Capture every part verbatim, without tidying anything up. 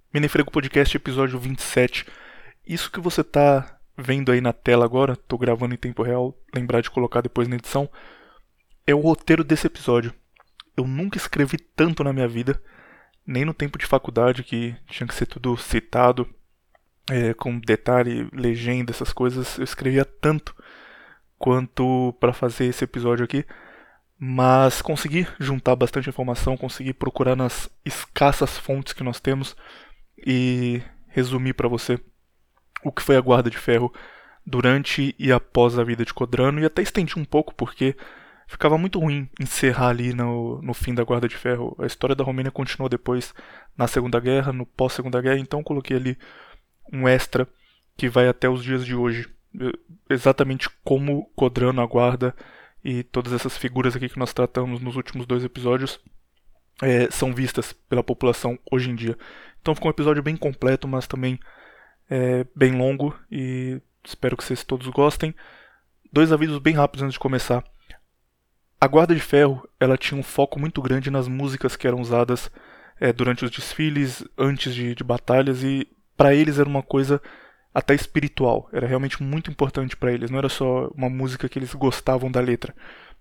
Menefrego Podcast, episódio vinte e sete. Isso que você tá vendo aí na tela agora, tô gravando em tempo real, lembrar de colocar depois na edição, é o roteiro desse episódio. Eu nunca escrevi tanto na minha vida, nem no tempo de faculdade, que tinha que ser tudo citado, é, com detalhe, legenda, essas coisas. Eu escrevia tanto quanto para fazer esse episódio aqui, mas consegui juntar bastante informação, consegui procurar nas escassas fontes que nós temos e resumir para você o que foi a Guarda de Ferro durante e após a vida de Codrano, e até estendi um pouco porque ficava muito ruim encerrar ali no, no fim da Guarda de Ferro. A história da Romênia continuou depois na Segunda Guerra, no pós-Segunda Guerra, então coloquei ali um extra que vai até os dias de hoje, exatamente como Codrano, a Guarda e todas essas figuras aqui que nós tratamos nos últimos dois episódios é, são vistas pela população hoje em dia. Então ficou um episódio bem completo, mas também é, bem longo, e espero que vocês todos gostem. Dois avisos bem rápidos antes de começar. A Guarda de Ferro, ela tinha um foco muito grande nas músicas que eram usadas é, durante os desfiles, antes de, de batalhas, e para eles era uma coisa até espiritual. Era realmente muito importante para eles, não era só uma música que eles gostavam da letra.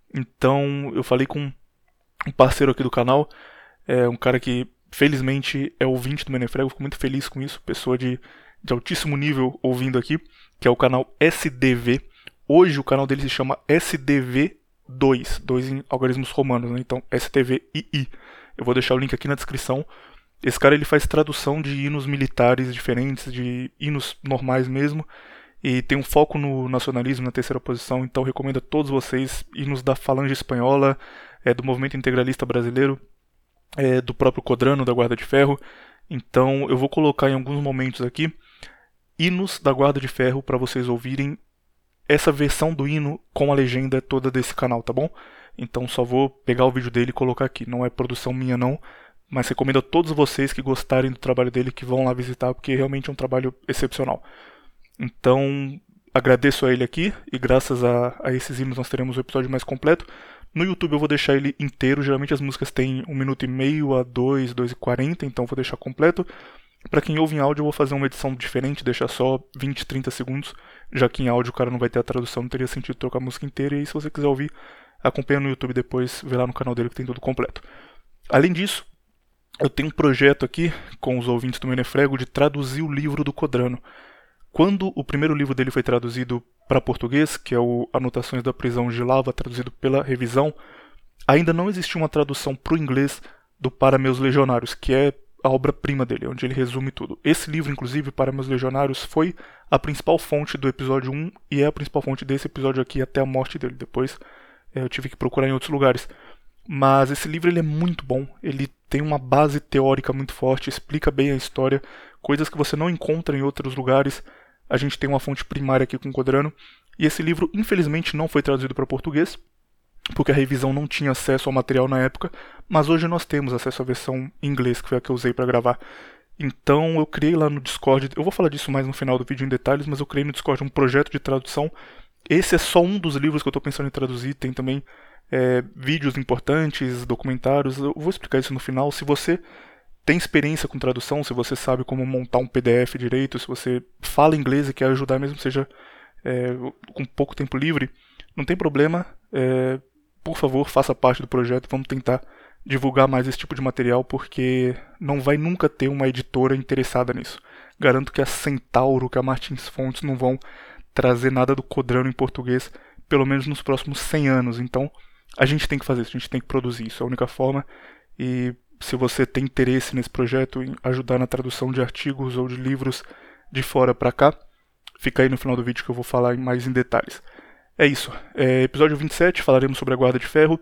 Então eu falei com um parceiro aqui do canal, é um cara que felizmente é ouvinte do Menefrego, fico muito feliz com isso, pessoa de, de altíssimo nível ouvindo aqui, que é o canal S D V. Hoje o canal dele se chama S D V dois, dois em algarismos romanos, né? Então S D V I I. Eu vou deixar o link aqui na descrição. Esse cara ele faz tradução de hinos militares diferentes, de hinos normais mesmo, e tem um foco no nacionalismo na terceira posição, então recomendo a todos vocês hinos da Falange Espanhola, é, do movimento integralista brasileiro, é, do próprio Codrano, da Guarda de Ferro. Então eu vou colocar em alguns momentos aqui hinos da Guarda de Ferro para vocês ouvirem essa versão do hino com a legenda toda desse canal, tá bom? Então só vou pegar o vídeo dele e colocar aqui, não é produção minha não, mas recomendo a todos vocês que gostarem do trabalho dele que vão lá visitar, porque realmente é um trabalho excepcional. Então agradeço a ele aqui, e graças a, a esses hinos nós teremos o episódio mais completo. No YouTube eu vou deixar ele inteiro, geralmente as músicas têm um minuto e meio a dois, dois e quarenta, então eu vou deixar completo. Para quem ouve em áudio eu vou fazer uma edição diferente, deixar só vinte, trinta segundos, já que em áudio o cara não vai ter a tradução, não teria sentido trocar a música inteira, e aí se você quiser ouvir, acompanha no YouTube depois, vê lá no canal dele que tem tudo completo. Além disso, eu tenho um projeto aqui com os ouvintes do Menefrego de traduzir o livro do Codrano. Quando o primeiro livro dele foi traduzido para português, que é o Anotações da Prisão de Lava, traduzido pela Revisão, ainda não existia uma tradução para o inglês do Para Meus Legionários, que é a obra-prima dele, onde ele resume tudo. Esse livro, inclusive, Para Meus Legionários, foi a principal fonte do episódio um e é a principal fonte desse episódio aqui até a morte dele. Depois é, eu tive que procurar em outros lugares. Mas esse livro ele é muito bom, ele tem uma base teórica muito forte, explica bem a história, coisas que você não encontra em outros lugares. A gente tem uma fonte primária aqui com o Codrano, e esse livro infelizmente não foi traduzido para português, porque a Revisão não tinha acesso ao material na época, mas hoje nós temos acesso à versão em inglês, que foi a que eu usei para gravar. Então eu criei lá no Discord, eu vou falar disso mais no final do vídeo em detalhes, mas eu criei no Discord um projeto de tradução. Esse é só um dos livros que eu estou pensando em traduzir, tem também é, vídeos importantes, documentários, eu vou explicar isso no final. Se você tem experiência com tradução, se você sabe como montar um P D F direito, se você fala inglês e quer ajudar mesmo que seja é, com pouco tempo livre, não tem problema, é, por favor faça parte do projeto, vamos tentar divulgar mais esse tipo de material, porque não vai nunca ter uma editora interessada nisso. Garanto que a Centauro, que a Martins Fontes não vão trazer nada do Codrano em português, pelo menos nos próximos cem anos, então a gente tem que fazer isso, a gente tem que produzir isso, é a única forma. E se você tem interesse nesse projeto, em ajudar na tradução de artigos ou de livros de fora para cá, fica aí no final do vídeo que eu vou falar mais em detalhes. É isso, é, episódio vinte e sete, falaremos sobre a Guarda de Ferro,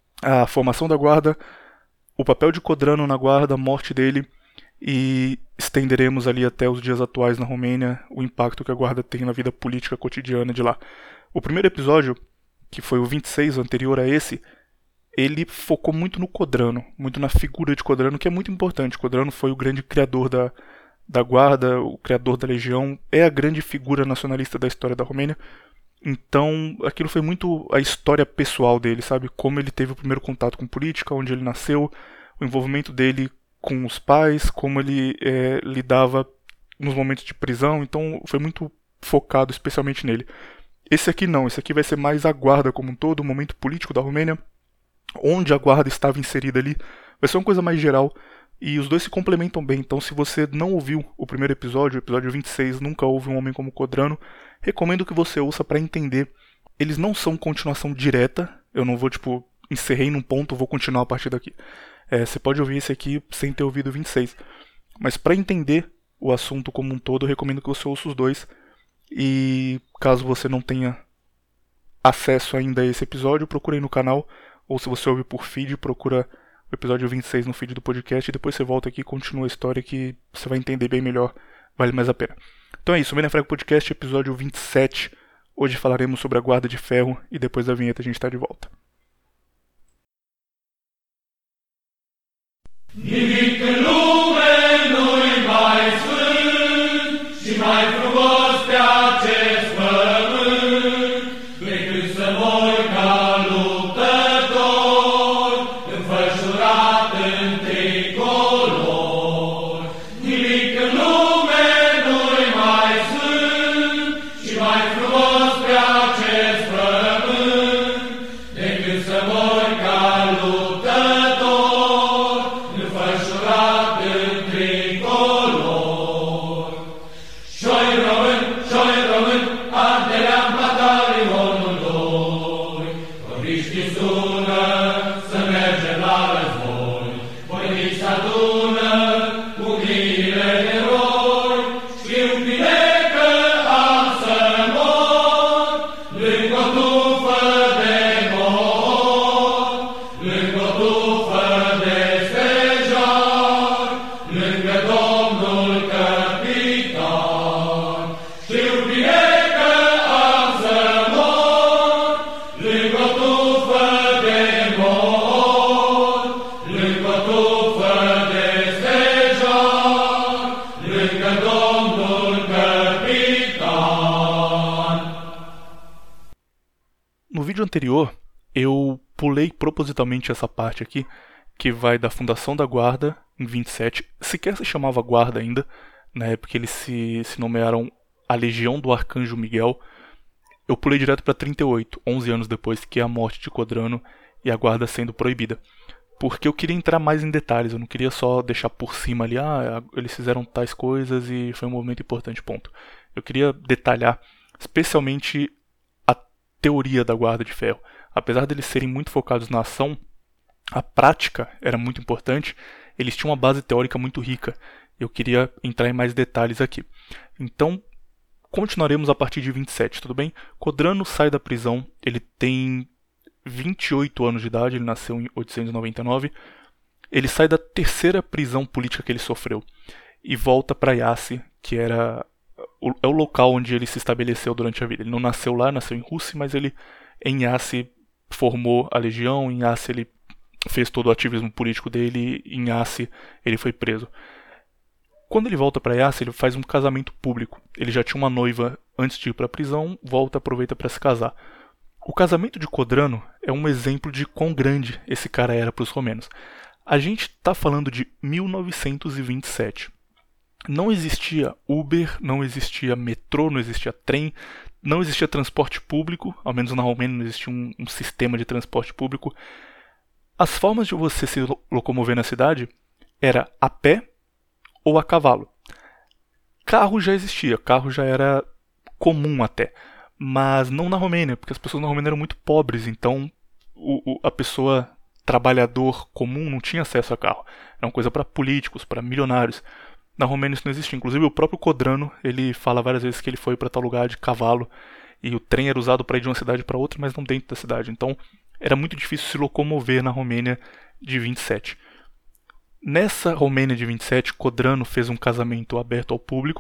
a formação da Guarda, o papel de Codrano na Guarda, a morte dele, e estenderemos ali até os dias atuais na Romênia, o impacto que a Guarda tem na vida política cotidiana de lá. O primeiro episódio, que foi o vinte e seis, o anterior a esse, ele focou muito no Codrano, muito na figura de Codrano, que é muito importante. Codrano foi o grande criador da, da Guarda, o criador da Legião, é a grande figura nacionalista da história da Romênia. Então, aquilo foi muito a história pessoal dele, sabe? Como ele teve o primeiro contato com política, onde ele nasceu, o envolvimento dele com os pais, como ele é, lidava nos momentos de prisão, então foi muito focado especialmente nele. Esse aqui não, esse aqui vai ser mais a guarda como um todo, o momento político da Romênia, onde a guarda estava inserida ali, vai ser uma coisa mais geral, e os dois se complementam bem. Então se você não ouviu o primeiro episódio, o episódio vinte e seis, Nunca Houve um Homem como Codrano, recomendo que você ouça para entender. Eles não são continuação direta, eu não vou tipo, encerrei num ponto, vou continuar a partir daqui. É, você pode ouvir esse aqui sem ter ouvido o vinte e seis, mas para entender o assunto como um todo, eu recomendo que você ouça os dois. E caso você não tenha acesso ainda a esse episódio, procure aí no canal, ou se você ouve por feed, procura o episódio vinte e seis no feed do podcast, e depois você volta aqui e continua a história que você vai entender bem melhor, vale mais a pena. Então é isso, Vênia Fraga Podcast, episódio vinte e sete. Hoje falaremos sobre a Guarda de Ferro, e depois da vinheta a gente está de volta. Nimic în lume nu-i mai sfânt și mai frumos pe acest pământ, decât să mori ca luptător, înfășurat în tricolor. Nimic în lume nu-i mai sfânt și mai frumos pe acest pământ, decât să mori ca luptător, înfășurat în tricolor. Șoi român, șoi român, arderea-n batalionul doi. Cobriștii sună să mergem la război. Voinici s-adună cu miile de eroi. Știu bine că am să mor lângă o tufă de mor, lângă o tufă de stejar, lângă Domnul Capitan. Știu bine că am să mor lângă o tufă de mor, lângă o tufă de stejar, lângă Domnul Capitan. No vídeo anterior, eu pulei propositalmente essa parte aqui, que vai da fundação da Guarda, em vinte e sete. Sequer se chamava Guarda ainda, na época eles se, se nomearam a Legião do Arcanjo Miguel. Eu pulei direto para trinta e oito, onze anos depois, que é a morte de Codrano e a Guarda sendo proibida. Porque eu queria entrar mais em detalhes, eu não queria só deixar por cima ali, ah, eles fizeram tais coisas e foi um movimento importante, ponto. Eu queria detalhar, especialmente a teoria da Guarda de Ferro. Apesar deles serem muito focados na ação, a prática era muito importante, eles tinham uma base teórica muito rica. Eu queria entrar em mais detalhes aqui. Então, continuaremos a partir de vinte e sete, tudo bem? Codrano sai da prisão, ele tem vinte e oito anos de idade, ele nasceu em oitocentos e noventa e nove. Ele sai da terceira prisão política que ele sofreu e volta para Iasi, que era o, é o local onde ele se estabeleceu durante a vida. Ele não nasceu lá, nasceu em Rússia, mas ele em Iasi formou a legião, em Iasi ele fez todo o ativismo político dele, em Iasi ele foi preso. Quando ele volta para Iasi, ele faz um casamento público. Ele já tinha uma noiva antes de ir para a prisão, volta, aproveita para se casar. O casamento de Codrano é um exemplo de quão grande esse cara era para os romenos. A gente está falando de mil novecentos e vinte e sete. Não existia Uber, não existia metrô, não existia trem, não existia transporte público, ao menos na Romênia não existia um, um sistema de transporte público. As formas de você se locomover na cidade era a pé ou a cavalo. Carro já existia, carro já era comum até, mas não na Romênia, porque as pessoas na Romênia eram muito pobres, então o, o, a pessoa trabalhador comum não tinha acesso a carro. Era uma coisa para políticos, para milionários. Na Romênia isso não existia. Inclusive o próprio Codrano, ele fala várias vezes que ele foi para tal lugar de cavalo e o trem era usado para ir de uma cidade para outra, mas não dentro da cidade. Então era muito difícil se locomover na Romênia de vinte e sete. Nessa Romênia de vinte e sete, Codrano fez um casamento aberto ao público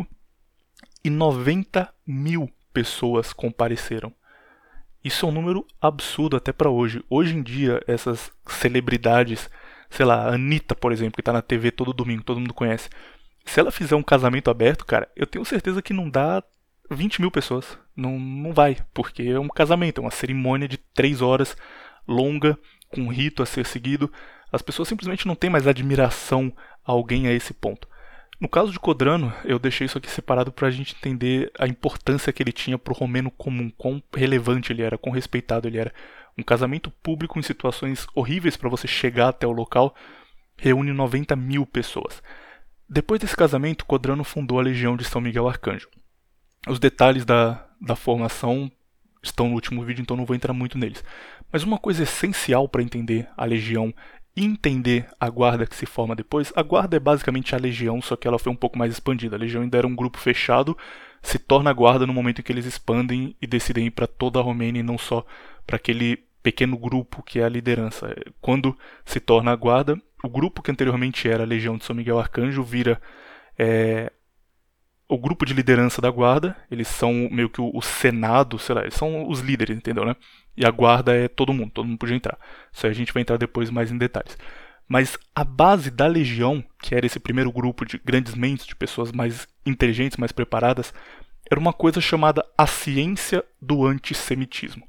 e noventa mil pessoas compareceram. Isso é um número absurdo até para hoje. Hoje em dia, essas celebridades, sei lá, a Anitta, por exemplo, que está na T V todo domingo, todo mundo conhece. Se ela fizer um casamento aberto, cara, eu tenho certeza que não dá vinte mil pessoas. Não, não vai, porque é um casamento, é uma cerimônia de três horas, longa, com um rito a ser seguido. As pessoas simplesmente não têm mais admiração alguém a esse ponto. No caso de Codrano, eu deixei isso aqui separado para a gente entender a importância que ele tinha para o romeno comum, quão relevante ele era, quão respeitado ele era. Um casamento público em situações horríveis para você chegar até o local reúne noventa mil pessoas. Depois desse casamento, Codrano fundou a Legião de São Miguel Arcanjo. Os detalhes da, da formação estão no último vídeo, então não vou entrar muito neles. Mas uma coisa essencial para entender a Legião e entender a guarda que se forma depois, a guarda é basicamente a Legião, só que ela foi um pouco mais expandida. A Legião ainda era um grupo fechado, se torna a guarda no momento em que eles expandem e decidem ir para toda a Romênia e não só para aquele pequeno grupo que é a liderança. Quando se torna a guarda, o grupo que anteriormente era a Legião de São Miguel Arcanjo vira é, o grupo de liderança da guarda. Eles são meio que o, o senado, sei lá, eles são os líderes, entendeu, né? E a guarda é todo mundo, todo mundo podia entrar. Isso aí a gente vai entrar depois mais em detalhes. Mas a base da Legião, que era esse primeiro grupo de grandes mentes, de pessoas mais inteligentes, mais preparadas, era uma coisa chamada a ciência do antissemitismo.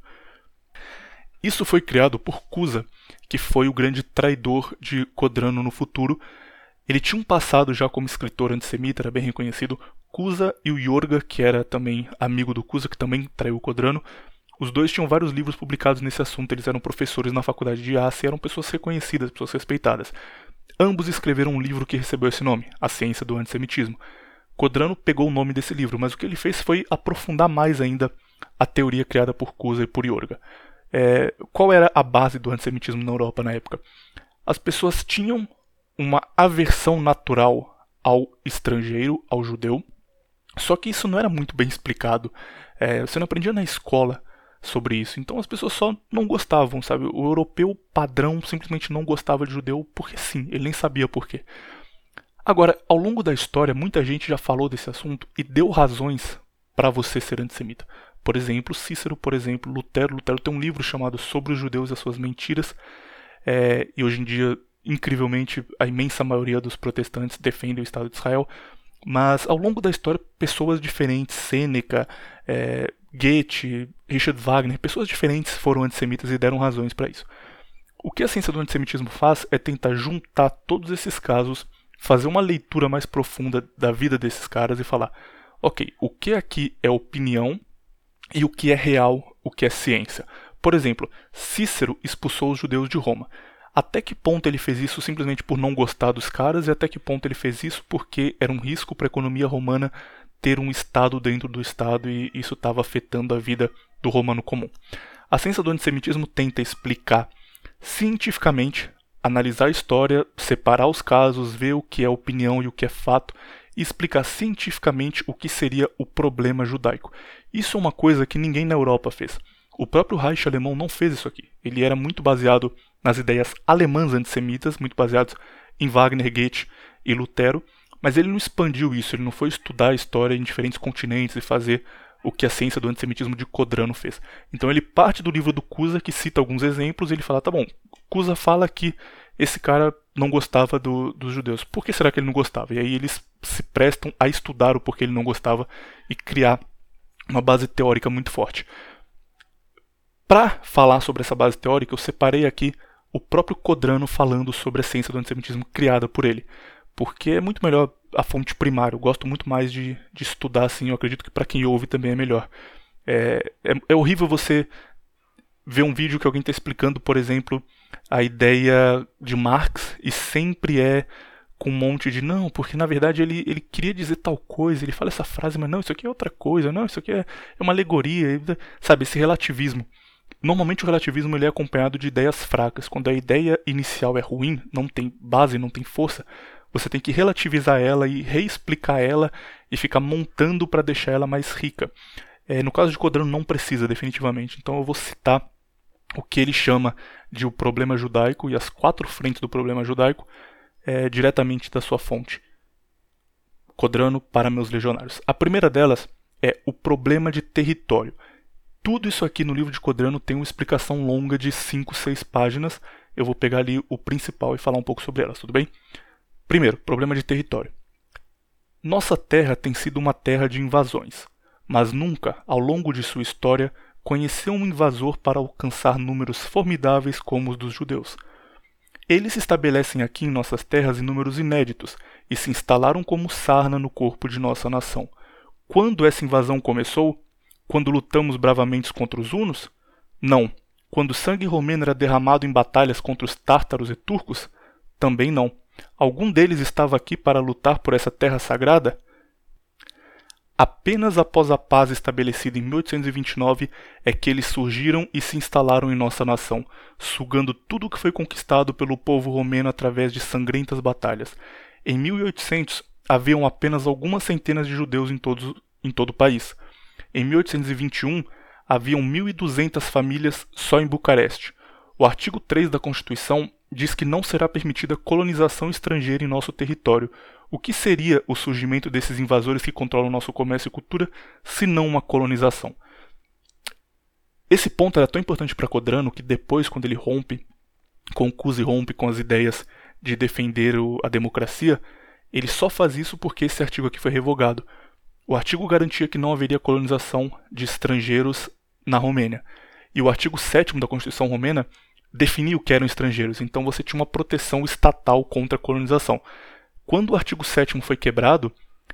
Isso foi criado por Cuza, que foi o grande traidor de Codrano no futuro. Ele tinha um passado já como escritor antissemita, era bem reconhecido. Cuza e o Yorga, que era também amigo do Cuza, que também traiu Codrano, os dois tinham vários livros publicados nesse assunto. Eles eram professores na faculdade de Ásia e eram pessoas reconhecidas, pessoas respeitadas. Ambos escreveram um livro que recebeu esse nome, A Ciência do Antissemitismo. Codrano pegou o nome desse livro, mas o que ele fez foi aprofundar mais ainda a teoria criada por Cuza e por Yorga. É, qual era a base do antissemitismo na Europa na época? As pessoas tinham uma aversão natural ao estrangeiro, ao judeu, só que isso não era muito bem explicado. É, você não aprendia na escola sobre isso, então as pessoas só não gostavam, sabe? O europeu padrão simplesmente não gostava de judeu porque sim, ele nem sabia por quê. Agora, ao longo da história, muita gente já falou desse assunto e deu razões para você ser antissemita. Por exemplo, Cícero, por exemplo, Lutero. Lutero tem um livro chamado Sobre os Judeus e as Suas Mentiras, é, e hoje em dia, incrivelmente, a imensa maioria dos protestantes defendem o Estado de Israel. Mas ao longo da história, pessoas diferentes, Sêneca, é, Goethe, Richard Wagner, pessoas diferentes foram antissemitas e deram razões para isso. O que a ciência do antissemitismo faz é tentar juntar todos esses casos, fazer uma leitura mais profunda da vida desses caras e falar, ok, o que aqui é opinião e o que é real, o que é ciência. Por exemplo, Cícero expulsou os judeus de Roma. Até que ponto ele fez isso simplesmente por não gostar dos caras e até que ponto ele fez isso porque era um risco para a economia romana ter um Estado dentro do Estado e isso estava afetando a vida do romano comum. A ciência do antissemitismo tenta explicar cientificamente, analisar a história, separar os casos, ver o que é opinião e o que é fato e explicar cientificamente o que seria o problema judaico. Isso é uma coisa que ninguém na Europa fez. O próprio Reich alemão não fez isso aqui. Ele era muito baseado nas ideias alemãs antissemitas, muito baseados em Wagner, Goethe e Lutero, mas ele não expandiu isso, ele não foi estudar a história em diferentes continentes e fazer o que a ciência do antissemitismo de Codrano fez. Então ele parte do livro do Cuza, que cita alguns exemplos, e ele fala, tá bom, Cuza fala que esse cara não gostava do, dos judeus. Por que será que ele não gostava? E aí eles se prestam a estudar o porquê ele não gostava e criar uma base teórica muito forte. Para falar sobre essa base teórica, eu separei aqui o próprio Codrano falando sobre a ciência do antissemitismo criada por ele. Porque é muito melhor a fonte primária. Eu gosto muito mais de, de estudar assim. Eu acredito que para quem ouve também é melhor. É, é, é horrível você ver um vídeo que alguém está explicando, por exemplo, a ideia de Marx e sempre é com um monte de não, porque na verdade ele, ele queria dizer tal coisa, ele fala essa frase, mas não, isso aqui é outra coisa, não, isso aqui é, é uma alegoria, sabe, esse relativismo. Normalmente o relativismo ele é acompanhado de ideias fracas. Quando a ideia inicial é ruim, não tem base, não tem força, você tem que relativizar ela e reexplicar ela e ficar montando para deixar ela mais rica. É, no caso de Codrano não precisa definitivamente, então eu vou citar o que ele chama de o problema judaico e as quatro frentes do problema judaico é, diretamente da sua fonte. Codrano para meus legionários. A primeira delas é o problema de território. Tudo isso aqui no livro de Codrano tem uma explicação longa de cinco, seis páginas. Eu vou pegar ali o principal e falar um pouco sobre elas, tudo bem? Primeiro, problema de território. Nossa terra tem sido uma terra de invasões, mas nunca, ao longo de sua história, conheceu um invasor para alcançar números formidáveis como os dos judeus. Eles se estabelecem aqui em nossas terras em números inéditos e se instalaram como sarna no corpo de nossa nação. Quando essa invasão começou? Quando lutamos bravamente contra os hunos? Não. Quando sangue romeno era derramado em batalhas contra os tártaros e turcos? Também não. Algum deles estava aqui para lutar por essa terra sagrada? Apenas após a paz estabelecida em mil oitocentos e vinte e nove é que eles surgiram e se instalaram em nossa nação, sugando tudo o que foi conquistado pelo povo romeno através de sangrentas batalhas. Em mil e oitocentos, haviam apenas algumas centenas de judeus em, todos, em todo o país. Em mil oitocentos e vinte e um, haviam mil e duzentas famílias só em Bucareste. O artigo três da Constituição diz que não será permitida colonização estrangeira em nosso território. O que seria o surgimento desses invasores que controlam nosso comércio e cultura, se não uma colonização? Esse ponto era tão importante para Codrano que depois, quando ele rompe com o Cusi, rompe com as ideias de defender a democracia, ele só faz isso porque esse artigo aqui foi revogado. O artigo garantia que não haveria colonização de estrangeiros na Romênia. E o artigo sétimo da Constituição Romena definia o que eram estrangeiros, então você tinha uma proteção estatal contra a colonização. Quando o artigo sétimo foi quebrado,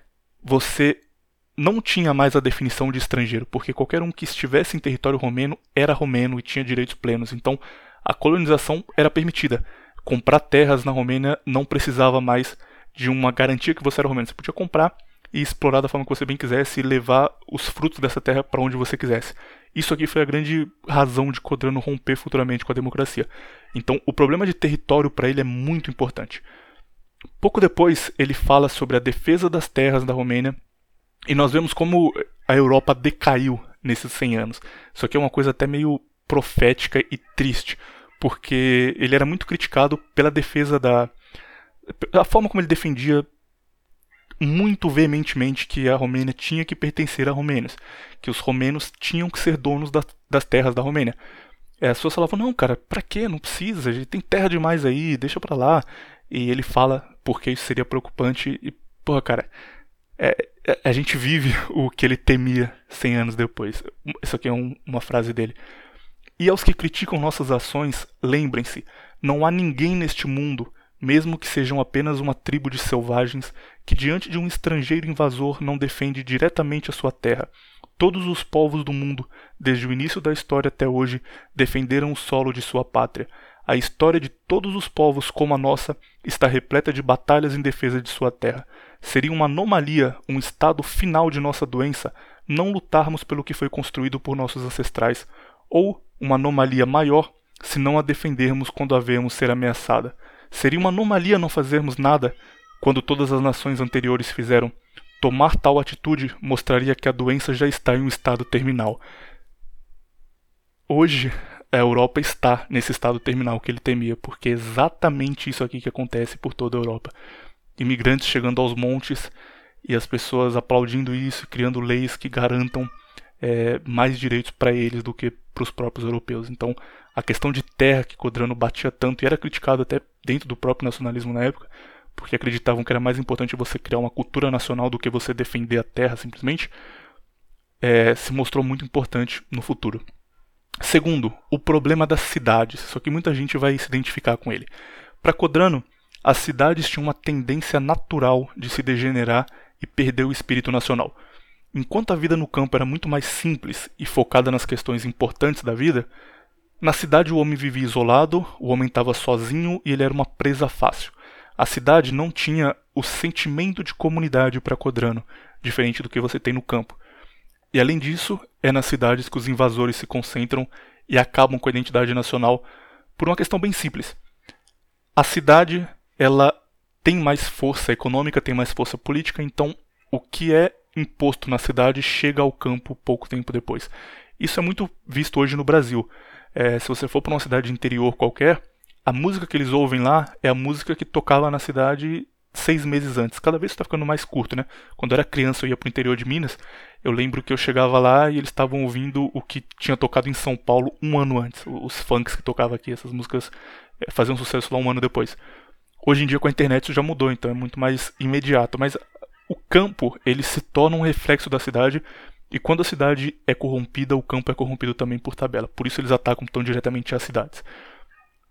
você não tinha mais a definição de estrangeiro, porque qualquer um que estivesse em território romeno era romeno e tinha direitos plenos. Então, a colonização era permitida. Comprar terras na Romênia não precisava mais de uma garantia que você era romeno. Você podia comprar e explorar da forma que você bem quisesse e levar os frutos dessa terra para onde você quisesse. Isso aqui foi a grande razão de Codrano romper futuramente com a democracia. Então, o problema de território para ele é muito importante. Pouco depois, ele fala sobre a defesa das terras da Romênia, e nós vemos como a Europa decaiu nesses cem anos. Isso aqui é uma coisa até meio profética e triste, porque ele era muito criticado pela defesa da... a forma como ele defendia muito veementemente que a Romênia tinha que pertencer a romênios, que os romenos tinham que ser donos das, das terras da Romênia. É, as pessoas falavam, não, cara, pra quê? Não precisa, a gente tem terra demais aí, deixa pra lá. E ele fala porque isso seria preocupante e, porra, cara, é, é, a gente vive o que ele temia cem anos depois. Isso aqui é um, uma frase dele. E aos que criticam nossas ações, lembrem-se, não há ninguém neste mundo, mesmo que sejam apenas uma tribo de selvagens, que diante de um estrangeiro invasor não defende diretamente a sua terra. Todos os povos do mundo, desde o início da história até hoje, defenderam o solo de sua pátria. A história de todos os povos, como a nossa, está repleta de batalhas em defesa de sua terra. Seria uma anomalia, um estado final de nossa doença, não lutarmos pelo que foi construído por nossos ancestrais, ou uma anomalia maior, se não a defendermos quando a vemos ser ameaçada. Seria uma anomalia não fazermos nada, quando todas as nações anteriores fizeram. Tomar tal atitude mostraria que a doença já está em um estado terminal. Hoje, a Europa está nesse estado terminal que ele temia, porque é exatamente isso aqui que acontece por toda a Europa. Imigrantes chegando aos montes e as pessoas aplaudindo isso, criando leis que garantam é, mais direitos para eles do que para os próprios europeus. Então, a questão de terra que Codrano batia tanto e era criticado até dentro do próprio nacionalismo na época, porque acreditavam que era mais importante você criar uma cultura nacional do que você defender a terra simplesmente, é, se mostrou muito importante no futuro. Segundo, o problema das cidades. Só que muita gente vai se identificar com ele. Para Codrano, as cidades tinham uma tendência natural de se degenerar e perder o espírito nacional. Enquanto a vida no campo era muito mais simples e focada nas questões importantes da vida, na cidade o homem vivia isolado, o homem estava sozinho e ele era uma presa fácil. A cidade não tinha o sentimento de comunidade para Codrano, diferente do que você tem no campo. E além disso, é nas cidades que os invasores se concentram e acabam com a identidade nacional por uma questão bem simples. A cidade, ela tem mais força econômica, tem mais força política, então o que é imposto na cidade chega ao campo pouco tempo depois. Isso é muito visto hoje no Brasil. É, se você for para uma cidade interior qualquer, a música que eles ouvem lá é a música que tocava na cidade seis meses antes. Cada vez está ficando mais curto, né? Quando eu era criança eu ia para o interior de Minas, eu lembro que eu chegava lá e eles estavam ouvindo o que tinha tocado em São Paulo um ano antes. Os funks que tocavam aqui, essas músicas faziam sucesso lá um ano depois. Hoje em dia com a internet isso já mudou, então é muito mais imediato. Mas o campo, ele se torna um reflexo da cidade, e quando a cidade é corrompida, o campo é corrompido também por tabela. Por isso eles atacam tão diretamente as cidades.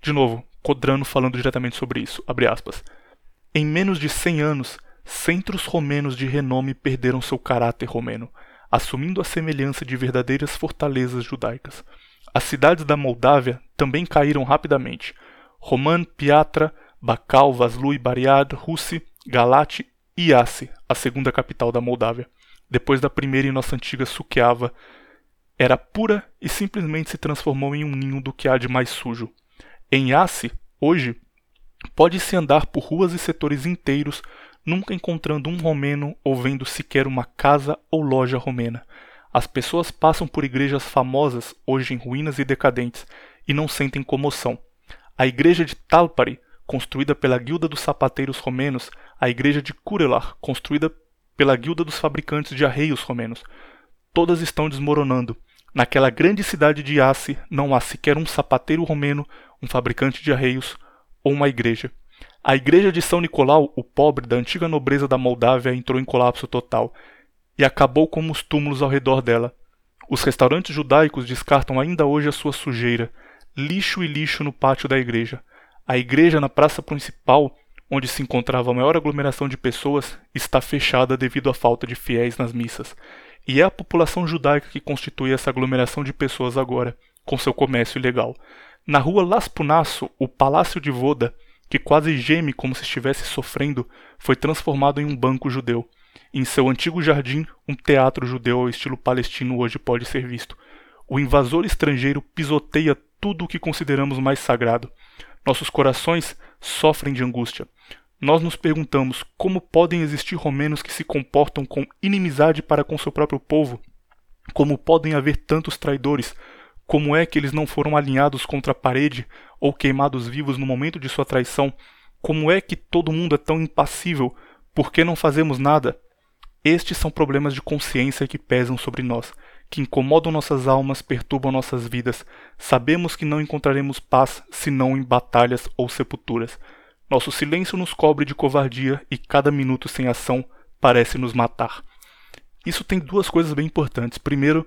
De novo, Codrano falando diretamente sobre isso, abre aspas. Em menos de cem anos, centros romenos de renome perderam seu caráter romeno, assumindo a semelhança de verdadeiras fortalezas judaicas. As cidades da Moldávia também caíram rapidamente. Roman, Piatra, Bacal, Vaslui, Bariad, Russi, Galati e Iassi, a segunda capital da Moldávia, depois da primeira em nossa antiga Suceava, era pura e simplesmente se transformou em um ninho do que há de mais sujo. Em Iassi, hoje, pode-se andar por ruas e setores inteiros, nunca encontrando um romeno ou vendo sequer uma casa ou loja romena. As pessoas passam por igrejas famosas, hoje em ruínas e decadentes, e não sentem comoção. A igreja de Talpari, construída pela guilda dos sapateiros romenos, a igreja de Curelar, construída pela guilda dos fabricantes de arreios romenos. Todas estão desmoronando. Naquela grande cidade de Iassi não há sequer um sapateiro romeno, um fabricante de arreios ou uma igreja. A igreja de São Nicolau, o pobre da antiga nobreza da Moldávia, entrou em colapso total e acabou como os túmulos ao redor dela. Os restaurantes judaicos descartam ainda hoje a sua sujeira, lixo e lixo no pátio da igreja. A igreja na praça principal, onde se encontrava a maior aglomeração de pessoas, está fechada devido à falta de fiéis nas missas. E é a população judaica que constitui essa aglomeração de pessoas agora, com seu comércio ilegal. Na rua Las Punasso, o Palácio de Voda, que quase geme como se estivesse sofrendo, foi transformado em um banco judeu. Em seu antigo jardim, um teatro judeu ao estilo palestino hoje pode ser visto. O invasor estrangeiro pisoteia tudo o que consideramos mais sagrado. Nossos corações sofrem de angústia. Nós nos perguntamos como podem existir romenos que se comportam com inimizade para com seu próprio povo? Como podem haver tantos traidores? Como é que eles não foram alinhados contra a parede ou queimados vivos no momento de sua traição? Como é que todo mundo é tão impassível? Por que não fazemos nada? Estes são problemas de consciência que pesam sobre nós, que incomodam nossas almas, perturbam nossas vidas. Sabemos que não encontraremos paz senão em batalhas ou sepulturas. Nosso silêncio nos cobre de covardia e cada minuto sem ação parece nos matar. Isso tem duas coisas bem importantes. Primeiro,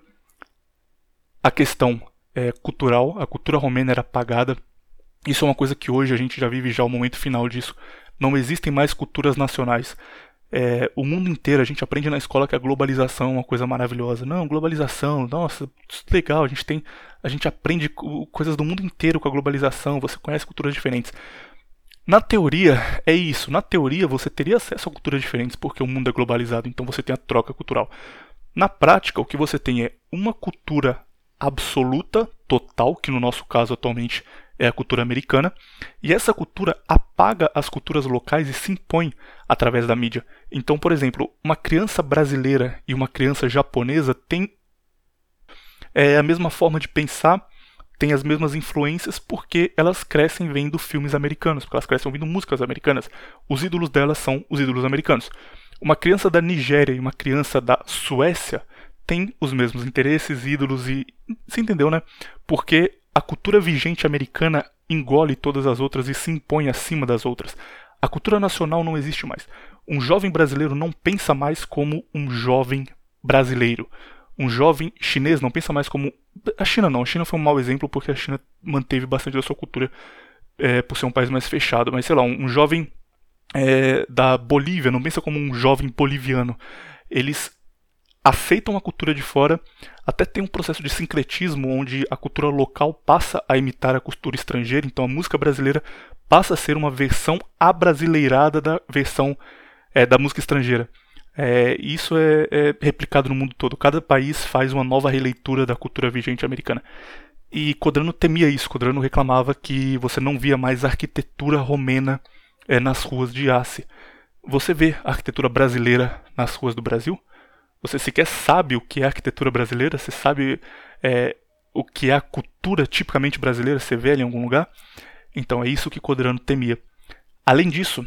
a questão é, cultural. A cultura romena era apagada. Isso é uma coisa que hoje a gente já vive já o momento final disso. Não existem mais culturas nacionais. É, o mundo inteiro, a gente aprende na escola que a globalização é uma coisa maravilhosa. Não, globalização, nossa, legal, a gente tem, a gente aprende coisas do mundo inteiro com a globalização, você conhece culturas diferentes. Na teoria, é isso. Na teoria, você teria acesso a culturas diferentes porque o mundo é globalizado, então você tem a troca cultural. Na prática, o que você tem é uma cultura absoluta, total, que no nosso caso atualmente é a cultura americana, e essa cultura apaga as culturas locais e se impõe através da mídia. Então, por exemplo, uma criança brasileira e uma criança japonesa têm é, a mesma forma de pensar, têm as mesmas influências porque elas crescem vendo filmes americanos, porque elas crescem ouvindo músicas americanas. Os ídolos delas são os ídolos americanos. Uma criança da Nigéria e uma criança da Suécia têm os mesmos interesses, ídolos e... Você entendeu, né? Porque a cultura vigente americana engole todas as outras e se impõe acima das outras. A cultura nacional não existe mais. Um jovem brasileiro não pensa mais como um jovem brasileiro. Um jovem chinês não pensa mais como... A China não. A China foi um mau exemplo porque a China manteve bastante da sua cultura é, por ser um país mais fechado. Mas, sei lá, um, um jovem é, da Bolívia não pensa como um jovem boliviano. Eles aceitam a cultura de fora, até tem um processo de sincretismo onde a cultura local passa a imitar a cultura estrangeira, então a música brasileira passa a ser uma versão abrasileirada da versão é, da música estrangeira. É, isso é, é replicado no mundo todo, cada país faz uma nova releitura da cultura vigente americana. E Codrano temia isso, Codrano reclamava que você não via mais arquitetura romena é, nas ruas de Iassi. Você vê a arquitetura brasileira nas ruas do Brasil? Você sequer sabe o que é a arquitetura brasileira? Você sabe é, o que é a cultura tipicamente brasileira? Você vê ela em algum lugar? Então é isso que Codrano temia. Além disso,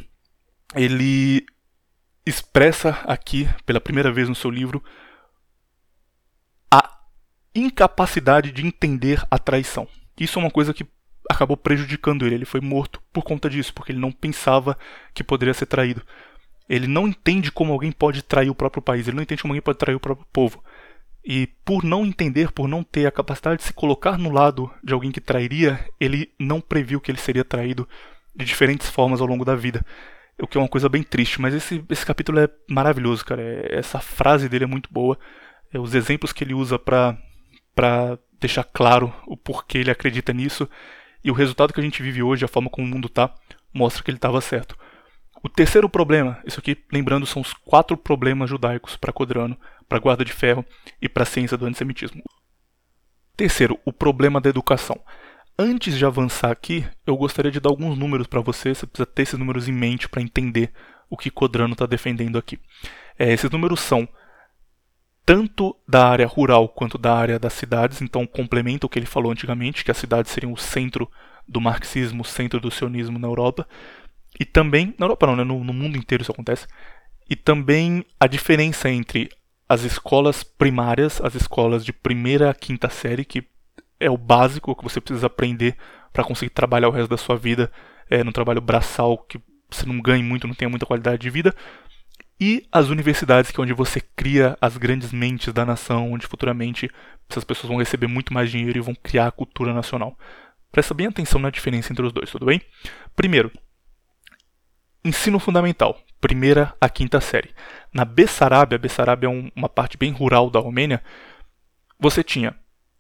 ele expressa aqui, pela primeira vez no seu livro, a incapacidade de entender a traição. Isso é uma coisa que acabou prejudicando ele. Ele foi morto por conta disso, porque ele não pensava que poderia ser traído. Ele não entende como alguém pode trair o próprio país, ele não entende como alguém pode trair o próprio povo. E por não entender, por não ter a capacidade de se colocar no lado de alguém que trairia, ele não previu que ele seria traído de diferentes formas ao longo da vida. O que é uma coisa bem triste, mas esse, esse capítulo é maravilhoso, cara. É, essa frase dele é muito boa. É, os exemplos que ele usa pra, pra deixar claro o porquê ele acredita nisso. E o resultado que a gente vive hoje, a forma como o mundo tá, mostra que ele estava certo. O terceiro problema, isso aqui, lembrando, são os quatro problemas judaicos para Codrano, para a Guarda de Ferro e para a ciência do antissemitismo. Terceiro, o problema da educação. Antes de avançar aqui, eu gostaria de dar alguns números para você. Você precisa ter esses números em mente para entender o que Codrano está defendendo aqui. É, esses números são tanto da área rural quanto da área das cidades, então complementa o que ele falou antigamente, que as cidades seriam o centro do marxismo, o centro do sionismo na Europa. E também, na Europa não, né? no, no mundo inteiro isso acontece. E também a diferença entre as escolas primárias, as escolas de primeira a quinta série, que é o básico que você precisa aprender para conseguir trabalhar o resto da sua vida é, no trabalho braçal, que você não ganhe muito, não tenha muita qualidade de vida. E as universidades, que é onde você cria as grandes mentes da nação, onde futuramente essas pessoas vão receber muito mais dinheiro e vão criar a cultura nacional. Presta bem atenção na diferença entre os dois, tudo bem? Primeiro, ensino fundamental, primeira a quinta série. Na Bessarabia, a Bessarabia é um, uma parte bem rural da Romênia, você tinha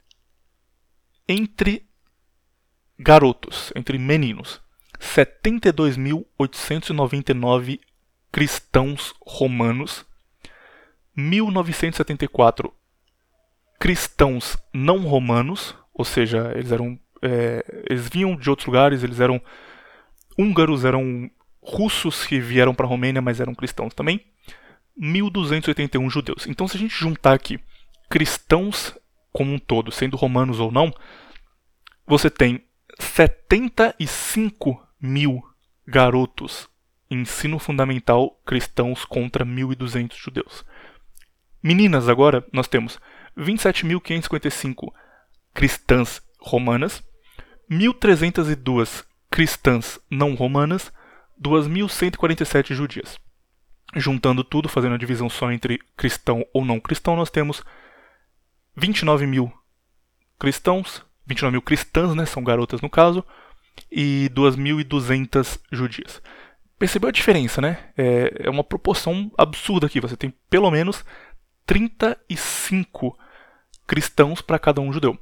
entre garotos, entre meninos, setenta e dois mil oitocentos e noventa e nove cristãos romanos, mil novecentos e setenta e quatro cristãos não romanos, ou seja, eles eram é, eles vinham de outros lugares, eles eram húngaros, eram russos que vieram para a Romênia, mas eram cristãos também, mil duzentos e oitenta e um judeus. Então, se a gente juntar aqui cristãos como um todo, sendo romanos ou não, você tem setenta e cinco mil garotos em ensino fundamental cristãos contra mil e duzentos judeus. Meninas, agora, nós temos vinte e sete mil quinhentos e cinquenta e cinco cristãs romanas, mil trezentos e dois cristãs não romanas, duas mil cento e quarenta e sete judias. Juntando tudo, fazendo a divisão só entre cristão ou não cristão, nós temos vinte e nove mil cristãos, vinte e nove mil cristãs, né, são garotas no caso, e duas mil e duzentas judias. Percebeu a diferença, né? É, é uma proporção absurda aqui. Você tem pelo menos trinta e cinco cristãos para cada um judeu.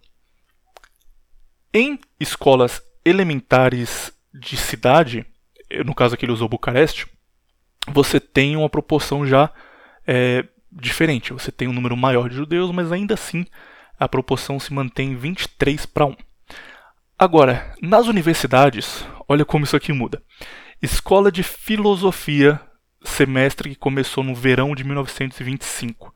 Em escolas elementares de cidade, no caso aqui ele usou Bucareste, você tem uma proporção já é, diferente. Você tem um número maior de judeus, mas ainda assim a proporção se mantém vinte e três para um. Agora, nas universidades, olha como isso aqui muda. Escola de Filosofia, semestre que começou no verão de mil novecentos e vinte e cinco.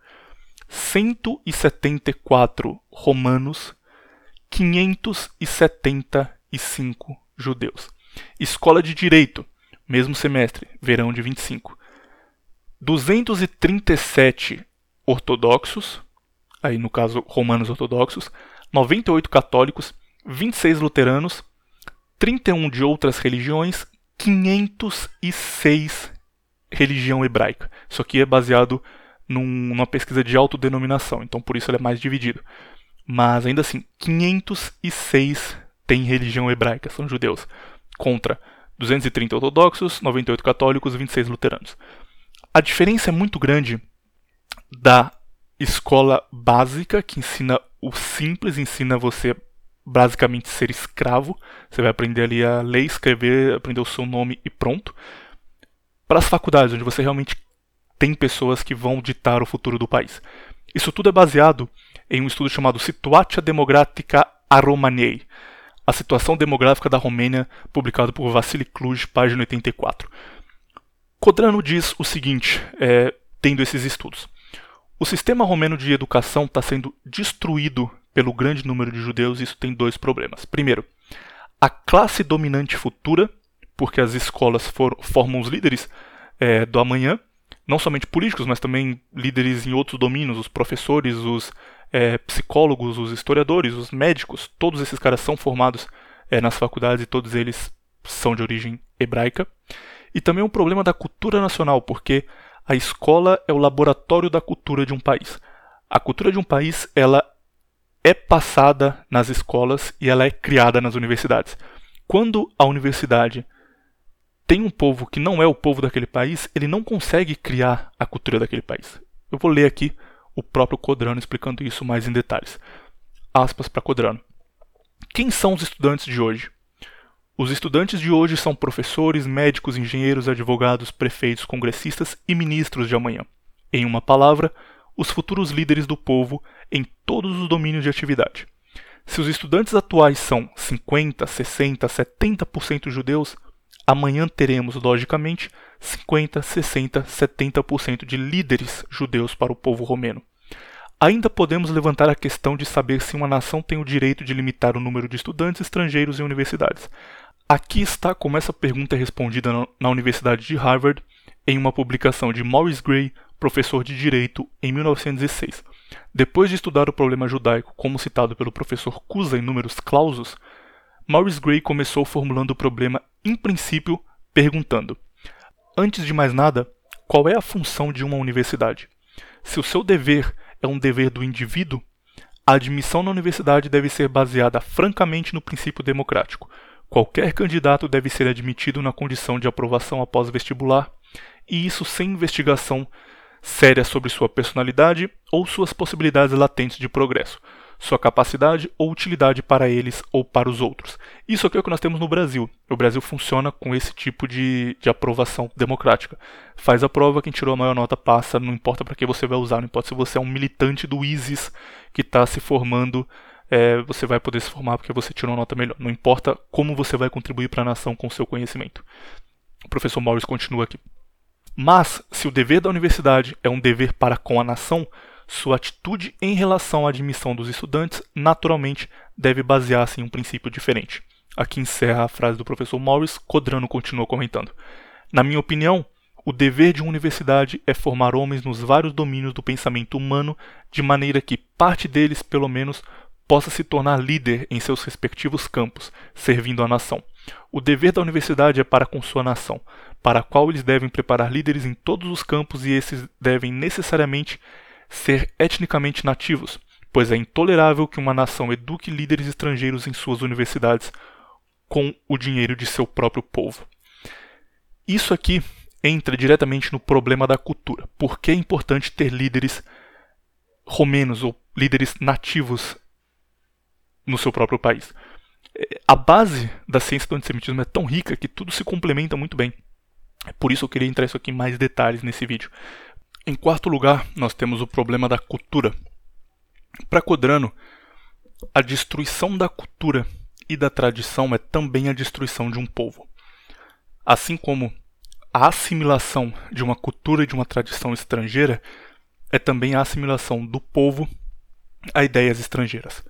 cento e setenta e quatro romanos, quinhentos e setenta e cinco judeus. Escola de Direito, mesmo semestre, verão de vinte e cinco. duzentos e trinta e sete ortodoxos, aí no caso romanos ortodoxos, noventa e oito católicos, vinte e seis luteranos, trinta e um de outras religiões, quinhentos e seis religião hebraica. Isso aqui é baseado num, numa pesquisa de autodenominação, então por isso ele é mais dividido. Mas ainda assim, quinhentos e seis tem religião hebraica, são judeus, contra duzentos e trinta ortodoxos, noventa e oito católicos e vinte e seis luteranos. A diferença é muito grande da escola básica, que ensina o simples, ensina você basicamente ser escravo. Você vai aprender ali a ler, escrever, aprender o seu nome e pronto. Para as faculdades, onde você realmente tem pessoas que vão ditar o futuro do país. Isso tudo é baseado em um estudo chamado Situatia Democratica a Romaniei, a situação demográfica da Romênia, publicado por Vassili Cluj, página oitenta e quatro. Codrano diz o seguinte, é, tendo esses estudos. O sistema romeno de educação está sendo destruído pelo grande número de judeus, e isso tem dois problemas. Primeiro, a classe dominante futura, porque as escolas for, formam os líderes é, do amanhã, não somente políticos, mas também líderes em outros domínios, os professores, os é, psicólogos, os historiadores, os médicos, todos esses caras são formados é, nas faculdades e todos eles são de origem hebraica. E também um problema da cultura nacional, porque a escola é o laboratório da cultura de um país. A cultura de um país, ela é passada nas escolas e ela é criada nas universidades. Quando a universidade tem um povo que não é o povo daquele país, ele não consegue criar a cultura daquele país. Eu vou ler aqui o próprio Codrano explicando isso mais em detalhes. Aspas para Codrano. Quem são os estudantes de hoje? Os estudantes de hoje são professores, médicos, engenheiros, advogados, prefeitos, congressistas e ministros de amanhã. Em uma palavra, os futuros líderes do povo em todos os domínios de atividade. Se os estudantes atuais são cinquenta, sessenta, setenta por cento judeus, amanhã teremos, logicamente, cinquenta, sessenta, setenta por cento de líderes judeus para o povo romeno. Ainda podemos levantar a questão de saber se uma nação tem o direito de limitar o número de estudantes estrangeiros em universidades. Aqui está como essa pergunta é respondida na Universidade de Harvard em uma publicação de Maurice Gray, professor de Direito, em mil novecentos e seis. Depois de estudar o problema judaico, como citado pelo professor Cusa em Números Clausos, Maurice Gray começou formulando o problema, em princípio, perguntando: antes de mais nada, qual é a função de uma universidade? Se o seu dever é um dever do indivíduo, a admissão na universidade deve ser baseada francamente no princípio democrático. Qualquer candidato deve ser admitido na condição de aprovação após vestibular, e isso sem investigação séria sobre sua personalidade ou suas possibilidades latentes de progresso, sua capacidade ou utilidade para eles ou para os outros. Isso aqui é o que nós temos no Brasil. O Brasil funciona com esse tipo de, de aprovação democrática. Faz a prova, quem tirou a maior nota passa, não importa para que você vai usar, não importa se você é um militante do ISIS que está se formando, é, você vai poder se formar porque você tirou uma nota melhor. Não importa como você vai contribuir para a nação com o seu conhecimento. O professor Maurice continua aqui. Mas, se o dever da universidade é um dever para com a nação, sua atitude em relação à admissão dos estudantes, naturalmente, deve basear-se em um princípio diferente. Aqui encerra a frase do professor Maurice. Codrano continua comentando. Na minha opinião, o dever de uma universidade é formar homens nos vários domínios do pensamento humano, de maneira que parte deles, pelo menos, possa se tornar líder em seus respectivos campos, servindo a nação. O dever da universidade é para com sua nação, para a qual eles devem preparar líderes em todos os campos e esses devem necessariamente ser etnicamente nativos, pois é intolerável que uma nação eduque líderes estrangeiros em suas universidades com o dinheiro de seu próprio povo. Isso aqui entra diretamente no problema da cultura. Por que é importante ter líderes romenos ou líderes nativos no seu próprio país? A base da ciência do antissemitismo é tão rica que tudo se complementa muito bem. Por isso eu queria entrar isso aqui em mais detalhes nesse vídeo. Em quarto lugar, nós temos o problema da cultura. Para Codrano, a destruição da cultura e da tradição é também a destruição de um povo. Assim como a assimilação de uma cultura e de uma tradição estrangeira é também a assimilação do povo a ideias estrangeiras.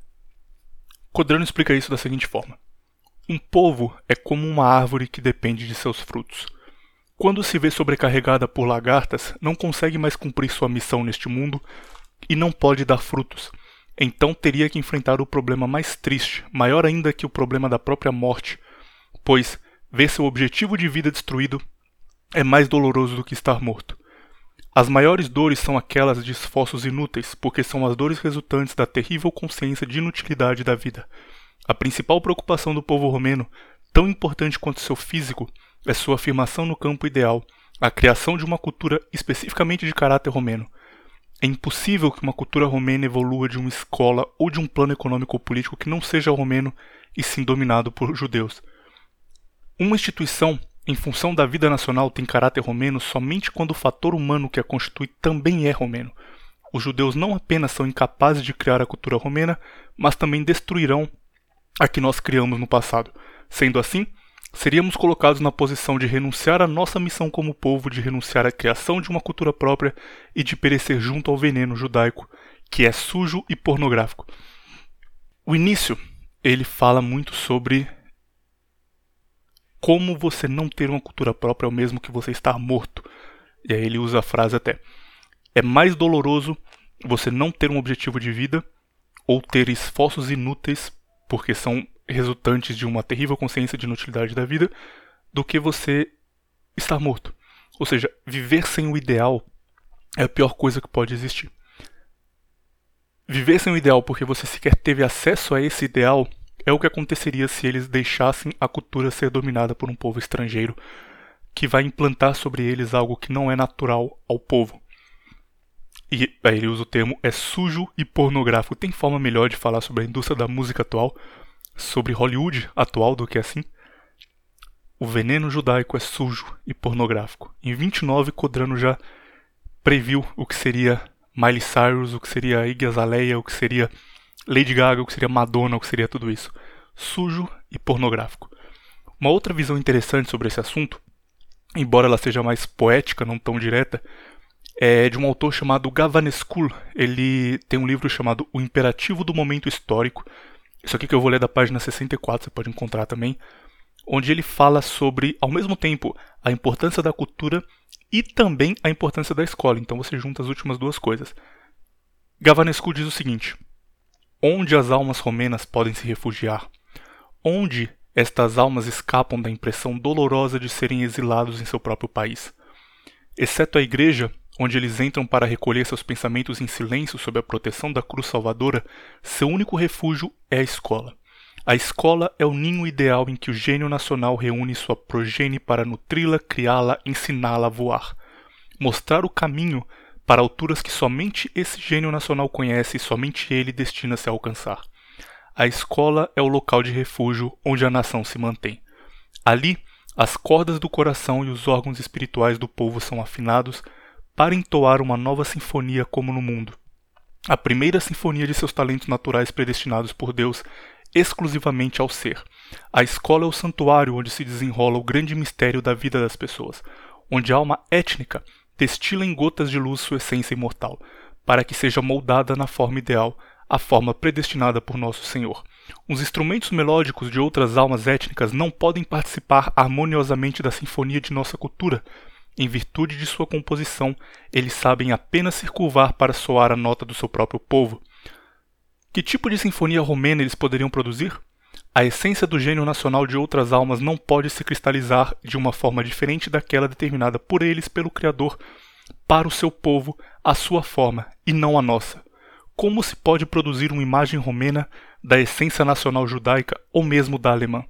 Codrano explica isso da seguinte forma. Um povo é como uma árvore que depende de seus frutos. Quando se vê sobrecarregada por lagartas, não consegue mais cumprir sua missão neste mundo e não pode dar frutos. Então teria que enfrentar o problema mais triste, maior ainda que o problema da própria morte, pois ver seu objetivo de vida destruído é mais doloroso do que estar morto. As maiores dores são aquelas de esforços inúteis, porque são as dores resultantes da terrível consciência de inutilidade da vida. A principal preocupação do povo romeno, tão importante quanto seu físico, é sua afirmação no campo ideal, a criação de uma cultura especificamente de caráter romeno. É impossível que uma cultura romena evolua de uma escola ou de um plano econômico ou político que não seja romeno e sim dominado por judeus. Uma instituição, em função da vida nacional, tem caráter romeno somente quando o fator humano que a constitui também é romeno. Os judeus não apenas são incapazes de criar a cultura romena, mas também destruirão a que nós criamos no passado. Sendo assim, seríamos colocados na posição de renunciar à nossa missão como povo, de renunciar à criação de uma cultura própria e de perecer junto ao veneno judaico, que é sujo e pornográfico. O início, ele fala muito sobre como você não ter uma cultura própria é o mesmo que você estar morto. E aí ele usa a frase até: é mais doloroso você não ter um objetivo de vida ou ter esforços inúteis, porque são resultantes de uma terrível consciência de inutilidade da vida, do que você estar morto. Ou seja, viver sem o ideal é a pior coisa que pode existir. viver sem o ideal porque você sequer teve acesso a esse ideal é o que aconteceria se eles deixassem a cultura ser dominada por um povo estrangeiro que vai implantar sobre eles algo que não é natural ao povo. E aí ele usa o termo é sujo e pornográfico. Tem forma melhor de falar sobre a indústria da música atual, sobre Hollywood atual do que assim? O veneno judaico é sujo e pornográfico. Em vinte e nove, Codrano já previu o que seria Miley Cyrus, o que seria Iggy Azalea, o que seria Lady Gaga, o que seria Madonna, o que seria tudo isso. Sujo e pornográfico. Uma outra visão interessante sobre esse assunto, embora ela seja mais poética, não tão direta, é de um autor chamado Gavanescu. Ele tem um livro chamado O Imperativo do Momento Histórico. Isso aqui que eu vou ler da página sessenta e quatro, você pode encontrar também, onde ele fala sobre, ao mesmo tempo, a importância da cultura e também a importância da escola. Então você junta as últimas duas coisas. Gavanescu diz o seguinte: onde as almas romenas podem se refugiar? Onde estas almas escapam da impressão dolorosa de serem exilados em seu próprio país? Exceto a igreja, onde eles entram para recolher seus pensamentos em silêncio sob a proteção da cruz salvadora, seu único refúgio é a escola. A escola é o ninho ideal em que o gênio nacional reúne sua progenie para nutri-la, criá-la, ensiná-la a voar. Mostrar o caminho para alturas que somente esse gênio nacional conhece e somente ele destina-se a alcançar. A escola é o local de refúgio onde a nação se mantém. Ali, as cordas do coração e os órgãos espirituais do povo são afinados para entoar uma nova sinfonia como no mundo. A primeira sinfonia de seus talentos naturais predestinados por Deus exclusivamente ao ser. A escola é o santuário onde se desenrola o grande mistério da vida das pessoas, onde a alma étnica destila em gotas de luz sua essência imortal, para que seja moldada na forma ideal, a forma predestinada por nosso Senhor. Os instrumentos melódicos de outras almas étnicas não podem participar harmoniosamente da sinfonia de nossa cultura. Em virtude de sua composição, eles sabem apenas se curvar para soar a nota do seu próprio povo. Que tipo de sinfonia romena eles poderiam produzir? A essência do gênio nacional de outras almas não pode se cristalizar de uma forma diferente daquela determinada por eles pelo Criador para o seu povo, a sua forma, e não a nossa. Como se pode produzir uma imagem romena da essência nacional judaica ou mesmo da alemã?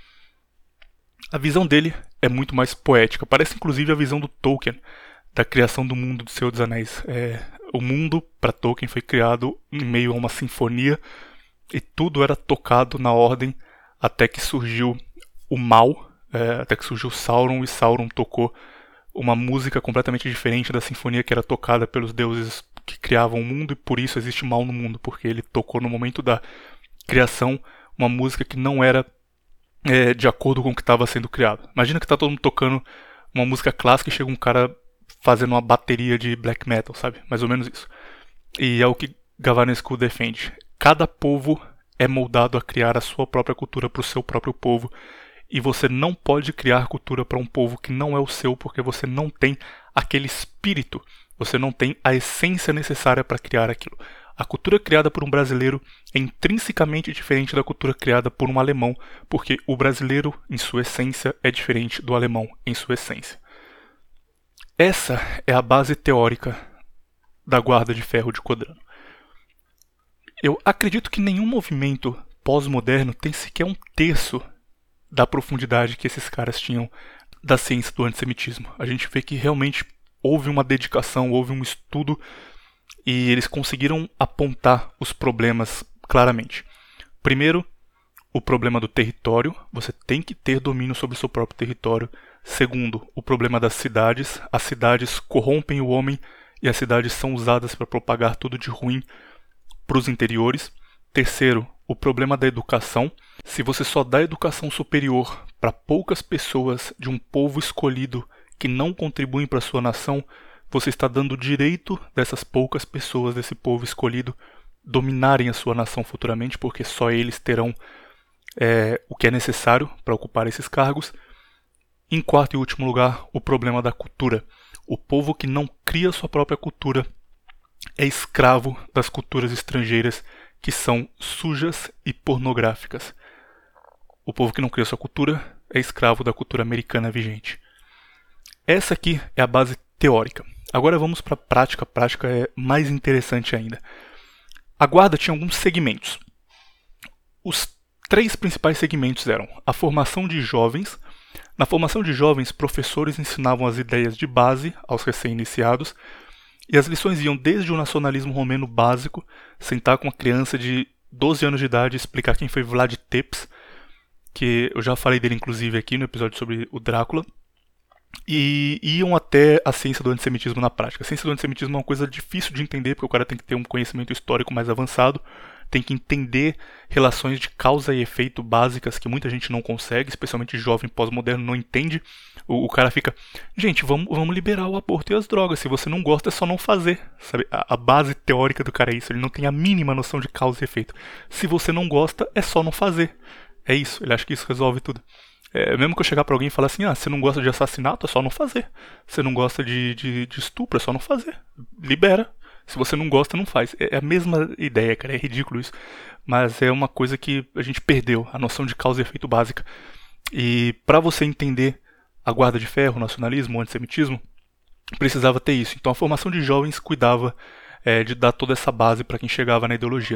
A visão dele é muito mais poética, parece inclusive a visão do Tolkien, da criação do mundo do Senhor dos Anéis. É, o mundo, para Tolkien, foi criado em meio a uma sinfonia e tudo era tocado na ordem até que surgiu o mal, é, até que surgiu Sauron, e Sauron tocou uma música completamente diferente da sinfonia que era tocada pelos deuses que criavam o mundo, e por isso existe mal no mundo, porque ele tocou no momento da criação uma música que não era é, de acordo com o que estava sendo criado. Imagina que está todo mundo tocando uma música clássica e chega um cara fazendo uma bateria de black metal, sabe? Mais ou menos isso. E é o que Gavanescu defende. Cada povo é moldado a criar a sua própria cultura para o seu próprio povo, e você não pode criar cultura para um povo que não é o seu, porque você não tem aquele espírito, você não tem a essência necessária para criar aquilo. A cultura criada por um brasileiro é intrinsecamente diferente da cultura criada por um alemão, porque o brasileiro, em sua essência, é diferente do alemão, em sua essência. Essa é a base teórica da Guarda de Ferro de Codrano. Eu acredito que nenhum movimento pós-moderno tem sequer um terço da profundidade que esses caras tinham da ciência do antissemitismo. A gente vê que realmente houve uma dedicação, houve um estudo, e eles conseguiram apontar os problemas claramente. Primeiro, o problema do território. Você tem que ter domínio sobre o seu próprio território. Segundo, o problema das cidades. As cidades corrompem o homem e as cidades são usadas para propagar tudo de ruim para os interiores. Terceiro, o problema da educação. Se você só dá educação superior para poucas pessoas de um povo escolhido que não contribuem para a sua nação, você está dando o direito dessas poucas pessoas, desse povo escolhido, dominarem a sua nação futuramente, porque só eles terão é, o que é necessário para ocupar esses cargos. Em quarto e último lugar, o problema da cultura. O povo que não cria sua própria cultura é escravo das culturas estrangeiras que são sujas e pornográficas. O povo que não cria sua cultura é escravo da cultura americana vigente. Essa aqui é a base teórica. Agora vamos para a prática. A prática é mais interessante ainda. A guarda tinha alguns segmentos. Os três principais segmentos eram a formação de jovens. Na formação de jovens, professores ensinavam as ideias de base aos recém-iniciados, e as lições iam desde o nacionalismo romeno básico, sentar com uma criança de doze anos de idade e explicar quem foi Vlad Tepes, que eu já falei dele inclusive aqui no episódio sobre o Drácula, e iam até a ciência do antissemitismo na prática. A ciência do antissemitismo é uma coisa difícil de entender, porque o cara tem que ter um conhecimento histórico mais avançado, tem que entender relações de causa e efeito básicas que muita gente não consegue, especialmente jovem pós-moderno não entende. O, o cara fica, gente, vamos, vamos liberar o aborto e as drogas, se você não gosta é só não fazer, sabe? A, a base teórica do cara é isso, ele não tem a mínima noção de causa e efeito. Se você não gosta, é só não fazer. É isso, ele acha que isso resolve tudo. É, mesmo que eu chegar pra alguém e falar assim, ah, você não gosta de assassinato, é só não fazer. Você não gosta de, de, de estupro, é só não fazer. Libera. Se você não gosta, não faz. É a mesma ideia, cara, é ridículo isso. Mas é uma coisa que a gente perdeu, a noção de causa e efeito básica. E pra você entender a Guarda de Ferro, o nacionalismo, o antissemitismo, precisava ter isso. Então a formação de jovens cuidava é, de dar toda essa base pra quem chegava na ideologia.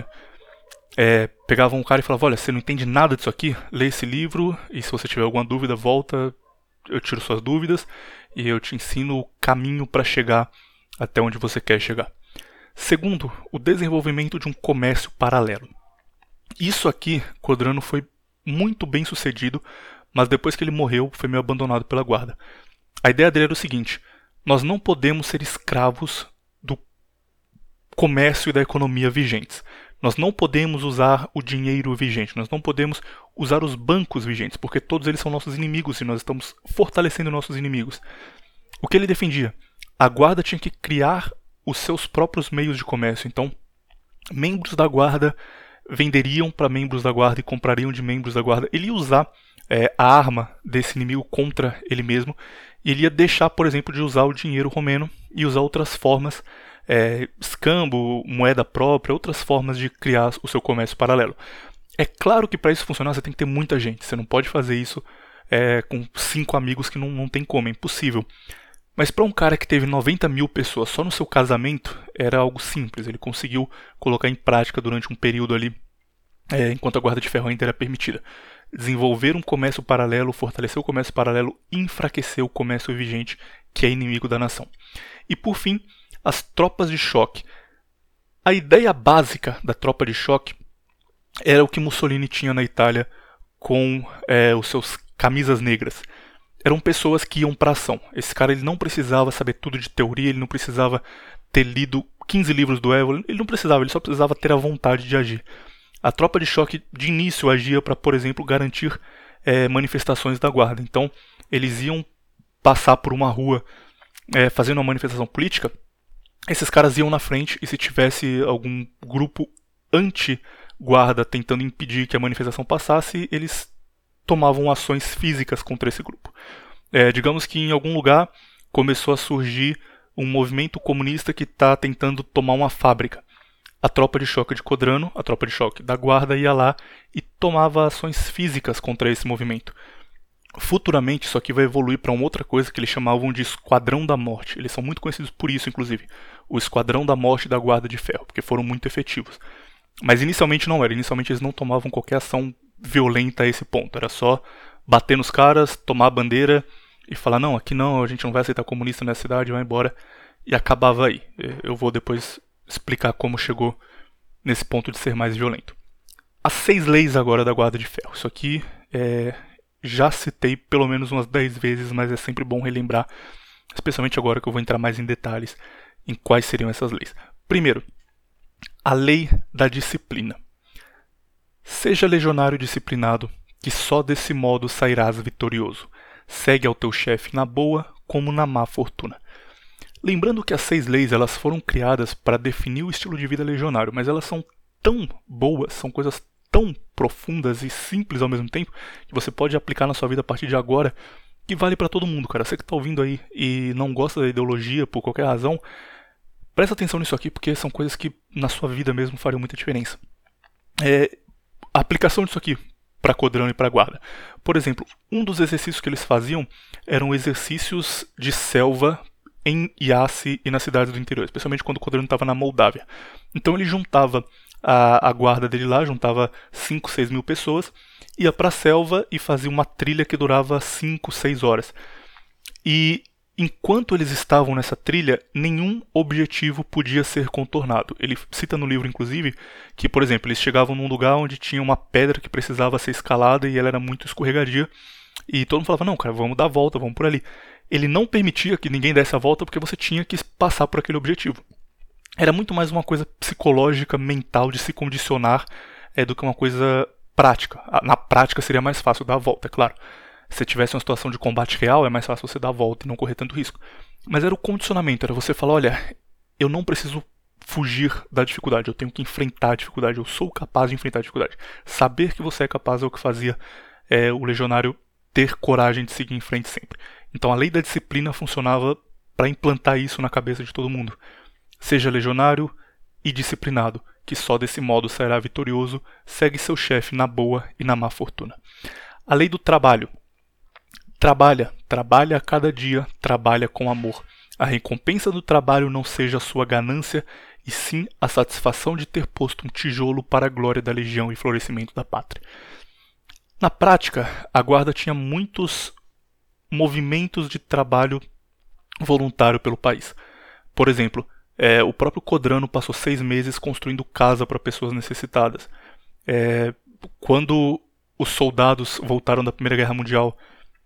É, pegava um cara e falava, olha, você não entende nada disso aqui? Lê esse livro e se você tiver alguma dúvida, volta, eu tiro suas dúvidas e eu te ensino o caminho para chegar até onde você quer chegar. Segundo, o desenvolvimento de um comércio paralelo. Isso aqui, Codrano foi muito bem sucedido, mas depois que ele morreu, foi meio abandonado pela guarda. A ideia dele era o seguinte, nós não podemos ser escravos do comércio e da economia vigentes. Nós não podemos usar o dinheiro vigente, nós não podemos usar os bancos vigentes, porque todos eles são nossos inimigos e nós estamos fortalecendo nossos inimigos. O que ele defendia? A guarda tinha que criar os seus próprios meios de comércio. Então, membros da guarda venderiam para membros da guarda e comprariam de membros da guarda. Ele ia usar é, a arma desse inimigo contra ele mesmo, e ele ia deixar, por exemplo, de usar o dinheiro romeno e usar outras formas, É, escambo, moeda própria, outras formas de criar o seu comércio paralelo. É claro que para isso funcionar você tem que ter muita gente, você não pode fazer isso é, com cinco amigos que não, não tem como, é impossível. Mas para um cara que teve noventa mil pessoas só no seu casamento, era algo simples, ele conseguiu colocar em prática durante um período ali, é, enquanto a Guarda de Ferro ainda era permitida. Desenvolver um comércio paralelo, fortalecer o comércio paralelo, enfraquecer o comércio vigente, que é inimigo da nação. E por fim, as tropas de choque. A ideia básica da tropa de choque era o que Mussolini tinha na Itália com é, os seus camisas negras. Eram pessoas que iam para ação. Esse cara ele não precisava saber tudo de teoria, ele não precisava ter lido quinze livros do Évolo, ele não precisava, ele só precisava ter a vontade de agir. A tropa de choque de início agia para, por exemplo, garantir é, manifestações da guarda. Então, eles iam passar por uma rua é, fazendo uma manifestação política. Esses caras iam na frente e se tivesse algum grupo anti-guarda tentando impedir que a manifestação passasse, eles tomavam ações físicas contra esse grupo. É, digamos que em algum lugar começou a surgir um movimento comunista que está tentando tomar uma fábrica. A tropa de choque de Codrano, a tropa de choque da guarda ia lá e tomava ações físicas contra esse movimento. Futuramente isso aqui vai evoluir para uma outra coisa que eles chamavam de Esquadrão da Morte. Eles são muito conhecidos por isso, inclusive. O Esquadrão da Morte da Guarda de Ferro, porque foram muito efetivos. Mas inicialmente não era. Inicialmente eles não tomavam qualquer ação violenta a esse ponto. Era só bater nos caras, tomar a bandeira e falar, não, aqui não, a gente não vai aceitar comunista nessa cidade, vai embora. E acabava aí. Eu vou depois explicar como chegou nesse ponto de ser mais violento. As seis leis agora da Guarda de Ferro. Isso aqui é... já citei pelo menos umas dez vezes, mas é sempre bom relembrar, especialmente agora que eu vou entrar mais em detalhes em quais seriam essas leis. Primeiro, a lei da disciplina. Seja legionário disciplinado, que só desse modo sairás vitorioso. Segue ao teu chefe na boa como na má fortuna. Lembrando que as seis leis elas foram criadas para definir o estilo de vida legionário, mas elas são tão boas, são coisas tão profundas e simples ao mesmo tempo, que você pode aplicar na sua vida a partir de agora, que vale para todo mundo, cara. Você que está ouvindo aí e não gosta da ideologia por qualquer razão, presta atenção nisso aqui, porque são coisas que na sua vida mesmo fariam muita diferença. É, a aplicação disso aqui para Codrano e para a guarda. Por exemplo, um dos exercícios que eles faziam eram exercícios de selva em Iassi e nas cidades do interior, especialmente quando o Codrano estava na Moldávia. Então ele juntava a, a guarda dele lá juntava cinco, seis mil pessoas, ia para a selva e fazia uma trilha que durava cinco, seis horas. E enquanto eles estavam nessa trilha, nenhum objetivo podia ser contornado. Ele cita no livro, inclusive, que, por exemplo, eles chegavam num lugar onde tinha uma pedra que precisava ser escalada e ela era muito escorregadia, e todo mundo falava, não, cara, vamos dar a volta, vamos por ali. Ele não permitia que ninguém desse a volta porque você tinha que passar por aquele objetivo. Era muito mais uma coisa psicológica, mental, de se condicionar, é, do que uma coisa prática. Na prática seria mais fácil dar a volta, é claro. Se tivesse uma situação de combate real, é mais fácil você dar a volta e não correr tanto risco. Mas era o condicionamento, era você falar, olha, eu não preciso fugir da dificuldade, eu tenho que enfrentar a dificuldade, eu sou capaz de enfrentar a dificuldade. Saber que você é capaz é o que fazia é, o legionário ter coragem de seguir em frente sempre. Então a lei da disciplina funcionava para implantar isso na cabeça de todo mundo. Seja legionário e disciplinado, que só desse modo sairá vitorioso, segue seu chefe na boa e na má fortuna. A lei do trabalho. Trabalha, trabalha a cada dia, trabalha com amor. A recompensa do trabalho não seja a sua ganância, e sim a satisfação de ter posto um tijolo para a glória da legião e florescimento da pátria. Na prática, a guarda tinha muitos movimentos de trabalho voluntário pelo país. Por exemplo, é, o próprio Codrano passou seis meses construindo casa para pessoas necessitadas. É, quando os soldados voltaram da Primeira Guerra Mundial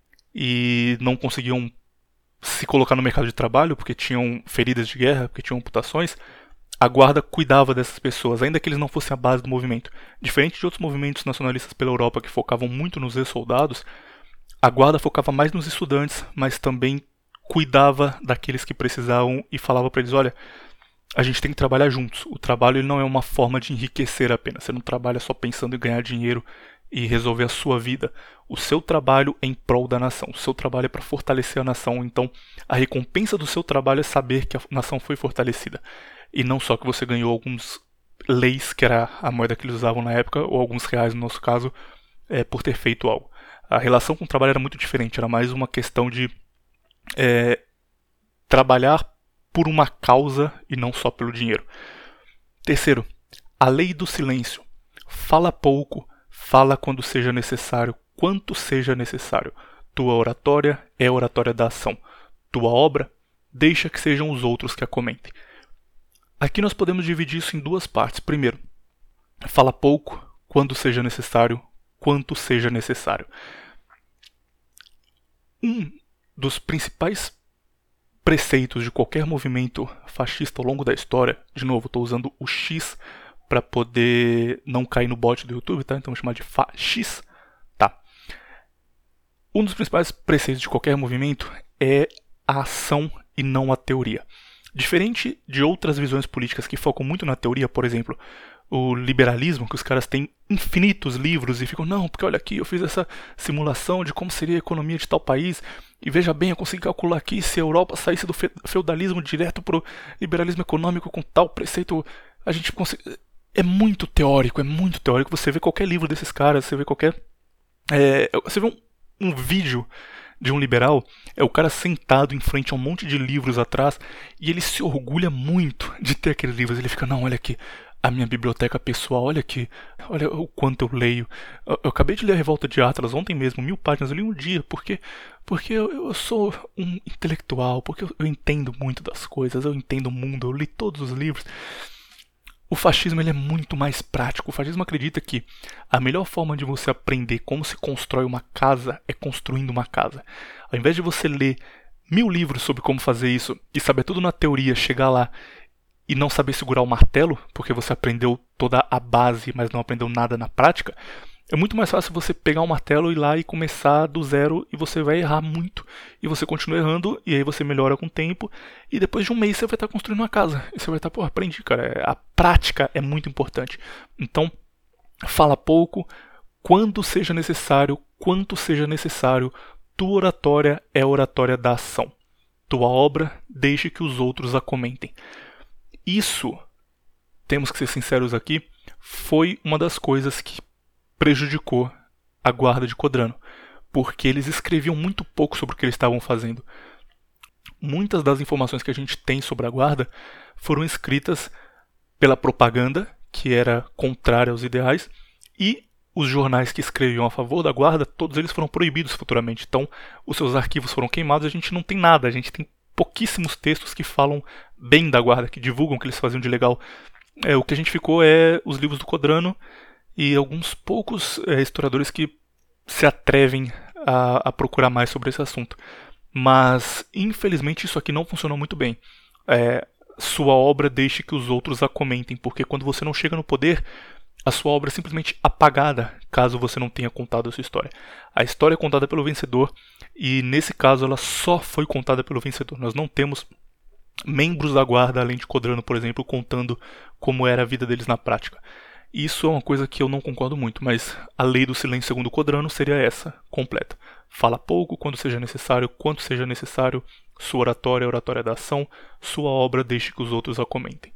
e não conseguiam se colocar no mercado de trabalho porque tinham feridas de guerra, porque tinham amputações, a guarda cuidava dessas pessoas, ainda que eles não fossem a base do movimento. Diferente de outros movimentos nacionalistas pela Europa que focavam muito nos ex-soldados, a guarda focava mais nos estudantes, mas também cuidava daqueles que precisavam e falava para eles, olha, a gente tem que trabalhar juntos. O trabalho ele não é uma forma de enriquecer apenas. Você não trabalha só pensando em ganhar dinheiro e resolver a sua vida. O seu trabalho é em prol da nação. O seu trabalho é para fortalecer a nação. Então, a recompensa do seu trabalho é saber que a nação foi fortalecida. E não só que você ganhou alguns leis, que era a moeda que eles usavam na época, ou alguns reais no nosso caso, é, por ter feito algo. A relação com o trabalho era muito diferente. Era mais uma questão de é, trabalhar por uma causa e não só pelo dinheiro. Terceiro, a lei do silêncio. Fala pouco, fala quando seja necessário, quanto seja necessário. Tua oratória é a oratória da ação. Tua obra, deixa que sejam os outros que a comentem. Aqui nós podemos dividir isso em duas partes. Primeiro, fala pouco, quando seja necessário, quanto seja necessário. Um dos principais preceitos de qualquer movimento fascista ao longo da história, de novo, estou usando o X para poder não cair no bot do YouTube, tá? Então vou chamar de Fa-X, tá? Um dos principais preceitos de qualquer movimento é a ação e não a teoria. Diferente de outras visões políticas que focam muito na teoria, por exemplo, o liberalismo, que os caras têm infinitos livros e ficam, não, porque olha aqui, eu fiz essa simulação de como seria a economia de tal país, e veja bem, eu consegui calcular aqui se a Europa saísse do feudalismo direto para o liberalismo econômico com tal preceito, a gente consegue... É muito teórico, é muito teórico. Você vê qualquer livro desses caras, você vê qualquer... É, você vê um, um vídeo de um liberal, é o cara sentado em frente a um monte de livros atrás, e ele se orgulha muito de ter aqueles livros. Ele fica, não, olha aqui, a minha biblioteca pessoal, olha aqui, olha o quanto eu leio. Eu, eu acabei de ler a Revolta de Atlas ontem mesmo, mil páginas, eu li um dia, porque, porque eu, eu sou um intelectual, porque eu, eu entendo muito das coisas, eu entendo o mundo, eu li todos os livros. O fascismo ele é muito mais prático. O fascismo acredita que a melhor forma de você aprender como se constrói uma casa é construindo uma casa. Ao invés de você ler mil livros sobre como fazer isso e saber tudo na teoria, chegar lá e não saber segurar o martelo, porque você aprendeu toda a base, mas não aprendeu nada na prática, é muito mais fácil você pegar um martelo, ir lá e começar do zero, e você vai errar muito, e você continua errando, e aí você melhora com o tempo, e depois de um mês você vai estar construindo uma casa, e você vai estar, pô, aprendi, cara, a prática é muito importante. Então, fala pouco, quando seja necessário, quanto seja necessário, tua oratória é a oratória da ação. Tua obra, deixe que os outros a comentem. Isso, temos que ser sinceros aqui, foi uma das coisas que prejudicou a guarda de Codrano, porque eles escreviam muito pouco sobre o que eles estavam fazendo. Muitas das informações que a gente tem sobre a guarda foram escritas pela propaganda, que era contrária aos ideais, e os jornais que escreviam a favor da guarda, todos eles foram proibidos futuramente. Então, os seus arquivos foram queimados e a gente não tem nada, a gente tem pouquíssimos textos que falam bem da guarda, que divulgam o que eles faziam de legal. É, o que a gente ficou é os livros do Codrano e alguns poucos é, historiadores que se atrevem a, a procurar mais sobre esse assunto. Mas, infelizmente, isso aqui não funcionou muito bem. É, sua obra deixe que os outros a comentem, porque quando você não chega no poder, a sua obra é simplesmente apagada, caso você não tenha contado a sua história. A história é contada pelo vencedor, e nesse caso ela só foi contada pelo vencedor. Nós não temos membros da guarda, além de Codrano, por exemplo, contando como era a vida deles na prática. Isso é uma coisa que eu não concordo muito, mas a lei do silêncio segundo Codrano seria essa, completa. Fala pouco, quando seja necessário, quanto seja necessário, sua oratória é a oratória da ação, sua obra deixe que os outros a comentem.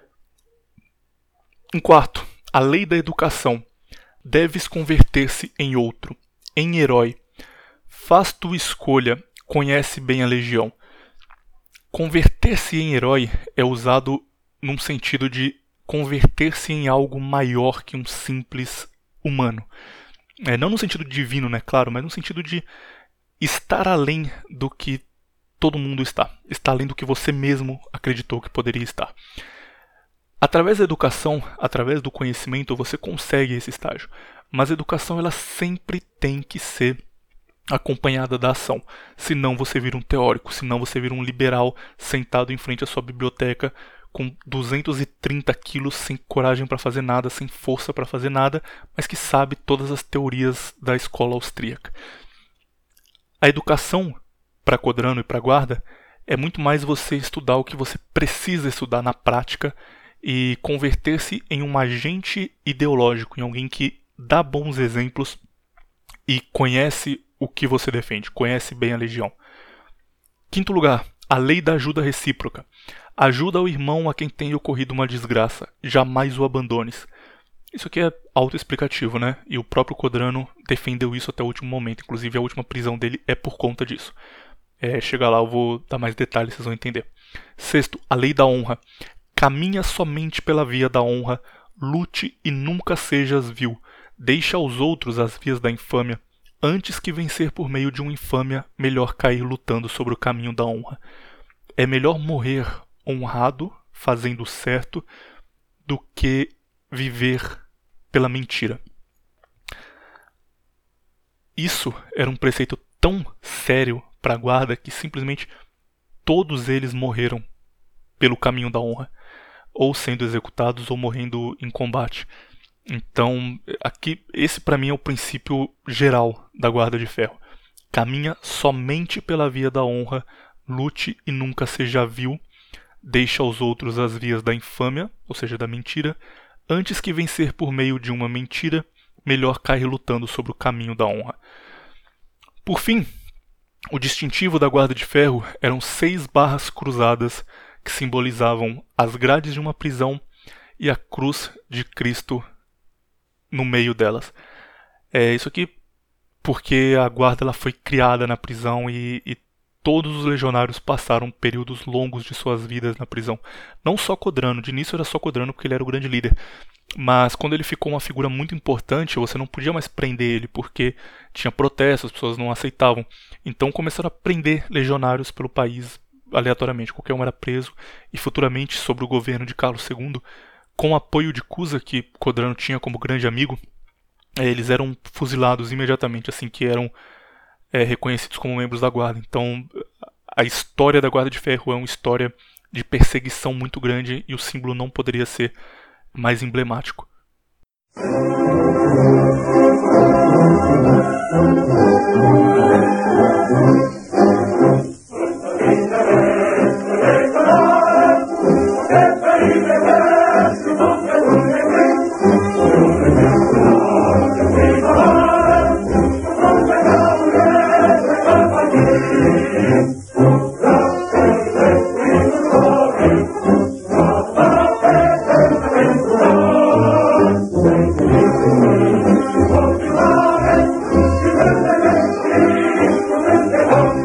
Em quarto, a lei da educação. Deves converter-se em outro, em herói. Faz tua escolha, conhece bem a legião. Converter-se em herói é usado num sentido de converter-se em algo maior que um simples humano. É, não no sentido divino, né, claro, mas no sentido de estar além do que todo mundo está. Estar além do que você mesmo acreditou que poderia estar. Através da educação, através do conhecimento, você consegue esse estágio. Mas a educação ela sempre tem que ser acompanhada da ação. Senão você vira um teórico, senão você vira um liberal sentado em frente à sua biblioteca com duzentos e trinta quilos, sem coragem para fazer nada, sem força para fazer nada, mas que sabe todas as teorias da escola austríaca. A educação para Codrano e para a guarda é muito mais você estudar o que você precisa estudar na prática e converter-se em um agente ideológico, em alguém que dá bons exemplos e conhece o que você defende, conhece bem a legião. Quinto lugar, a lei da ajuda recíproca. Ajuda ao irmão a quem tem ocorrido uma desgraça, jamais o abandones. Isso aqui é autoexplicativo, né? E o próprio Codrano defendeu isso até o último momento, inclusive a última prisão dele é por conta disso. É, chega lá, eu vou dar mais detalhes, vocês vão entender. Sexto, a lei da honra. Caminha somente pela via da honra, lute e nunca sejas vil. Deixa aos outros as vias da infâmia. Antes que vencer por meio de uma infâmia, melhor cair lutando sobre o caminho da honra. É melhor morrer honrado, fazendo o certo, do que viver pela mentira. Isso era um preceito tão sério para a guarda que simplesmente todos eles morreram pelo caminho da honra, ou sendo executados ou morrendo em combate. Então, aqui, esse para mim é o princípio geral da Guarda de Ferro. Caminha somente pela via da honra, lute e nunca seja vil, deixa aos outros as vias da infâmia, ou seja, da mentira, antes que vencer por meio de uma mentira, melhor cair lutando sobre o caminho da honra. Por fim, o distintivo da Guarda de Ferro eram seis barras cruzadas que simbolizavam as grades de uma prisão e a cruz de Cristo no meio delas. É isso aqui porque a guarda ela foi criada na prisão e, e todos os legionários passaram períodos longos de suas vidas na prisão. Não só Codrano, de início era só Codrano porque ele era o grande líder. Mas quando ele ficou uma figura muito importante, você não podia mais prender ele porque tinha protestos, as pessoas não aceitavam. Então começaram a prender legionários pelo país aleatoriamente, qualquer um era preso. E futuramente, sob o governo de Carlos segundo, com o apoio de Cusa, que Codrano tinha como grande amigo, eles eram fuzilados imediatamente assim que eram é, reconhecidos como membros da guarda. Então a história da Guarda de Ferro é uma história de perseguição muito grande e o símbolo não poderia ser mais emblemático. Oh,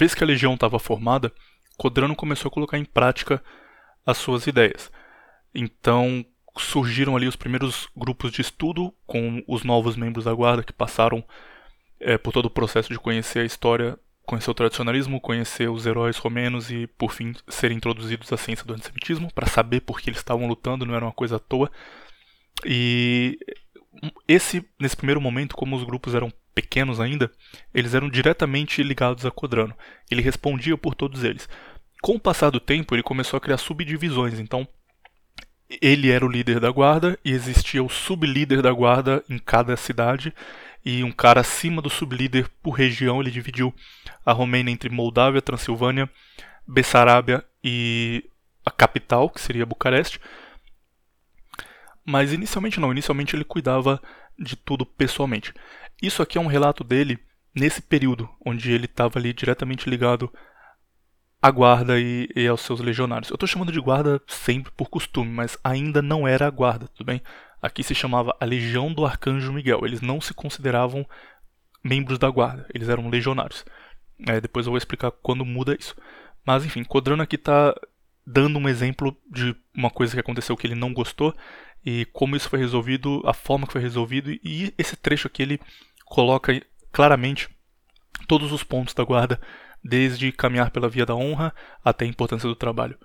vez que a legião estava formada, Codrano começou a colocar em prática as suas ideias. Então surgiram ali os primeiros grupos de estudo com os novos membros da guarda que passaram é, por todo o processo de conhecer a história, conhecer o tradicionalismo, conhecer os heróis romanos e, por fim, serem introduzidos à ciência do antissemitismo, para saber por que eles estavam lutando, não era uma coisa à toa. E esse, nesse primeiro momento, como os grupos eram pequenos ainda, eles eram diretamente ligados a Codrano. Ele respondia por todos eles. Com o passar do tempo, ele começou a criar subdivisões. Então, ele era o líder da guarda e existia o sublíder da guarda em cada cidade. E um cara acima do sublíder por região. Ele dividiu a Romênia entre Moldávia, Transilvânia, Bessarábia e a capital, que seria Bucareste. Mas inicialmente não, inicialmente ele cuidava de tudo pessoalmente. Isso aqui é um relato dele nesse período, onde ele estava ali diretamente ligado à guarda e, e aos seus legionários. Eu estou chamando de guarda sempre por costume, mas ainda não era a guarda, tudo bem? Aqui se chamava a Legião do Arcanjo Miguel. Eles não se consideravam membros da guarda, eles eram legionários. É, depois eu vou explicar quando muda isso. Mas enfim, Codrano aqui está dando um exemplo de uma coisa que aconteceu que ele não gostou e como isso foi resolvido, a forma que foi resolvido, e esse trecho aqui ele coloca claramente todos os pontos da guarda, desde caminhar pela via da honra até a importância do trabalho.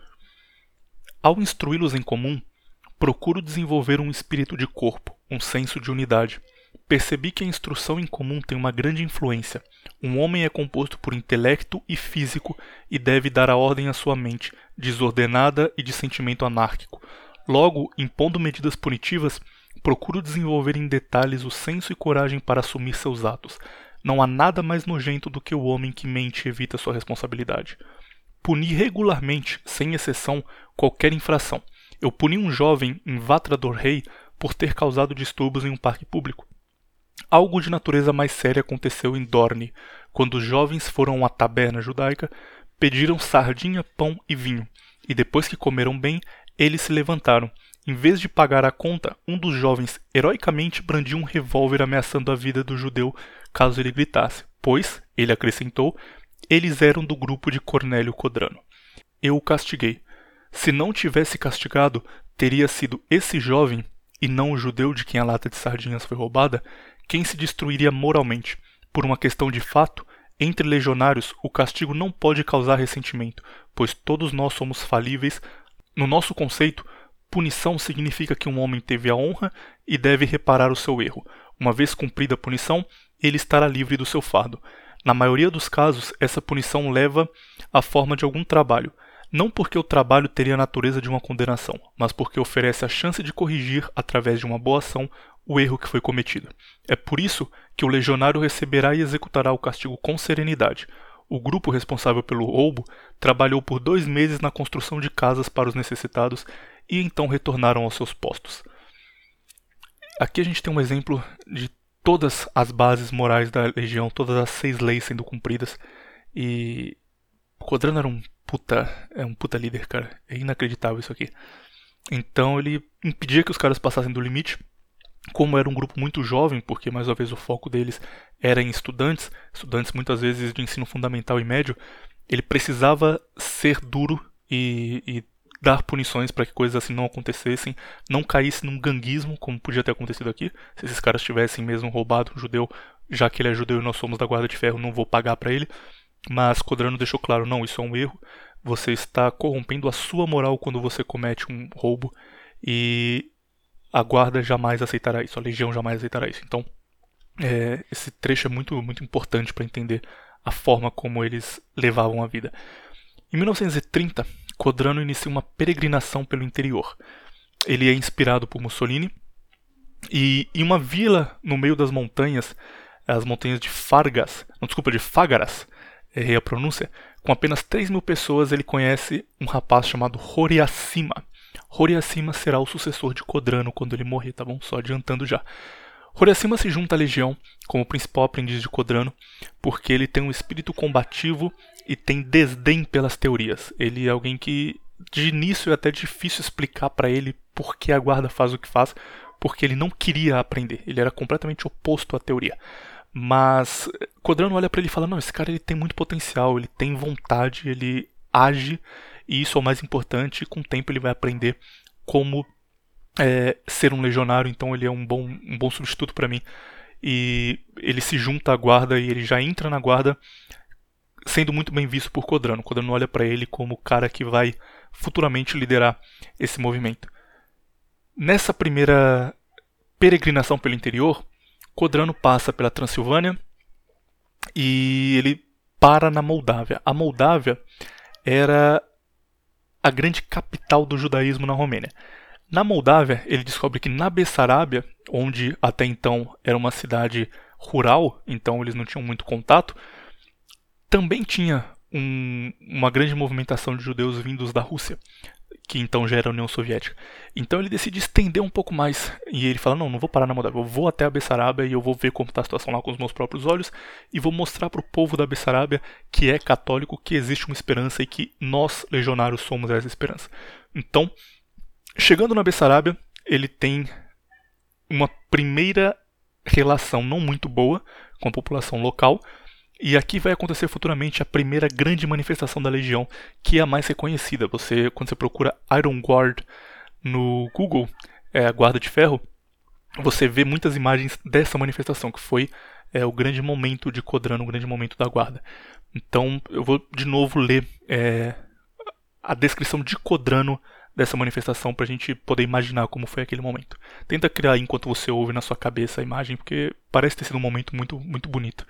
Ao instruí-los em comum, procuro desenvolver um espírito de corpo, um senso de unidade. Percebi que a instrução em comum tem uma grande influência. Um homem é composto por intelecto e físico e deve dar a ordem à sua mente, desordenada e de sentimento anárquico. Logo, impondo medidas punitivas, procuro desenvolver em detalhes o senso e coragem para assumir seus atos. Não há nada mais nojento do que o homem que mente e evita sua responsabilidade. Puni regularmente, sem exceção, qualquer infração. Eu puni um jovem em Vatra do Rei por ter causado distúrbios em um parque público. Algo de natureza mais séria aconteceu em Dorne, quando os jovens foram a uma taberna judaica, pediram sardinha, pão e vinho, e depois que comeram bem, eles se levantaram. Em vez de pagar a conta, um dos jovens heroicamente brandiu um revólver ameaçando a vida do judeu caso ele gritasse, pois, ele acrescentou, eles eram do grupo de Cornélio Codrano. Eu o castiguei. Se não tivesse castigado, teria sido esse jovem, e não o judeu de quem a lata de sardinhas foi roubada, quem se destruiria moralmente. Por uma questão de fato, entre legionários, o castigo não pode causar ressentimento, pois todos nós somos falíveis. No nosso conceito, punição significa que um homem teve a honra e deve reparar o seu erro. Uma vez cumprida a punição, ele estará livre do seu fardo. Na maioria dos casos, essa punição leva à forma de algum trabalho. Não porque o trabalho teria a natureza de uma condenação, mas porque oferece a chance de corrigir, através de uma boa ação, o erro que foi cometido. É por isso que o legionário receberá e executará o castigo com serenidade. O grupo responsável pelo roubo trabalhou por dois meses na construção de casas para os necessitados e então retornaram aos seus postos. Aqui a gente tem um exemplo de todas as bases morais da legião, todas as seis leis sendo cumpridas. E Codrano era um puta, é um puta líder, cara. É inacreditável isso aqui. Então ele impedia que os caras passassem do limite. Como era um grupo muito jovem, porque mais uma vez o foco deles era em estudantes, estudantes muitas vezes de ensino fundamental e médio, ele precisava ser duro e, e dar punições para que coisas assim não acontecessem, não caísse num ganguismo, como podia ter acontecido aqui. Se esses caras tivessem mesmo roubado um judeu, já que ele é judeu e nós somos da Guarda de Ferro, não vou pagar para ele. Mas Codrano deixou claro, não, isso é um erro, você está corrompendo a sua moral quando você comete um roubo e a guarda jamais aceitará isso, a legião jamais aceitará isso. Então, é, esse trecho é muito, muito importante para entender a forma como eles levavam a vida. Em mil novecentos e trinta, Codrano inicia uma peregrinação pelo interior. Ele é inspirado por Mussolini e em uma vila no meio das montanhas, as montanhas de Fargas, não, desculpa, de Fagaras, errei a pronúncia, com apenas três mil pessoas ele conhece um rapaz chamado Horiacima. Horiacima será o sucessor de Codrano quando ele morrer, tá bom? Só adiantando já. Horiacima se junta à legião como principal aprendiz de Codrano porque ele tem um espírito combativo e tem desdém pelas teorias. Ele é alguém que de início é até difícil explicar para ele por que a guarda faz o que faz, porque ele não queria aprender. Ele era completamente oposto à teoria. Mas Codrano olha pra ele e fala, não, esse cara ele tem muito potencial, ele tem vontade, ele age, e isso é o mais importante, e com o tempo ele vai aprender como é, ser um legionário, então ele é um bom, um bom substituto pra mim. E ele se junta à guarda e ele já entra na guarda sendo muito bem visto por Codrano. Codrano olha pra ele como o cara que vai futuramente liderar esse movimento. Nessa primeira peregrinação pelo interior, Codrano passa pela Transilvânia e ele para na Moldávia. A Moldávia era a grande capital do judaísmo na Romênia. Na Moldávia, ele descobre que na Bessarábia, onde até então era uma cidade rural, então eles não tinham muito contato, também tinha um, uma grande movimentação de judeus vindos da Rússia, que então já era a União Soviética. Então ele decide estender um pouco mais, e ele fala, não, não vou parar na Moldávia, eu vou até a Bessarábia e eu vou ver como está a situação lá com os meus próprios olhos, e vou mostrar para o povo da Bessarábia, que é católico, que existe uma esperança e que nós, legionários, somos essa esperança. Então, chegando na Bessarábia, ele tem uma primeira relação não muito boa com a população local, e aqui vai acontecer futuramente a primeira grande manifestação da Legião, que é a mais reconhecida. Você, quando você procura Iron Guard no Google, é, a Guarda de Ferro, você vê muitas imagens dessa manifestação, que foi é, o grande momento de Codrano, o grande momento da Guarda. Então eu vou de novo ler é, a descrição de Codrano dessa manifestação para a gente poder imaginar como foi aquele momento. Tenta criar enquanto você ouve na sua cabeça a imagem, porque parece ter sido um momento muito, muito bonito.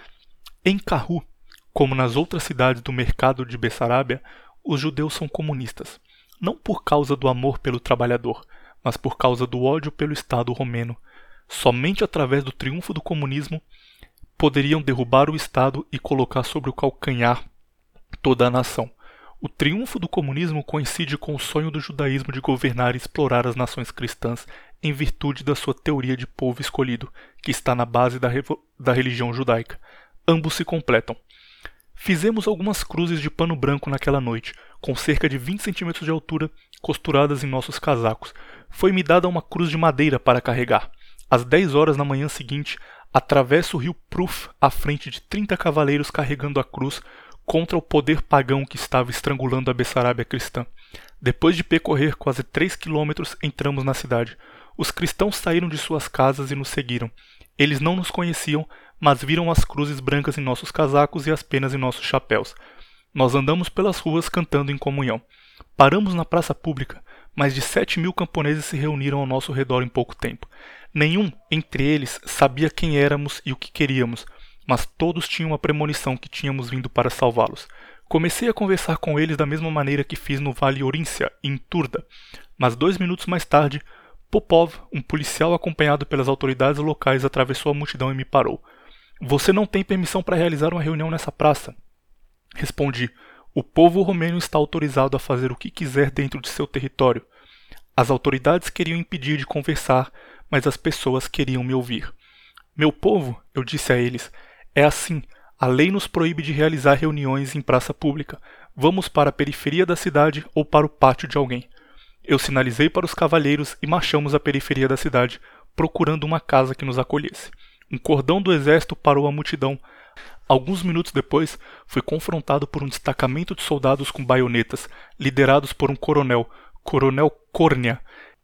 Em Karhu, como nas outras cidades do mercado de Bessarábia, os judeus são comunistas, não por causa do amor pelo trabalhador, mas por causa do ódio pelo Estado romeno. Somente através do triunfo do comunismo poderiam derrubar o Estado e colocar sobre o calcanhar toda a nação. O triunfo do comunismo coincide com o sonho do judaísmo de governar e explorar as nações cristãs em virtude da sua teoria de povo escolhido, que está na base da, da religião judaica. Ambos se completam. Fizemos algumas cruzes de pano branco naquela noite, com cerca de vinte centímetros de altura, costuradas em nossos casacos. Foi-me dada uma cruz de madeira para carregar. Às dez horas na manhã seguinte, atravesso o rio Pruf à frente de trinta cavaleiros carregando a cruz contra o poder pagão que estava estrangulando a Bessarábia cristã. Depois de percorrer quase três quilômetros, entramos na cidade. Os cristãos saíram de suas casas e nos seguiram. Eles não nos conheciam, mas viram as cruzes brancas em nossos casacos e as penas em nossos chapéus. Nós andamos pelas ruas cantando em comunhão. Paramos na praça pública. Mais de sete mil camponeses se reuniram ao nosso redor em pouco tempo. Nenhum, entre eles, sabia quem éramos e o que queríamos, mas todos tinham a premonição que tínhamos vindo para salvá-los. Comecei a conversar com eles da mesma maneira que fiz no Vale Oríncia, em Turda, mas dois minutos mais tarde, Popov, um policial acompanhado pelas autoridades locais, atravessou a multidão e me parou. Você não tem permissão para realizar uma reunião nessa praça. Respondi. O povo romeno está autorizado a fazer o que quiser dentro de seu território. As autoridades queriam impedir de conversar, mas as pessoas queriam me ouvir. Meu povo, eu disse a eles, é assim. A lei nos proíbe de realizar reuniões em praça pública. Vamos para a periferia da cidade ou para o pátio de alguém. Eu sinalizei para os cavalheiros e marchamos à periferia da cidade, procurando uma casa que nos acolhesse. Um cordão do exército parou a multidão. Alguns minutos depois, fui confrontado por um destacamento de soldados com baionetas, liderados por um coronel, Coronel Kornia.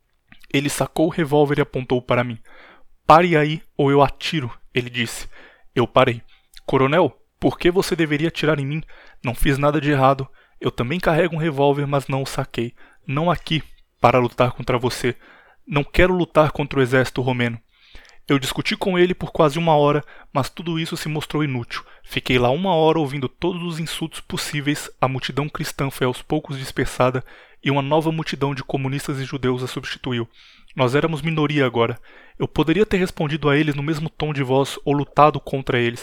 Ele sacou o revólver e apontou para mim. Pare aí ou eu atiro, ele disse. Eu parei. Coronel, por que você deveria atirar em mim? Não fiz nada de errado. Eu também carrego um revólver, mas não o saquei. Não aqui, para lutar contra você. Não quero lutar contra o exército romeno. Eu discuti com ele por quase uma hora, mas tudo isso se mostrou inútil. Fiquei lá uma hora ouvindo todos os insultos possíveis, a multidão cristã foi aos poucos dispersada e uma nova multidão de comunistas e judeus a substituiu. Nós éramos minoria agora. Eu poderia ter respondido a eles no mesmo tom de voz ou lutado contra eles.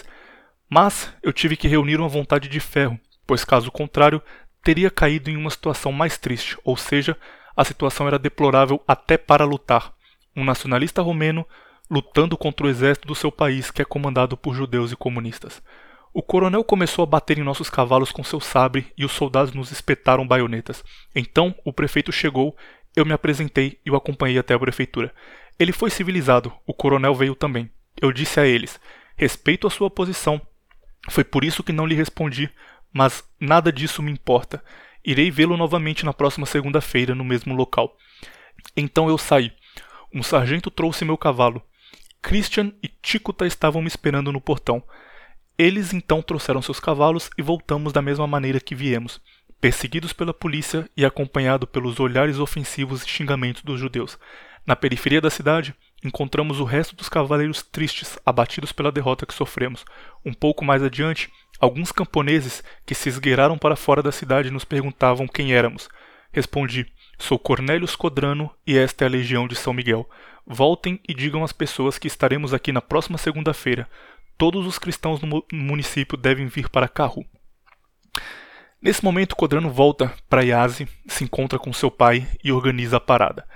Mas eu tive que reunir uma vontade de ferro, pois caso contrário, teria caído em uma situação mais triste, ou seja, a situação era deplorável até para lutar. Um nacionalista romeno lutando contra o exército do seu país, que é comandado por judeus e comunistas. O coronel começou a bater em nossos cavalos com seu sabre e os soldados nos espetaram baionetas. Então, o prefeito chegou, eu me apresentei e o acompanhei até a prefeitura. Ele foi civilizado, o coronel veio também. Eu disse a eles, Respeito a sua posição. Foi por isso que não lhe respondi, mas nada disso me importa. Irei vê-lo novamente na próxima segunda-feira, no mesmo local. Então eu saí. Um sargento trouxe meu cavalo. Christian e Chikuta estavam me esperando no portão. Eles então trouxeram seus cavalos e voltamos da mesma maneira que viemos, perseguidos pela polícia e acompanhado pelos olhares ofensivos e xingamentos dos judeus. Na periferia da cidade, encontramos o resto dos cavaleiros tristes, abatidos pela derrota que sofremos. Um pouco mais adiante, alguns camponeses que se esgueiraram para fora da cidade nos perguntavam quem éramos. Respondi: sou Cornélio Codrano e esta é a Legião de São Miguel. Voltem e digam às pessoas que estaremos aqui na próxima segunda-feira. Todos os cristãos no município devem vir para Carru. Nesse momento, Codrano volta para Iase, se encontra com seu pai e organiza a parada.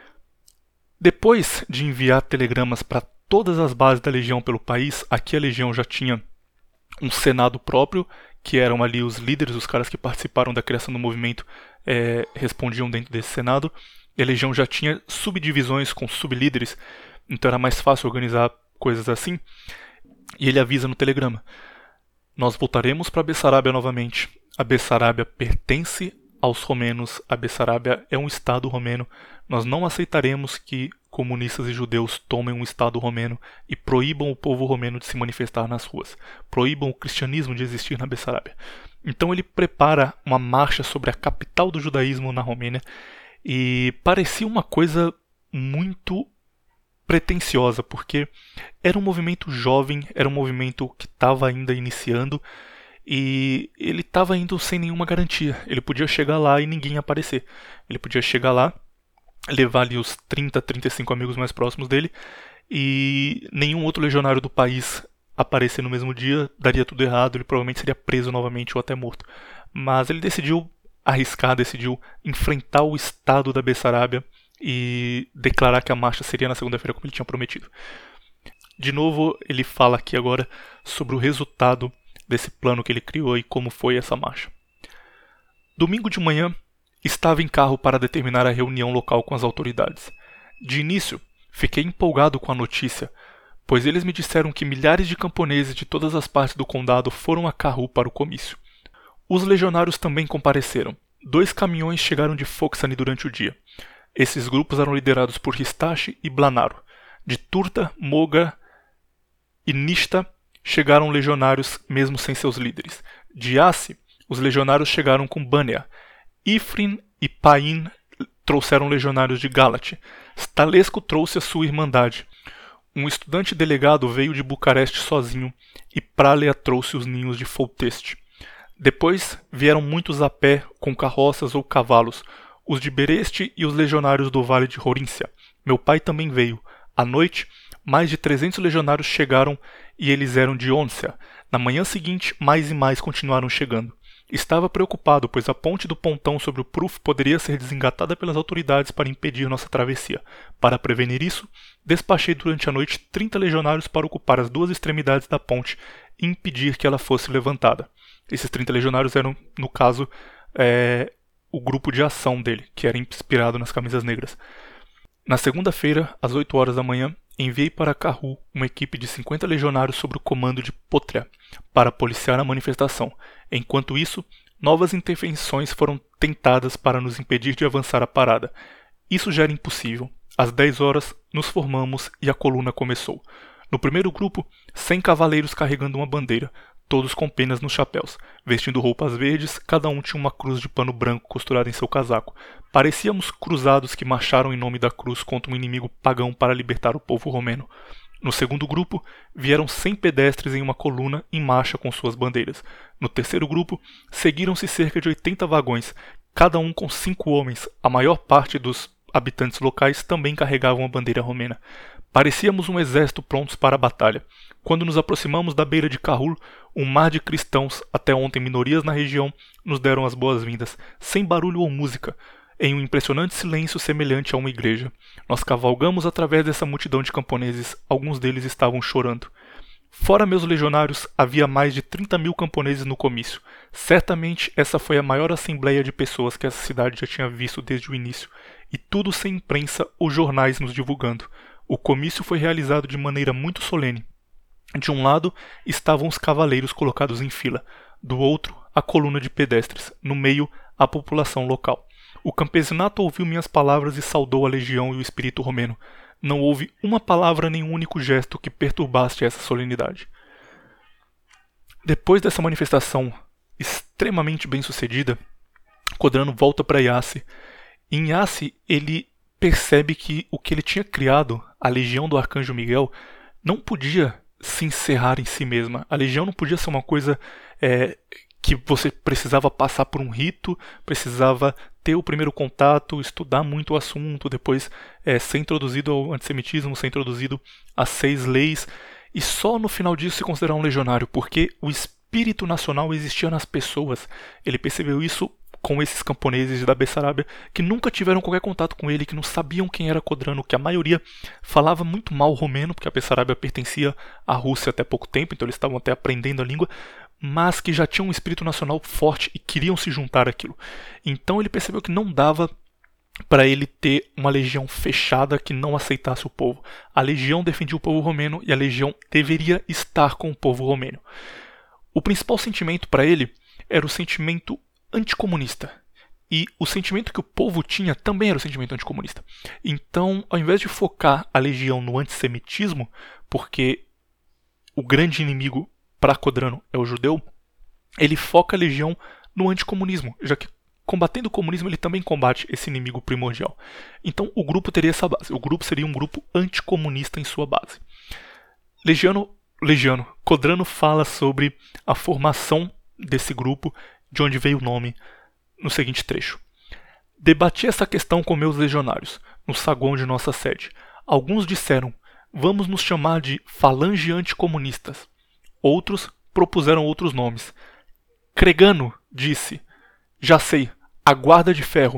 Depois de enviar telegramas para todas as bases da Legião pelo país, aqui a Legião já tinha um senado próprio, que eram ali os líderes, os caras que participaram da criação do movimento, é, respondiam dentro desse senado. E a Legião já tinha subdivisões com sublíderes, então era mais fácil organizar coisas assim. E ele avisa no telegrama: nós voltaremos para Bessarábia novamente. A Bessarábia pertence aos romenos, a Bessarábia é um estado romeno. Nós não aceitaremos que comunistas e judeus tomem um estado romeno e proíbam o povo romeno de se manifestar nas ruas, proíbam o cristianismo de existir na Bessarábia. Então ele prepara uma marcha sobre a capital do judaísmo na Romênia e parecia uma coisa muito pretensiosa, porque era um movimento jovem, era um movimento que estava ainda iniciando e ele estava indo sem nenhuma garantia. Ele podia chegar lá e ninguém aparecer. Ele podia chegar lá, levar ali os trinta, trinta e cinco amigos mais próximos dele e nenhum outro legionário do país aparecer no mesmo dia, daria tudo errado, ele provavelmente seria preso novamente ou até morto. Mas ele decidiu arriscar, decidiu enfrentar o estado da Bessarábia e declarar que a marcha seria na segunda-feira como ele tinha prometido. De novo, ele fala aqui agora sobre o resultado desse plano que ele criou e como foi essa marcha. Domingo de manhã, estava em carro para determinar a reunião local com as autoridades. De início, fiquei empolgado com a notícia, pois eles me disseram que milhares de camponeses de todas as partes do condado foram a Carru para o comício. Os legionários também compareceram. Dois caminhões chegaram de Foxani durante o dia. Esses grupos eram liderados por Ristache e Blanaro. De Turta, Moga e Nista chegaram legionários mesmo sem seus líderes. De Asse, os legionários chegaram com Bânia. Ifrin e Pain trouxeram legionários de Galate. Stalesco trouxe a sua irmandade. Um estudante delegado veio de Bucareste sozinho e Prálea trouxe os ninhos de Folteste. Depois vieram muitos a pé, com carroças ou cavalos, os de Bereste e os legionários do Vale de Horíncia. Meu pai também veio. À noite, mais de trezentos legionários chegaram e eles eram de Ôncia. Na manhã seguinte, mais e mais continuaram chegando. Estava preocupado, pois a ponte do pontão sobre o Pruf poderia ser desengatada pelas autoridades para impedir nossa travessia. Para prevenir isso, despachei durante a noite trinta legionários para ocupar as duas extremidades da ponte e impedir que ela fosse levantada. Esses trinta legionários eram, no caso, é, o grupo de ação dele, que era inspirado nas camisas negras. Na segunda-feira, às oito horas da manhã, enviei para Carru uma equipe de cinquenta legionários sob o comando de Potrea para policiar a manifestação. Enquanto isso, novas intervenções foram tentadas para nos impedir de avançar a parada. Isso já era impossível. Às dez horas, nos formamos e a coluna começou. No primeiro grupo, cem cavaleiros carregando uma bandeira, todos com penas nos chapéus, vestindo roupas verdes, cada um tinha uma cruz de pano branco costurada em seu casaco. Parecíamos cruzados que marcharam em nome da cruz contra um inimigo pagão para libertar o povo romeno. No segundo grupo, vieram cem pedestres em uma coluna em marcha com suas bandeiras. No terceiro grupo, seguiram-se cerca de oitenta vagões, cada um com cinco homens. A maior parte dos habitantes locais também carregavam a bandeira romena. Parecíamos um exército prontos para a batalha. Quando nos aproximamos da beira de Carru, um mar de cristãos, até ontem minorias na região, nos deram as boas-vindas, sem barulho ou música, em um impressionante silêncio semelhante a uma igreja. Nós cavalgamos através dessa multidão de camponeses, alguns deles estavam chorando. Fora meus legionários, havia mais de trinta mil camponeses no comício. Certamente essa foi a maior assembleia de pessoas que essa cidade já tinha visto desde o início, e tudo sem imprensa ou jornais nos divulgando. O comício foi realizado de maneira muito solene. De um lado estavam os cavaleiros colocados em fila, do outro a coluna de pedestres, no meio a população local. O campesinato ouviu minhas palavras e saudou a legião e o espírito romeno. Não houve uma palavra nem um único gesto que perturbasse essa solenidade. Depois dessa manifestação extremamente bem sucedida, Codrano volta para Iasse. Em Iasse, ele percebe que o que ele tinha criado, a Legião do Arcanjo Miguel, não podia se encerrar em si mesma. A Legião não podia ser uma coisa é, que você precisava passar por um rito, precisava ter o primeiro contato, estudar muito o assunto, depois é, ser introduzido ao antissemitismo, ser introduzido às seis leis, e só no final disso se considerar um legionário, porque o espírito nacional existia nas pessoas. Ele percebeu isso com esses camponeses da Bessarabia, que nunca tiveram qualquer contato com ele, que não sabiam quem era Codrano, que a maioria falava muito mal romeno, porque a Bessarabia pertencia à Rússia até pouco tempo, então eles estavam até aprendendo a língua, mas que já tinham um espírito nacional forte e queriam se juntar àquilo. Então ele percebeu que não dava para ele ter uma legião fechada que não aceitasse o povo. A legião defendia o povo romeno e a legião deveria estar com o povo romeno. O principal sentimento para ele era o sentimento anticomunista. E o sentimento que o povo tinha também era o sentimento anticomunista. Então, ao invés de focar a legião no antissemitismo, porque o grande inimigo para Codrano é o judeu, ele foca a legião no anticomunismo, já que combatendo o comunismo ele também combate esse inimigo primordial. Então o grupo teria essa base, o grupo seria um grupo anticomunista em sua base. Legiano, Legiano, Codrano fala sobre a formação desse grupo, de onde veio o nome, no seguinte trecho. Debati essa questão com meus legionários, no saguão de nossa sede. Alguns disseram, vamos nos chamar de falange anticomunistas. Outros propuseram outros nomes. Cregano disse, já sei, a guarda de ferro.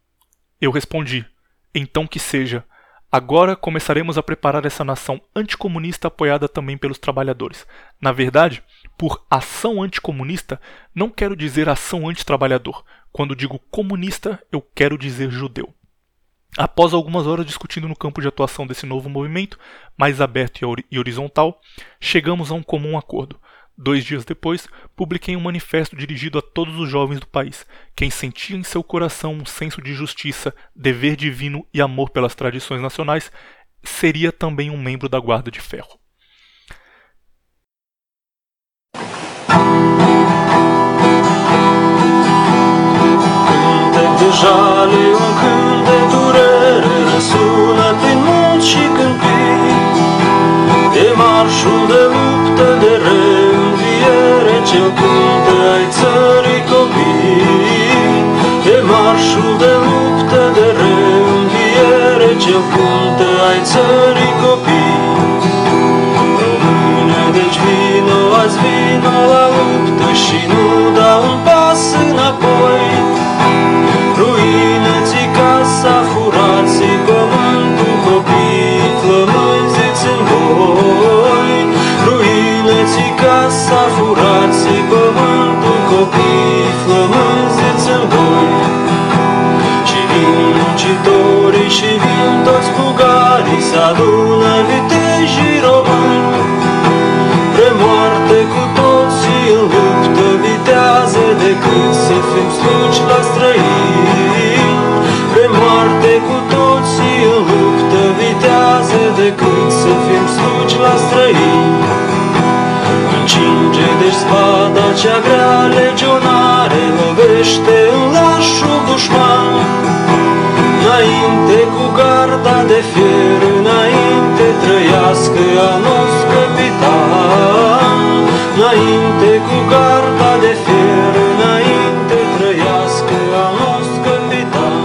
Eu respondi, então que seja. Agora começaremos a preparar essa nação anticomunista apoiada também pelos trabalhadores. Na verdade, por ação anticomunista, não quero dizer ação antitrabalhador. Quando digo comunista, eu quero dizer judeu. Após algumas horas discutindo no campo de atuação desse novo movimento, mais aberto e horizontal, chegamos a um comum acordo. Dois dias depois, publiquei um manifesto dirigido a todos os jovens do país. Quem sentia em seu coração um senso de justiça, dever divino e amor pelas tradições nacionais, seria também um membro da Guarda de Ferro. De jale, um cânt de durere răsună prin munți și câmpii, de marșul de luptă, de reînviere ce-l cântă ai țării copii, de marșul de luptă, de reînviere ce-l cântă ai țării copii. Române, deci vino, azi vino la luptă și nu da un pas înapoi. Ruină-ți casa, furați pământul, copii flămânziți în voi. Ruină-ți casa, furați pământul, copii flămânziți în voi. Și vin muncitorii și vin toți bulgarii, se adună vitejii români. Pre moarte cu toții în luptă, vitează decât să fim slugi la străini. Pre moarte cu toții în luptă, vitează decât să fim slugi la străini. Încinge deci spada cea grea legionare, lovește în lașul dușman. Înainte cu garda de fier, înainte trăiască al nostru capitan. Înainte cu garda de fier, înainte trăiască al nostru capitan.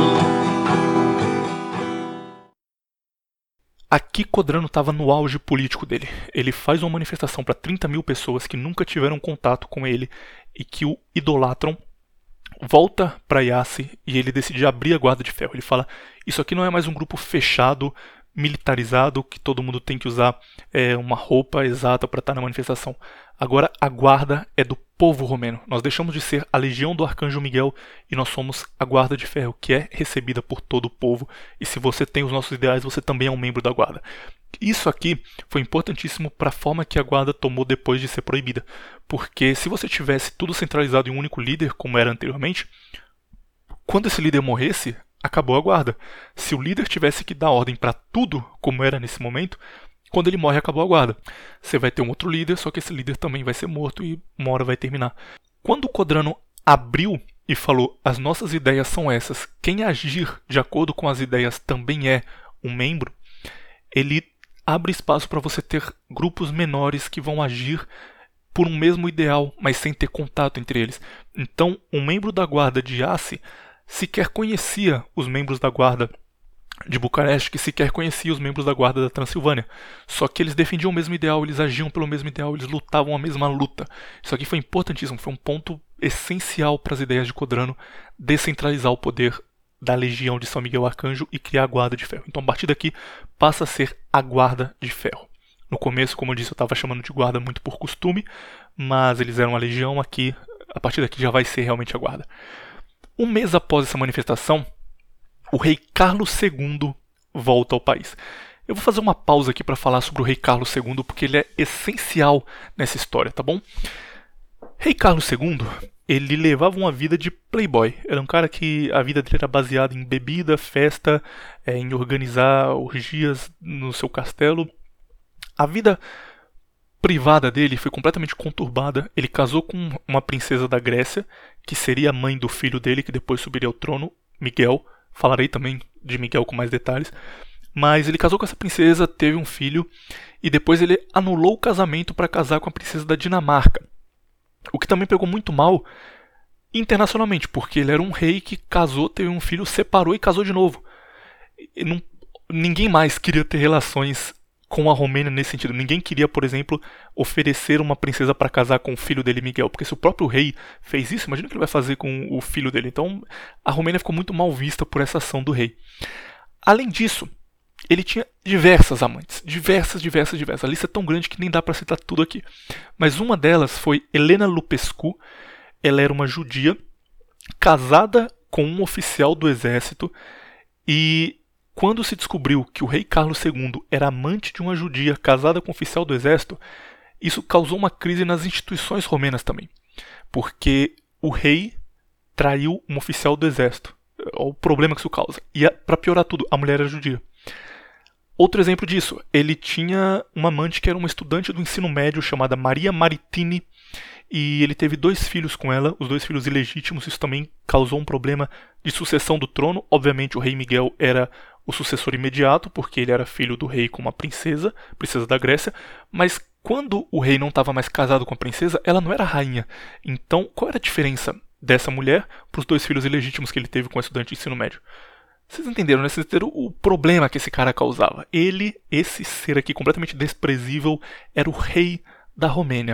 Aqui Codrano estava no auge político dele. Ele faz uma manifestação para trinta mil pessoas que nunca tiveram contato com ele e que o idolatram. Volta para Iasse e ele decide abrir a Guarda de Ferro. Ele fala, isso aqui não é mais um grupo fechado, militarizado, que todo mundo tem que usar é, uma roupa exata para estar na manifestação. Agora a guarda é do povo romeno. Nós deixamos de ser a Legião do Arcanjo Miguel e nós somos a Guarda de Ferro, que é recebida por todo o povo. E se você tem os nossos ideais, você também é um membro da guarda. Isso aqui foi importantíssimo para a forma que a guarda tomou depois de ser proibida, porque se você tivesse tudo centralizado em um único líder, como era anteriormente, quando esse líder morresse, acabou a guarda. Se o líder tivesse que dar ordem para tudo, como era nesse momento, quando ele morre, acabou a guarda. Você vai ter um outro líder, só que esse líder também vai ser morto e uma hora vai terminar. Quando o Codrano abriu e falou, as nossas ideias são essas, quem agir de acordo com as ideias também é um membro, ele abre espaço para você ter grupos menores que vão agir por um mesmo ideal, mas sem ter contato entre eles. Então, um membro da guarda de Iași sequer conhecia os membros da guarda de Bucareste, que sequer conhecia os membros da guarda da Transilvânia. Só que eles defendiam o mesmo ideal, eles agiam pelo mesmo ideal, eles lutavam a mesma luta. Isso aqui foi importantíssimo, foi um ponto essencial para as ideias de Codrano descentralizar o poder da Legião de São Miguel Arcanjo e criar a Guarda de Ferro. Então, a partir daqui, passa a ser a Guarda de Ferro. No começo, como eu disse, eu estava chamando de guarda muito por costume, mas eles eram a Legião. Aqui, a partir daqui, já vai ser realmente a Guarda. Um mês após essa manifestação, o rei Carlos segundo volta ao país. Eu vou fazer uma pausa aqui para falar sobre o rei Carlos segundo, porque ele é essencial nessa história, tá bom? Rei Carlos segundo, ele levava uma vida de playboy. Era um cara que a vida dele era baseada em bebida, festa, é, em organizar orgias no seu castelo. A vida privada dele foi completamente conturbada. Ele casou com uma princesa da Grécia, que seria a mãe do filho dele, que depois subiria ao trono, Miguel. Falarei também de Miguel com mais detalhes. Mas ele casou com essa princesa, teve um filho, e depois ele anulou o casamento para casar com a princesa da Dinamarca. O que também pegou muito mal internacionalmente, porque ele era um rei que casou, teve um filho, separou e casou de novo. E não, ninguém mais queria ter relações com a Romênia nesse sentido. Ninguém queria, por exemplo, oferecer uma princesa para casar com o filho dele, Miguel, porque se o próprio rei fez isso, imagina o que ele vai fazer com o filho dele. Então, a Romênia ficou muito mal vista por essa ação do rei. Além disso, ele tinha diversas amantes, diversas, diversas, diversas. A lista é tão grande que nem dá para citar tudo aqui. Mas uma delas foi Helena Lupescu. Ela era uma judia, casada com um oficial do exército, e quando se descobriu que o rei Carlos segundo era amante de uma judia casada com um oficial do exército, isso causou uma crise nas instituições romenas também, porque o rei traiu um oficial do exército. Olha o problema que isso causa. E para piorar tudo, a mulher era judia. Outro exemplo disso, ele tinha uma amante que era uma estudante do ensino médio chamada Maria Maritini, e ele teve dois filhos com ela, os dois filhos ilegítimos. Isso também causou um problema de sucessão do trono. Obviamente o rei Miguel era o sucessor imediato, porque ele era filho do rei com uma princesa, princesa da Grécia, mas quando o rei não estava mais casado com a princesa, ela não era rainha. Então, qual era a diferença dessa mulher para os dois filhos ilegítimos que ele teve com a estudante de ensino médio? Vocês entenderam, né? Vocês entenderam o problema que esse cara causava. Ele, esse ser aqui completamente desprezível, era o rei da Romênia.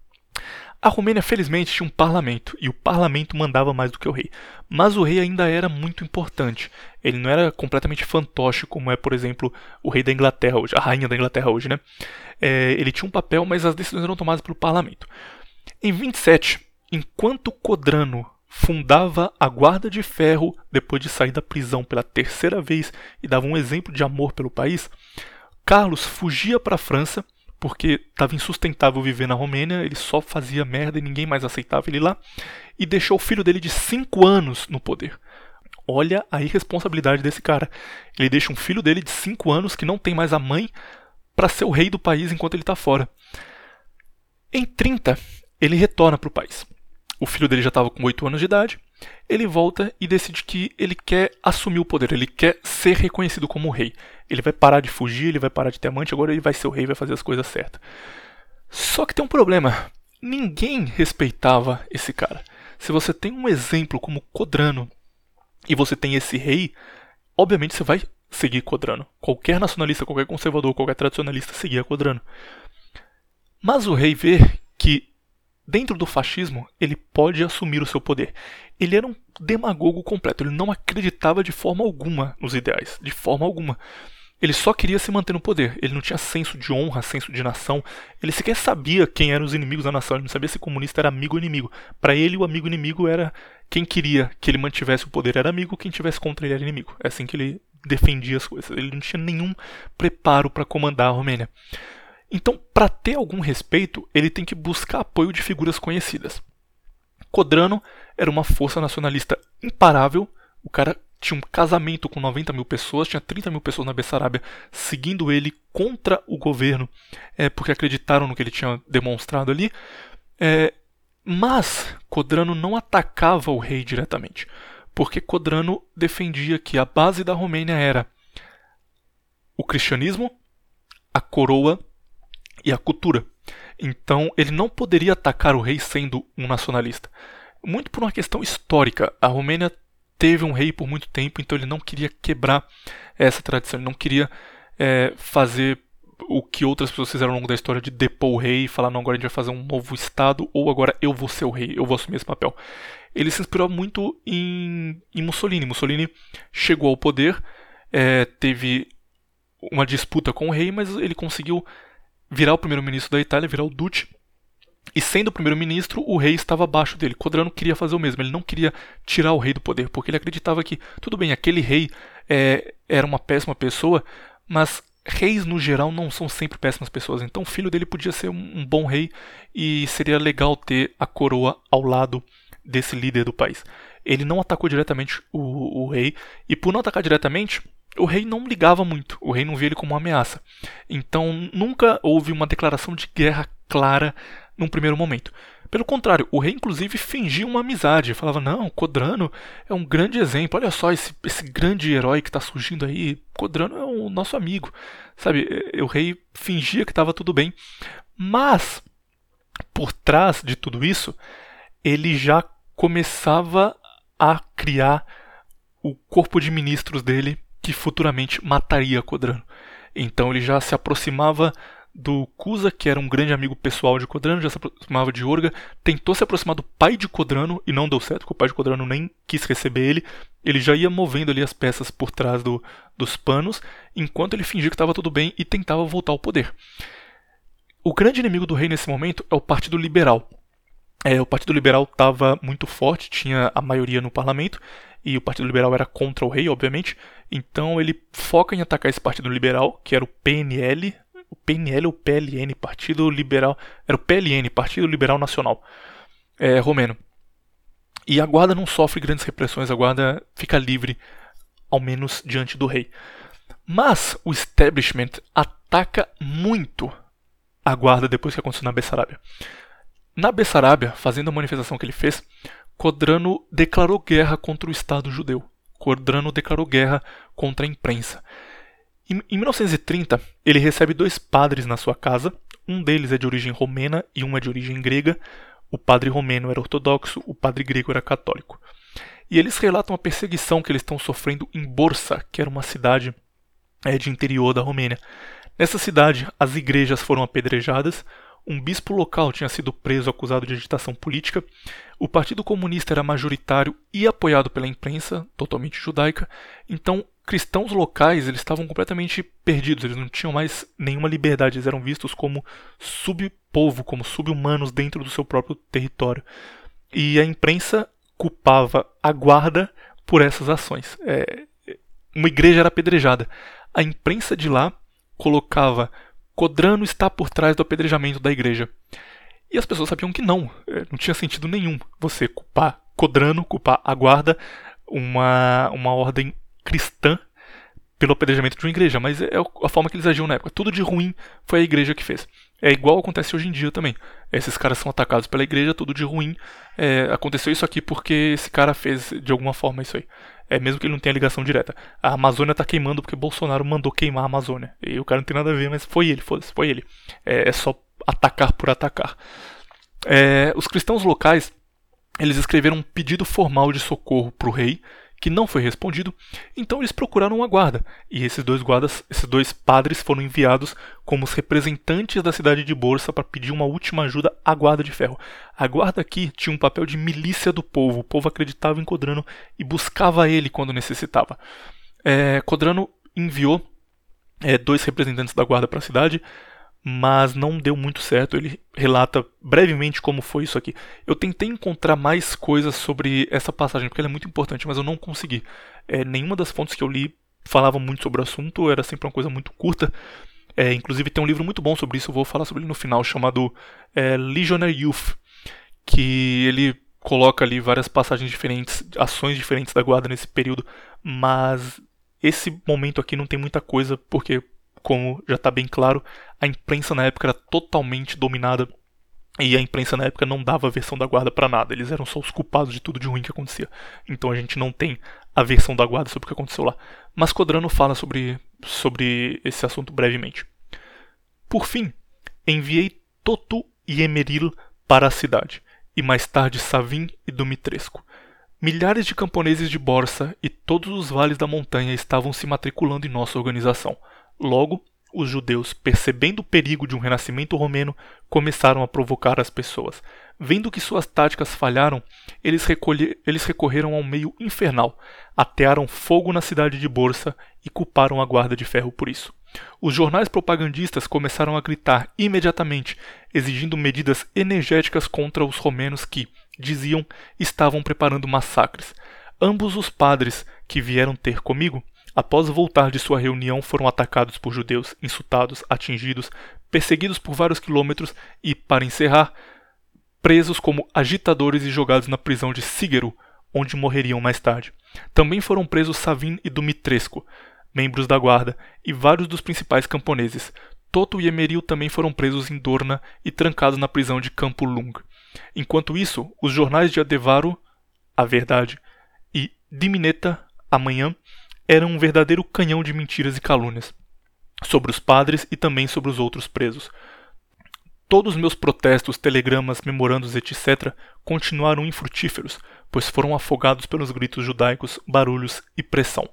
A Romênia, felizmente, tinha um parlamento, e o parlamento mandava mais do que o rei. Mas o rei ainda era muito importante. Ele não era completamente fantoche, como é, por exemplo, o rei da Inglaterra hoje, a rainha da Inglaterra hoje, né? É, ele tinha um papel, mas as decisões eram tomadas pelo parlamento. Em vinte e sete, enquanto Codrano fundava a Guarda de Ferro, depois de sair da prisão pela terceira vez e dava um exemplo de amor pelo país, Carlos fugia para a França, porque estava insustentável viver na Romênia, ele só fazia merda e ninguém mais aceitava ele lá, e deixou o filho dele de cinco anos no poder. Olha a irresponsabilidade desse cara. Ele deixa um filho dele de cinco anos, que não tem mais a mãe, para ser o rei do país enquanto ele está fora. Em trinta, ele retorna para o país. O filho dele já estava com oito anos de idade. Ele volta e decide que ele quer assumir o poder, ele quer ser reconhecido como rei. Ele vai parar de fugir, ele vai parar de ter amante, agora ele vai ser o rei, vai fazer as coisas certas. Só que tem um problema. Ninguém respeitava esse cara. Se você tem um exemplo como Codrano e você tem esse rei, obviamente você vai seguir Codrano. Qualquer nacionalista, qualquer conservador, qualquer tradicionalista seguia Codrano. Mas o rei vê que dentro do fascismo, ele pode assumir o seu poder. Ele era um demagogo completo, ele não acreditava de forma alguma nos ideais, de forma alguma. Ele só queria se manter no poder, ele não tinha senso de honra, senso de nação, ele sequer sabia quem eram os inimigos da nação, ele não sabia se comunista era amigo ou inimigo. Para ele, o amigo inimigo era quem queria que ele mantivesse o poder era amigo, quem tivesse contra ele era inimigo. É assim que ele defendia as coisas. Ele não tinha nenhum preparo para comandar a Romênia. Então, para ter algum respeito, ele tem que buscar apoio de figuras conhecidas. Codrano era uma força nacionalista imparável. O cara tinha um casamento com noventa mil pessoas, tinha trinta mil pessoas na Bessarabia seguindo ele contra o governo, é, porque acreditaram no que ele tinha demonstrado ali. É, mas Codrano não atacava o rei diretamente, porque Codrano defendia que a base da Romênia era o cristianismo, a coroa e a cultura. Então ele não poderia atacar o rei sendo um nacionalista. Muito por uma questão histórica. A Romênia teve um rei por muito tempo, então ele não queria quebrar essa tradição. Ele não queria é, fazer o que outras pessoas fizeram ao longo da história de depor o rei e falar, não, agora a gente vai fazer um novo estado, ou agora eu vou ser o rei, eu vou assumir esse papel. Ele se inspirou muito em, em Mussolini. Mussolini chegou ao poder, é, teve uma disputa com o rei, mas ele conseguiu virar o primeiro-ministro da Itália, virar o Duce, e sendo o primeiro-ministro, o rei estava abaixo dele. Codrano queria fazer o mesmo, ele não queria tirar o rei do poder, porque ele acreditava que, tudo bem, aquele rei é, era uma péssima pessoa, mas reis no geral não são sempre péssimas pessoas, então o filho dele podia ser um, um bom rei e seria legal ter a coroa ao lado desse líder do país. Ele não atacou diretamente o, o rei, e por não atacar diretamente, o rei não ligava muito, o rei não via ele como uma ameaça. Então nunca houve uma declaração de guerra clara num primeiro momento. Pelo contrário, o rei inclusive fingia uma amizade, falava, não, Codrano é um grande exemplo, olha só esse, esse grande herói que está surgindo aí, Codrano é o nosso amigo, sabe, o rei fingia que estava tudo bem, mas por trás de tudo isso, ele já começava a criar o corpo de ministros dele que futuramente mataria Codrano. Então ele já se aproximava do Cusa, que era um grande amigo pessoal de Codrano, já se aproximava de Orga, tentou se aproximar do pai de Codrano e não deu certo, porque o pai de Codrano nem quis receber ele. Ele já ia movendo ali as peças por trás do, dos panos, enquanto ele fingia que estava tudo bem e tentava voltar ao poder. O grande inimigo do rei nesse momento é o Partido Liberal. É, o Partido Liberal estava muito forte, tinha a maioria no parlamento, e o Partido Liberal era contra o rei, obviamente. Então ele foca em atacar esse Partido Liberal, que era o P N L, o P N L ou P L N, Partido Liberal, era o P L N, Partido Liberal Nacional, é, romeno. E a guarda não sofre grandes repressões, a guarda fica livre, ao menos diante do rei. Mas o establishment ataca muito a guarda depois que aconteceu na Bessarabia. Na Bessarabia, fazendo a manifestação que ele fez, Codrano declarou guerra contra o Estado judeu. Codrano declarou guerra contra a imprensa. Em mil novecentos e trinta, ele recebe dois padres na sua casa. Um deles é de origem romena e um é de origem grega. O padre romeno era ortodoxo, o padre grego era católico. E eles relatam a perseguição que eles estão sofrendo em Borsa, que era uma cidade é, de interior da Romênia. Nessa cidade, as igrejas foram apedrejadas. Um bispo local tinha sido preso acusado de agitação política. O Partido Comunista era majoritário e apoiado pela imprensa, totalmente judaica. Então, cristãos locais eles estavam completamente perdidos, eles não tinham mais nenhuma liberdade, eles eram vistos como subpovo, como sub-humanos dentro do seu próprio território. E a imprensa culpava a guarda por essas ações. É, uma igreja era apedrejada. A imprensa de lá colocava Codrano está por trás do apedrejamento da igreja. E as pessoas sabiam que não, não tinha sentido nenhum você culpar Codrano, culpar a guarda, uma, uma ordem cristã, pelo apedrejamento de uma igreja, mas é a forma que eles agiam na época. Tudo de ruim foi a igreja que fez. É igual acontece hoje em dia também. Esses caras são atacados pela igreja, tudo de ruim. É, aconteceu isso aqui porque esse cara fez de alguma forma isso aí. É, mesmo que ele não tenha ligação direta. A Amazônia está queimando porque Bolsonaro mandou queimar a Amazônia. E o cara não tem nada a ver, mas foi ele, foda-se, foi ele. É, é só atacar por atacar. É, os cristãos locais, eles escreveram um pedido formal de socorro para o rei, que não foi respondido, então eles procuraram uma guarda, e esses dois guardas, esses dois padres foram enviados como os representantes da cidade de Borsa para pedir uma última ajuda à guarda de ferro. A guarda aqui tinha um papel de milícia do povo, o povo acreditava em Codrano e buscava ele quando necessitava. É, Codrano enviou é, dois representantes da guarda para a cidade, mas não deu muito certo. Ele relata brevemente como foi isso aqui. Eu tentei encontrar mais coisas sobre essa passagem, porque ela é muito importante, mas eu não consegui. É, nenhuma das fontes que eu li falava muito sobre o assunto, era sempre uma coisa muito curta. É, inclusive tem um livro muito bom sobre isso, eu vou falar sobre ele no final, chamado é, Legionary Youth, que ele coloca ali várias passagens diferentes, ações diferentes da guarda nesse período, mas esse momento aqui não tem muita coisa, porque, como já está bem claro, a imprensa na época era totalmente dominada, e a imprensa na época não dava a versão da guarda para nada, eles eram só os culpados de tudo de ruim que acontecia. Então a gente não tem a versão da guarda sobre o que aconteceu lá. Mas Codrano fala sobre, sobre esse assunto brevemente. Por fim, enviei Toto e Emeril para a cidade, e mais tarde Savin e Dumitrescu. Milhares de camponeses de Borsa e todos os vales da montanha estavam se matriculando em nossa organização. Logo, os judeus, percebendo o perigo de um renascimento romeno, começaram a provocar as pessoas. Vendo que suas táticas falharam, eles, recolhe... eles recorreram ao meio infernal, atearam fogo na cidade de Borsa e culparam a guarda de ferro por isso. Os jornais propagandistas começaram a gritar imediatamente, exigindo medidas energéticas contra os romenos que, diziam, estavam preparando massacres. Ambos os padres que vieram ter comigo, após voltar de sua reunião, foram atacados por judeus, insultados, atingidos, perseguidos por vários quilômetros e, para encerrar, presos como agitadores e jogados na prisão de Sigero, onde morreriam mais tarde. Também foram presos Savin e Dumitrescu, membros da guarda, e vários dos principais camponeses. Toto e Emeril também foram presos em Dorna e trancados na prisão de Campo Lung. Enquanto isso, os jornais de Adevaro, A Verdade, e Dimineta, Amanhã, eram um verdadeiro canhão de mentiras e calúnias sobre os padres e também sobre os outros presos. Todos meus protestos, telegramas, memorandos, etcétera continuaram infrutíferos, pois foram afogados pelos gritos judaicos, barulhos e pressão.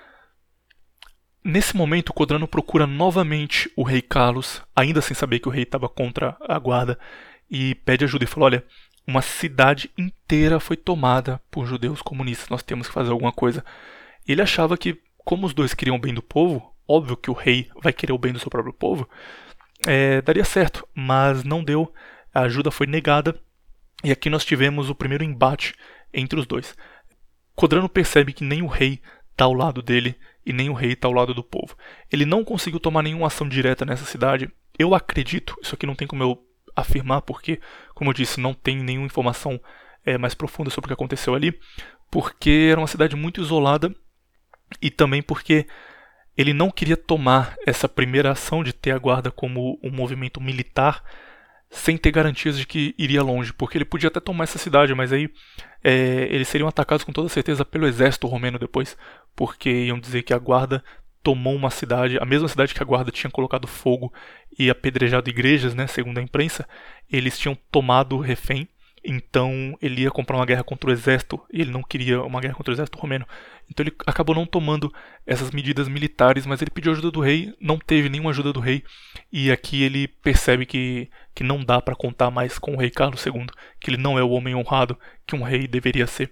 Nesse momento, Codrano procura novamente o rei Carlos, ainda sem saber que o rei estava contra a guarda, e pede ajuda e fala: olha, uma cidade inteira foi tomada por judeus comunistas, nós temos que fazer alguma coisa. Ele achava que, como os dois queriam o bem do povo, óbvio que o rei vai querer o bem do seu próprio povo, é, daria certo, mas não deu, a ajuda foi negada, e aqui nós tivemos o primeiro embate entre os dois. Codrano percebe que nem o rei está ao lado dele, e nem o rei está ao lado do povo. Ele não conseguiu tomar nenhuma ação direta nessa cidade. Eu acredito, isso aqui não tem como eu afirmar, porque, como eu disse, não tem nenhuma informação é, mais profunda sobre o que aconteceu ali, porque era uma cidade muito isolada, e também porque ele não queria tomar essa primeira ação de ter a guarda como um movimento militar sem ter garantias de que iria longe, porque ele podia até tomar essa cidade, mas aí é, eles seriam atacados com toda certeza pelo exército romeno depois, porque iam dizer que a guarda tomou uma cidade, a mesma cidade que a guarda tinha colocado fogo e apedrejado igrejas, né, segundo a imprensa, eles tinham tomado refém. Então ele ia comprar uma guerra contra o exército, e ele não queria uma guerra contra o exército romeno. Então ele acabou não tomando essas medidas militares, mas ele pediu ajuda do rei, não teve nenhuma ajuda do rei, e aqui ele percebe que, que não dá para contar mais com o rei Carlos segundo, que ele não é o homem honrado que um rei deveria ser.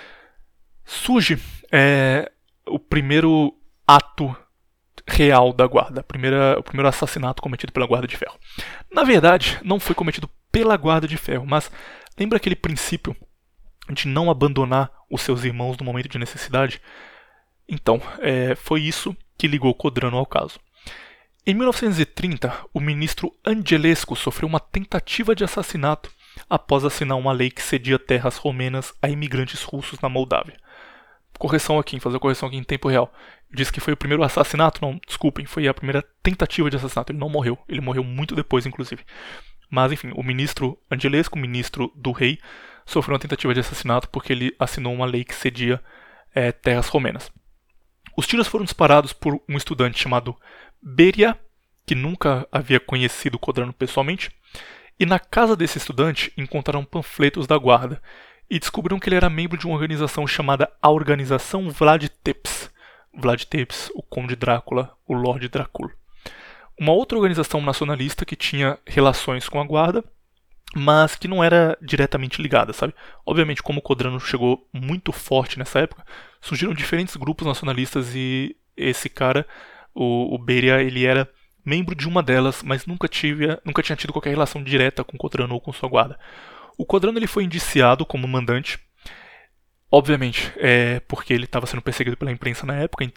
Surge é, o primeiro ato real da guarda, a primeira, o primeiro assassinato cometido pela Guarda de Ferro. Na verdade, não foi cometido pela Guarda de Ferro, mas lembra aquele princípio de não abandonar os seus irmãos no momento de necessidade? Então, é, foi isso que ligou Codrano ao caso. Em mil novecentos e trinta, o ministro Angelescu sofreu uma tentativa de assassinato após assinar uma lei que cedia terras romenas a imigrantes russos na Moldávia. Correção aqui, fazer a correção aqui em tempo real. Eu disse que foi o primeiro assassinato? Não, desculpem, foi a primeira tentativa de assassinato. Ele não morreu, ele morreu muito depois, inclusive. Mas, enfim, o ministro Angelescu, ministro do rei, sofreu uma tentativa de assassinato porque ele assinou uma lei que cedia é, terras romenas. Os tiros foram disparados por um estudante chamado Beria, que nunca havia conhecido Codrano pessoalmente, e na casa desse estudante encontraram panfletos da guarda e descobriram que ele era membro de uma organização chamada a Organização Vlad Tepes. Vlad Tepes, o Conde Drácula, o Lorde Drácula. Uma outra organização nacionalista que tinha relações com a guarda, mas que não era diretamente ligada, sabe? Obviamente, como o Codrano chegou muito forte nessa época, surgiram diferentes grupos nacionalistas e esse cara, o, o Beria, ele era membro de uma delas, mas nunca, tive, nunca tinha tido qualquer relação direta com o Codrano ou com sua guarda. O Codrano ele foi indiciado como mandante, obviamente, é porque ele estava sendo perseguido pela imprensa na época, então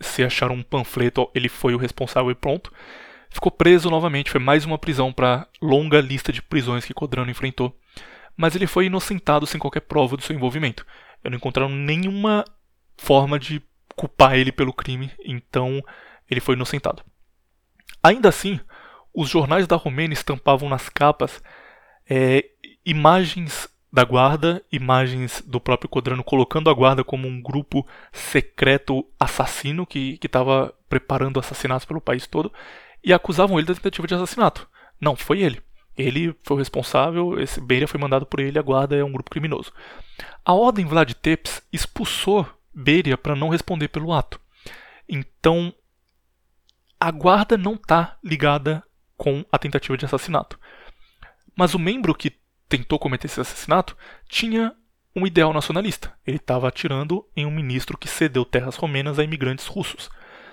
se acharam um panfleto, ele foi o responsável e pronto. Ficou preso novamente, foi mais uma prisão para longa lista de prisões que Codrano enfrentou. Mas ele foi inocentado sem qualquer prova do seu envolvimento. Eu não encontraram nenhuma forma de culpar ele pelo crime, então ele foi inocentado. Ainda assim, os jornais da Romênia estampavam nas capas é, imagens da guarda, imagens do próprio Codrano colocando a guarda como um grupo secreto assassino que estava preparando assassinatos pelo país todo, e acusavam ele da tentativa de assassinato. Não, foi ele. Ele foi o responsável, esse Beria foi mandado por ele, a guarda é um grupo criminoso. A Ordem Vlad Tepes expulsou Beria para não responder pelo ato. Então, a guarda não está ligada com a tentativa de assassinato. Mas o membro que tentou cometer esse assassinato tinha um ideal nacionalista. Ele estava atirando em um ministro que cedeu terras romênias a imigrantes russos.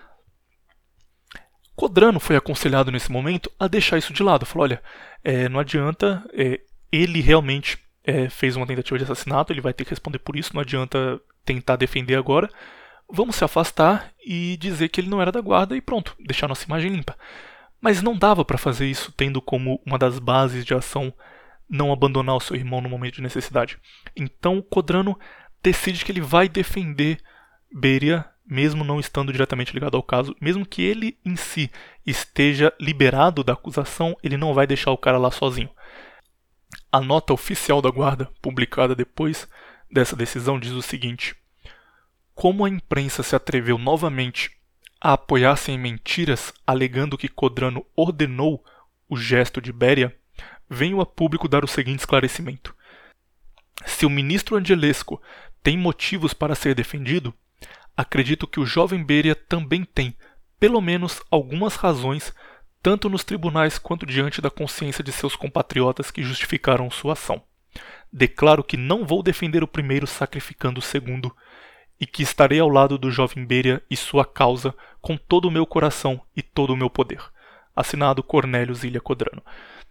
Codrano foi aconselhado nesse momento a deixar isso de lado. Falou, olha, é, não adianta, é, ele realmente é, fez uma tentativa de assassinato, ele vai ter que responder por isso, não adianta tentar defender agora. Vamos se afastar e dizer que ele não era da guarda e pronto, deixar nossa imagem limpa. Mas não dava para fazer isso tendo como uma das bases de ação não abandonar o seu irmão no momento de necessidade. Então Codrano decide que ele vai defender Beria, mesmo não estando diretamente ligado ao caso, mesmo que ele em si esteja liberado da acusação, ele não vai deixar o cara lá sozinho. A nota oficial da guarda, publicada depois dessa decisão, diz o seguinte: como a imprensa se atreveu novamente a apoiar-se em mentiras, alegando que Codrano ordenou o gesto de Beria, venho a público dar o seguinte esclarecimento. Se o ministro Angelescu tem motivos para ser defendido, acredito que o jovem Beria também tem, pelo menos, algumas razões, tanto nos tribunais quanto diante da consciência de seus compatriotas que justificaram sua ação. Declaro que não vou defender o primeiro sacrificando o segundo, e que estarei ao lado do jovem Beria e sua causa com todo o meu coração e todo o meu poder. Assinado Cornélio Zília Codrano.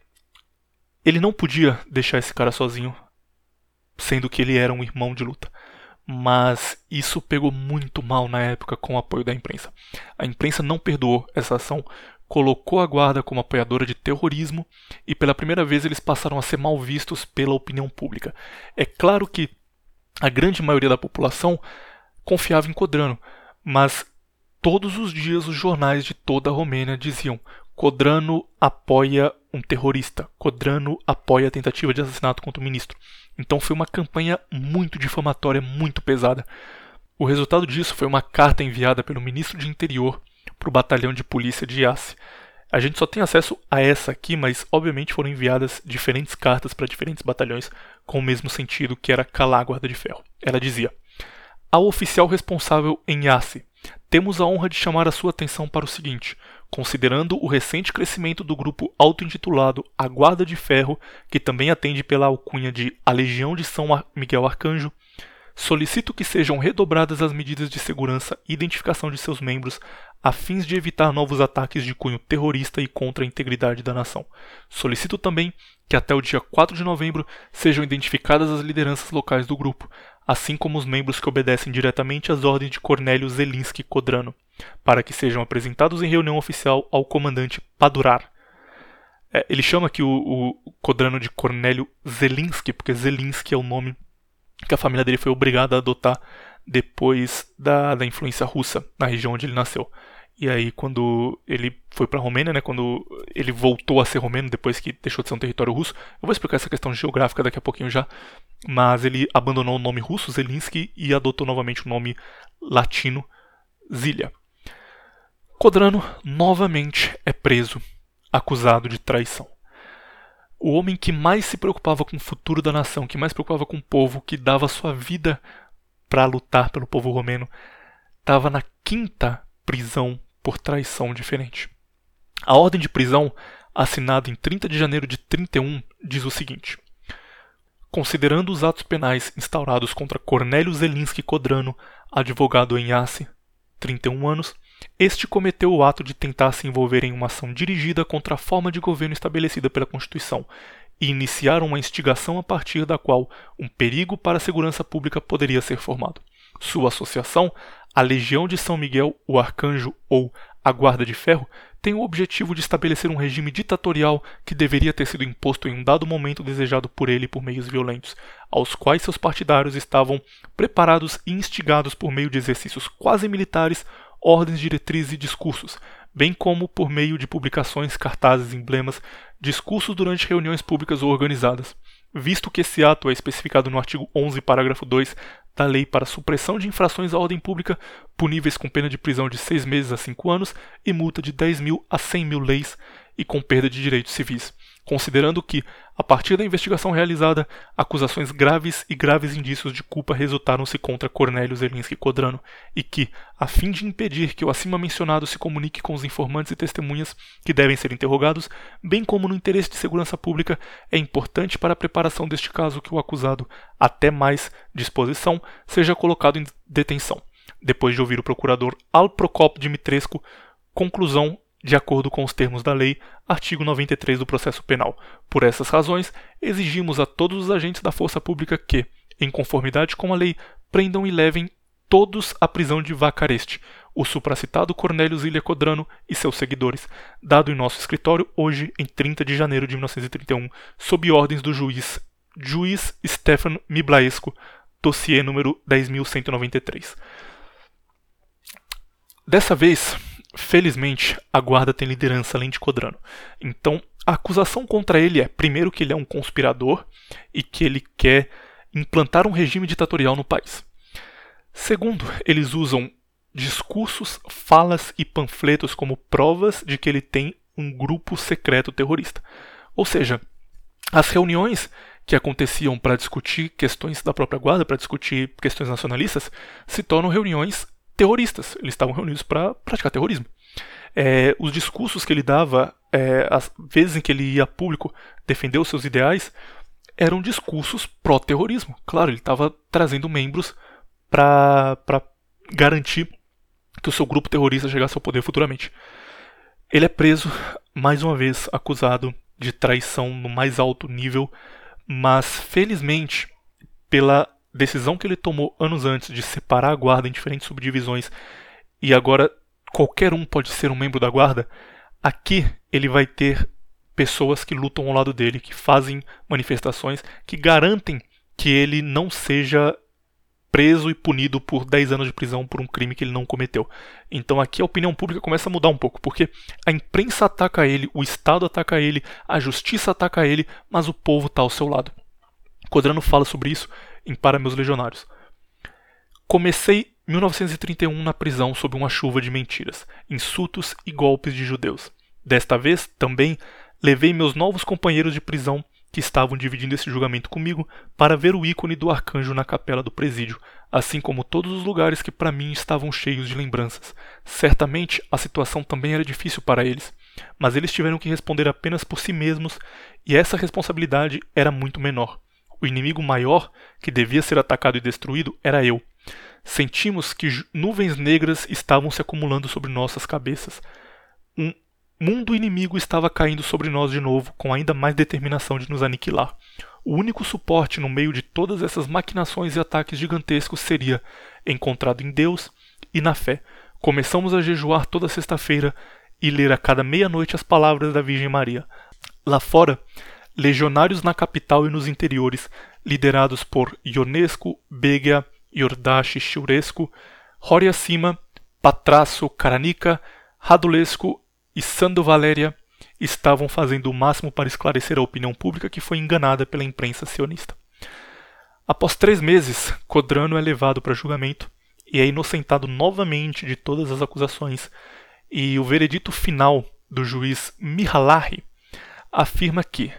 Ele não podia deixar esse cara sozinho, sendo que ele era um irmão de luta. Mas isso pegou muito mal na época com o apoio da imprensa. A imprensa não perdoou essa ação, colocou a guarda como apoiadora de terrorismo e pela primeira vez eles passaram a ser mal vistos pela opinião pública. É claro que a grande maioria da população confiava em Codrano, mas todos os dias os jornais de toda a Romênia diziam: Codrano apoia um terrorista, Codrano apoia a tentativa de assassinato contra o ministro. Então foi uma campanha muito difamatória, muito pesada. O resultado disso foi uma carta enviada pelo ministro de Interior para o batalhão de polícia de Iasi. A gente só tem acesso a essa aqui, mas obviamente foram enviadas diferentes cartas para diferentes batalhões com o mesmo sentido, que era calar a guarda de ferro. Ela dizia: ao oficial responsável em Iasi, temos a honra de chamar a sua atenção para o seguinte: considerando o recente crescimento do grupo auto-intitulado A Guarda de Ferro, que também atende pela alcunha de A Legião de São Miguel Arcanjo, solicito que sejam redobradas as medidas de segurança e identificação de seus membros, a fins de evitar novos ataques de cunho terrorista e contra a integridade da nação. Solicito também que até o dia quatro de novembro sejam identificadas as lideranças locais do grupo, assim como os membros que obedecem diretamente às ordens de Cornélio Zelinski Codrano, para que sejam apresentados em reunião oficial ao comandante Padurar. É, ele chama aqui o, o Codrano de Cornélio Zelinski, porque Zelinski é o nome que a família dele foi obrigada a adotar depois da, da influência russa na região onde ele nasceu. E aí quando ele foi para a Romênia, né, quando ele voltou a ser romeno depois que deixou de ser um território russo, eu vou explicar essa questão geográfica daqui a pouquinho já, mas ele abandonou o nome russo, Zelinski, e adotou novamente o nome latino, Zília. Codrano novamente é preso, acusado de traição. O homem que mais se preocupava com o futuro da nação, que mais se preocupava com o povo, que dava sua vida para lutar pelo povo romeno, estava na quinta prisão por traição diferente. A ordem de prisão, assinada em trinta de janeiro de trinta e um, diz o seguinte: considerando os atos penais instaurados contra Cornélio Zelinski Codrano, advogado em Iasi, trinta e um anos, este cometeu o ato de tentar se envolver em uma ação dirigida contra a forma de governo estabelecida pela Constituição e iniciar uma instigação a partir da qual um perigo para a segurança pública poderia ser formado. Sua associação A Legião de São Miguel, o Arcanjo ou a Guarda de Ferro tem o objetivo de estabelecer um regime ditatorial que deveria ter sido imposto em um dado momento desejado por ele por meios violentos, aos quais seus partidários estavam preparados e instigados por meio de exercícios quase militares, ordens, diretrizes e discursos, bem como por meio de publicações, cartazes, emblemas, discursos durante reuniões públicas ou organizadas. Visto que esse ato é especificado no artigo onze, parágrafo dois da Lei para Supressão de Infrações à Ordem Pública, puníveis com pena de prisão de seis meses a cinco anos e multa de dez mil a cem mil leis e com perda de direitos civis, considerando que, a partir da investigação realizada, acusações graves e graves indícios de culpa resultaram-se contra Cornélio Zelinski Codrano e que, a fim de impedir que o acima mencionado se comunique com os informantes e testemunhas que devem ser interrogados, bem como no interesse de segurança pública, é importante para a preparação deste caso que o acusado, até mais disposição, seja colocado em detenção. Depois de ouvir o procurador Alprocop Dimitrescu, conclusão de acordo com os termos da lei, artigo noventa e três do Processo Penal. Por essas razões, exigimos a todos os agentes da força pública que, em conformidade com a lei, prendam e levem todos à prisão de Vacareste, o supracitado Cornélio Zília Codrano e seus seguidores, dado em nosso escritório hoje, em trinta de janeiro de mil novecentos e trinta e um, sob ordens do juiz, juiz Stefan Miblaescu, dossiê número dez mil cento e noventa e três. Dessa vez, felizmente, a guarda tem liderança além de Codrano. Então, a acusação contra ele é, primeiro, que ele é um conspirador e que ele quer implantar um regime ditatorial no país. Segundo, eles usam discursos, falas e panfletos como provas de que ele tem um grupo secreto terrorista. Ou seja, as reuniões que aconteciam para discutir questões da própria guarda, para discutir questões nacionalistas, se tornam reuniões terroristas. Eles estavam reunidos para praticar terrorismo. É, os discursos que ele dava, é, as vezes em que ele ia a público defender os seus ideais, eram discursos pró-terrorismo. Claro, ele estava trazendo membros para garantir que o seu grupo terrorista chegasse ao poder futuramente. Ele é preso, mais uma vez acusado de traição no mais alto nível, mas felizmente, pela decisão que ele tomou anos antes de separar a guarda em diferentes subdivisões e agora qualquer um pode ser um membro da guarda, aqui ele vai ter pessoas que lutam ao lado dele, que fazem manifestações, que garantem que ele não seja preso e punido por dez anos de prisão por um crime que ele não cometeu. Então aqui a opinião pública começa a mudar um pouco, porque a imprensa ataca ele, o Estado ataca ele, a justiça ataca ele, mas o povo está ao seu lado. Codrano fala sobre isso em Para Meus Legionários. Comecei mil novecentos e trinta e um na prisão sob uma chuva de mentiras, insultos e golpes de judeus. Desta vez, também, levei meus novos companheiros de prisão que estavam dividindo esse julgamento comigo para ver o ícone do arcanjo na capela do presídio, assim como todos os lugares que para mim estavam cheios de lembranças. Certamente a situação também era difícil para eles, mas eles tiveram que responder apenas por si mesmos e essa responsabilidade era muito menor. O inimigo maior, que devia ser atacado e destruído, era eu. Sentimos que nuvens negras estavam se acumulando sobre nossas cabeças. Um mundo inimigo estava caindo sobre nós de novo, com ainda mais determinação de nos aniquilar. O único suporte no meio de todas essas maquinações e ataques gigantescos seria encontrado em Deus e na fé. Começamos a jejuar toda sexta-feira e ler a cada meia-noite as palavras da Virgem Maria. Lá fora, legionários na capital e nos interiores, liderados por Ionescu, Begia, Iordache, Chiurescu, Horia Sima, Patrasso, Caranica, Radulescu e Sando Valéria, estavam fazendo o máximo para esclarecer a opinião pública que foi enganada pela imprensa sionista. Após três meses, Codrano é levado para julgamento e é inocentado novamente de todas as acusações, e o veredito final do juiz Mihalahi afirma que,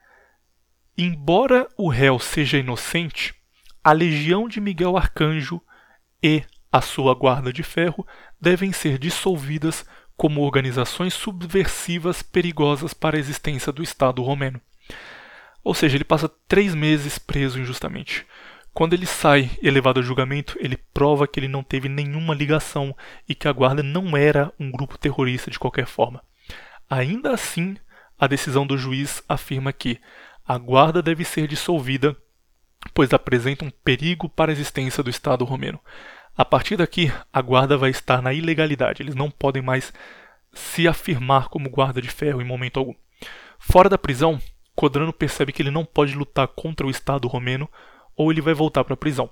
embora o réu seja inocente, a legião de Miguel Arcanjo e a sua guarda de ferro devem ser dissolvidas como organizações subversivas perigosas para a existência do Estado romeno. Ou seja, ele passa três meses preso injustamente. Quando ele sai e é levado a julgamento, ele prova que ele não teve nenhuma ligação e que a guarda não era um grupo terrorista de qualquer forma. Ainda assim, a decisão do juiz afirma que a guarda deve ser dissolvida, pois apresenta um perigo para a existência do Estado romeno. A partir daqui, a guarda vai estar na ilegalidade. Eles não podem mais se afirmar como guarda de ferro em momento algum. Fora da prisão, Codrano percebe que ele não pode lutar contra o Estado romeno ou ele vai voltar para a prisão.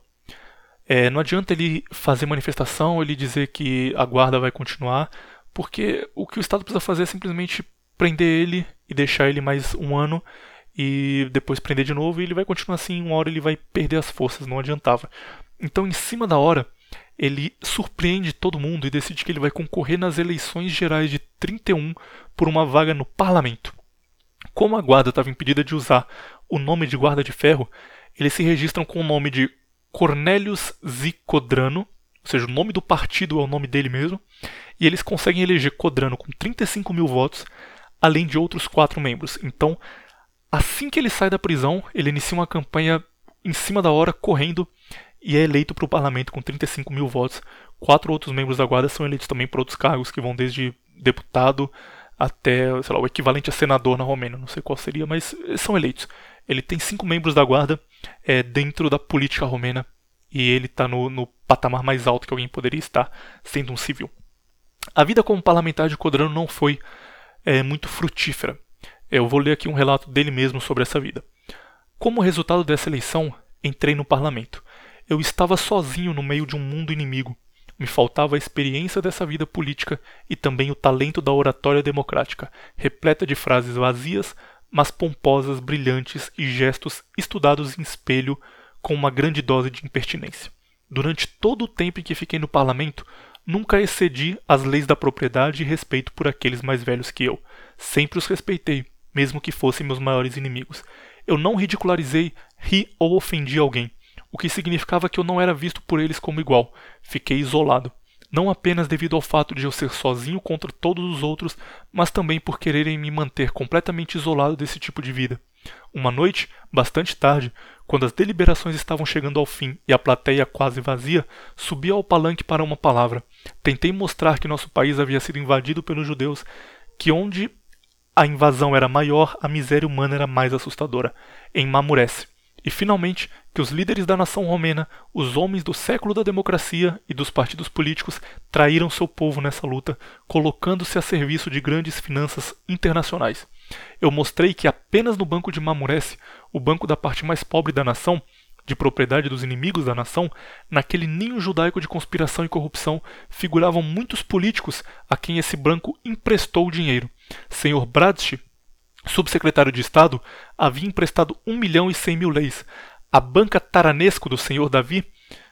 É, não adianta ele fazer manifestação, ele dizer que a guarda vai continuar, porque o que o Estado precisa fazer é simplesmente prender ele e deixar ele mais um ano e depois prender de novo, e ele vai continuar assim, uma hora ele vai perder as forças, não adiantava. Então, em cima da hora, ele surpreende todo mundo e decide que ele vai concorrer nas eleições gerais de trinta e um por uma vaga no parlamento. Como a guarda estava impedida de usar o nome de guarda de ferro, eles se registram com o nome de Cornelius Z. Codrano, ou seja, o nome do partido é o nome dele mesmo, e eles conseguem eleger Codrano com trinta e cinco mil votos, além de outros quatro membros. Então, assim que ele sai da prisão, ele inicia uma campanha em cima da hora, correndo, e é eleito para o parlamento com trinta e cinco mil votos. Quatro outros membros da guarda são eleitos também para outros cargos, que vão desde deputado até, sei lá, o equivalente a senador na Romênia, não sei qual seria, mas são eleitos. Ele tem cinco membros da guarda é, dentro da política romena, e ele está no, no patamar mais alto que alguém poderia estar, sendo um civil. A vida como parlamentar de Codrano não foi é, muito frutífera. Eu vou ler aqui um relato dele mesmo sobre essa vida. Como resultado dessa eleição, entrei no parlamento. Eu estava sozinho no meio de um mundo inimigo. Me faltava a experiência dessa vida política e também o talento da oratória democrática, repleta de frases vazias, mas pomposas, brilhantes e gestos estudados em espelho com uma grande dose de impertinência. Durante todo o tempo em que fiquei no parlamento, nunca excedi as leis da propriedade e respeito por aqueles mais velhos que eu. Sempre os respeitei, mesmo que fossem meus maiores inimigos. Eu não ridicularizei, ri ou ofendi alguém, o que significava que eu não era visto por eles como igual. Fiquei isolado. Não apenas devido ao fato de eu ser sozinho contra todos os outros, mas também por quererem me manter completamente isolado desse tipo de vida. Uma noite, bastante tarde, quando as deliberações estavam chegando ao fim e a plateia quase vazia, subi ao palanque para uma palavra. Tentei mostrar que nosso país havia sido invadido pelos judeus, que onde a invasão era maior, a miséria humana era mais assustadora, em Mamurese. E, finalmente, que os líderes da nação romena, os homens do século da democracia e dos partidos políticos, traíram seu povo nessa luta, colocando-se a serviço de grandes finanças internacionais. Eu mostrei que apenas no banco de Mamurese, o banco da parte mais pobre da nação, de propriedade dos inimigos da nação, naquele ninho judaico de conspiração e corrupção, figuravam muitos políticos a quem esse banco emprestou dinheiro. senhor Bradsch, subsecretário de Estado, havia emprestado um milhão e cem mil leis. A banca Taranesco do senhor Davi,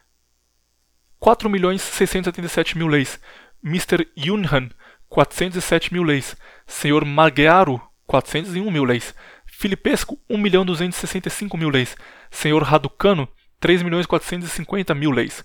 quatro milhões seiscentos e setenta e sete mil leis. mister Yunhan, quatrocentos e sete mil leis. senhor Margearo, quatrocentos e um mil leis. Filipesco, um milhão duzentos e sessenta e cinco mil leis. senhor Raducano, três milhões quatrocentos e cinquenta mil leis.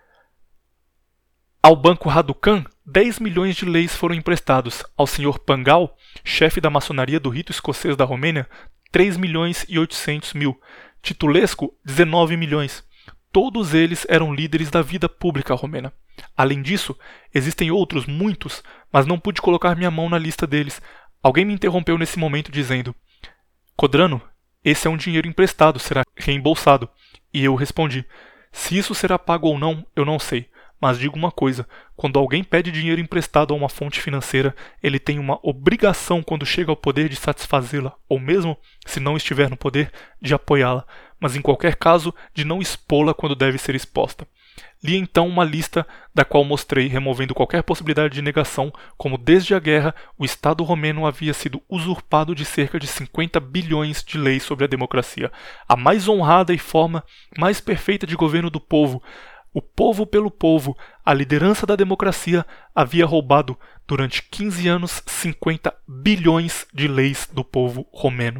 Ao banco Raducan, dez milhões de leis foram emprestados. Ao senhor Pangal, chefe da maçonaria do rito escocês da Romênia, três milhões e oitocentos mil. Titulesco, dezenove milhões. Todos eles eram líderes da vida pública romena. Além disso, existem outros, muitos, mas não pude colocar minha mão na lista deles. Alguém me interrompeu nesse momento dizendo: Codrano, esse é um dinheiro emprestado, será reembolsado. E eu respondi: se isso será pago ou não, eu não sei. Mas digo uma coisa, quando alguém pede dinheiro emprestado a uma fonte financeira, ele tem uma obrigação quando chega ao poder de satisfazê-la, ou mesmo, se não estiver no poder, de apoiá-la, mas em qualquer caso, de não expô-la quando deve ser exposta. Li então uma lista da qual mostrei, removendo qualquer possibilidade de negação, como desde a guerra o Estado romeno havia sido usurpado de cerca de cinquenta bilhões de leis sobre a democracia, a mais honrada e forma mais perfeita de governo do povo. O povo pelo povo, a liderança da democracia, havia roubado, durante quinze anos, cinquenta bilhões de leis do povo romeno.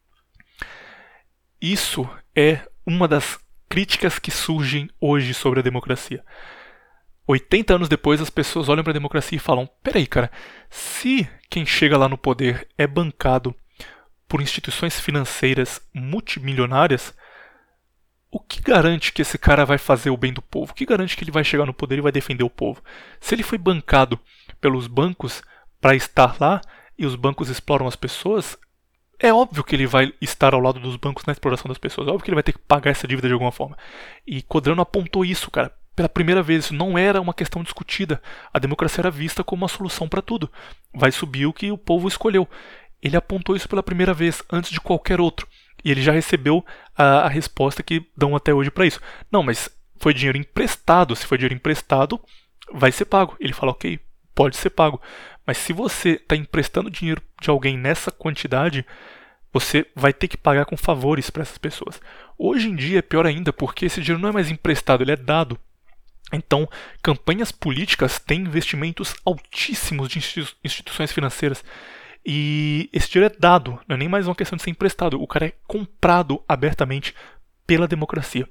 Isso é uma das críticas que surgem hoje sobre a democracia. oitenta anos depois, as pessoas olham para a democracia e falam: peraí, cara, se quem chega lá no poder é bancado por instituições financeiras multimilionárias, o que garante que esse cara vai fazer o bem do povo? O que garante que ele vai chegar no poder e vai defender o povo? Se ele foi bancado pelos bancos para estar lá e os bancos exploram as pessoas, é óbvio que ele vai estar ao lado dos bancos na exploração das pessoas. É óbvio que ele vai ter que pagar essa dívida de alguma forma. E Codrano apontou isso, cara. Pela primeira vez, isso não era uma questão discutida. A democracia era vista como uma solução para tudo. Vai subir o que o povo escolheu. Ele apontou isso pela primeira vez, antes de qualquer outro. E ele já recebeu a, a resposta que dão até hoje para isso. Não, mas foi dinheiro emprestado. Se foi dinheiro emprestado, vai ser pago. Ele fala, ok, pode ser pago. Mas se você está emprestando dinheiro de alguém nessa quantidade, você vai ter que pagar com favores para essas pessoas. Hoje em dia é pior ainda, porque esse dinheiro não é mais emprestado, ele é dado. Então, campanhas políticas têm investimentos altíssimos de institu- instituições financeiras. E esse dinheiro é dado, não é nem mais uma questão de ser emprestado. O cara é comprado abertamente pela democracia.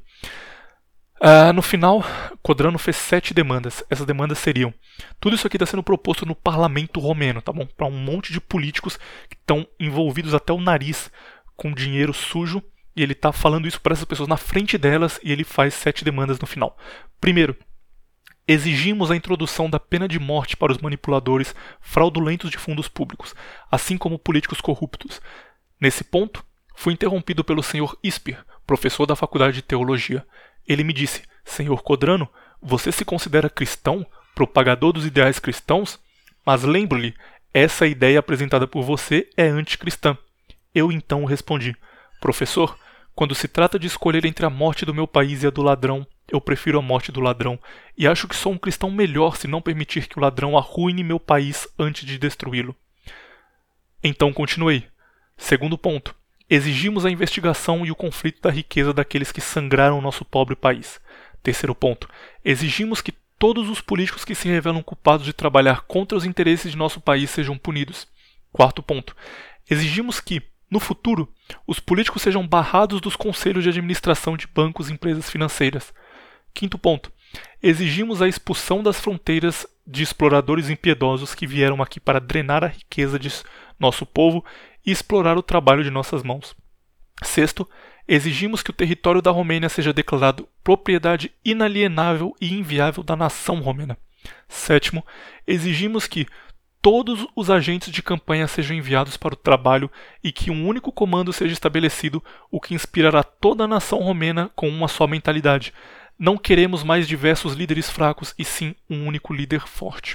Uh, no final, Codrano fez sete demandas. Essas demandas seriam... Tudo isso aqui está sendo proposto no parlamento romeno, tá bom? Para um monte de políticos que estão envolvidos até o nariz com dinheiro sujo. E ele está falando isso para essas pessoas na frente delas e ele faz sete demandas no final. Primeiro, exigimos a introdução da pena de morte para os manipuladores fraudulentos de fundos públicos, assim como políticos corruptos. Nesse ponto, fui interrompido pelo senhor Ispir, professor da Faculdade de Teologia. Ele me disse, senhor Codrano, você se considera cristão, propagador dos ideais cristãos? Mas lembro-lhe, essa ideia apresentada por você é anticristã. Eu então respondi, professor, quando se trata de escolher entre a morte do meu país e a do ladrão, eu prefiro a morte do ladrão, e acho que sou um cristão melhor se não permitir que o ladrão arruine meu país antes de destruí-lo. Então continuei. Segundo ponto. Exigimos a investigação e o conflito da riqueza daqueles que sangraram o nosso pobre país. Terceiro ponto. Exigimos que todos os políticos que se revelam culpados de trabalhar contra os interesses de nosso país sejam punidos. Quarto ponto. Exigimos que, no futuro, os políticos sejam barrados dos conselhos de administração de bancos e empresas financeiras. Quinto ponto. Exigimos a expulsão das fronteiras de exploradores impiedosos que vieram aqui para drenar a riqueza de nosso povo e explorar o trabalho de nossas mãos. Sexto, exigimos que o território da Romênia seja declarado propriedade inalienável e inviável da nação romena. Sétimo, exigimos que todos os agentes de campanha sejam enviados para o trabalho e que um único comando seja estabelecido, o que inspirará toda a nação romena com uma só mentalidade. Não queremos mais diversos líderes fracos, e sim um único líder forte.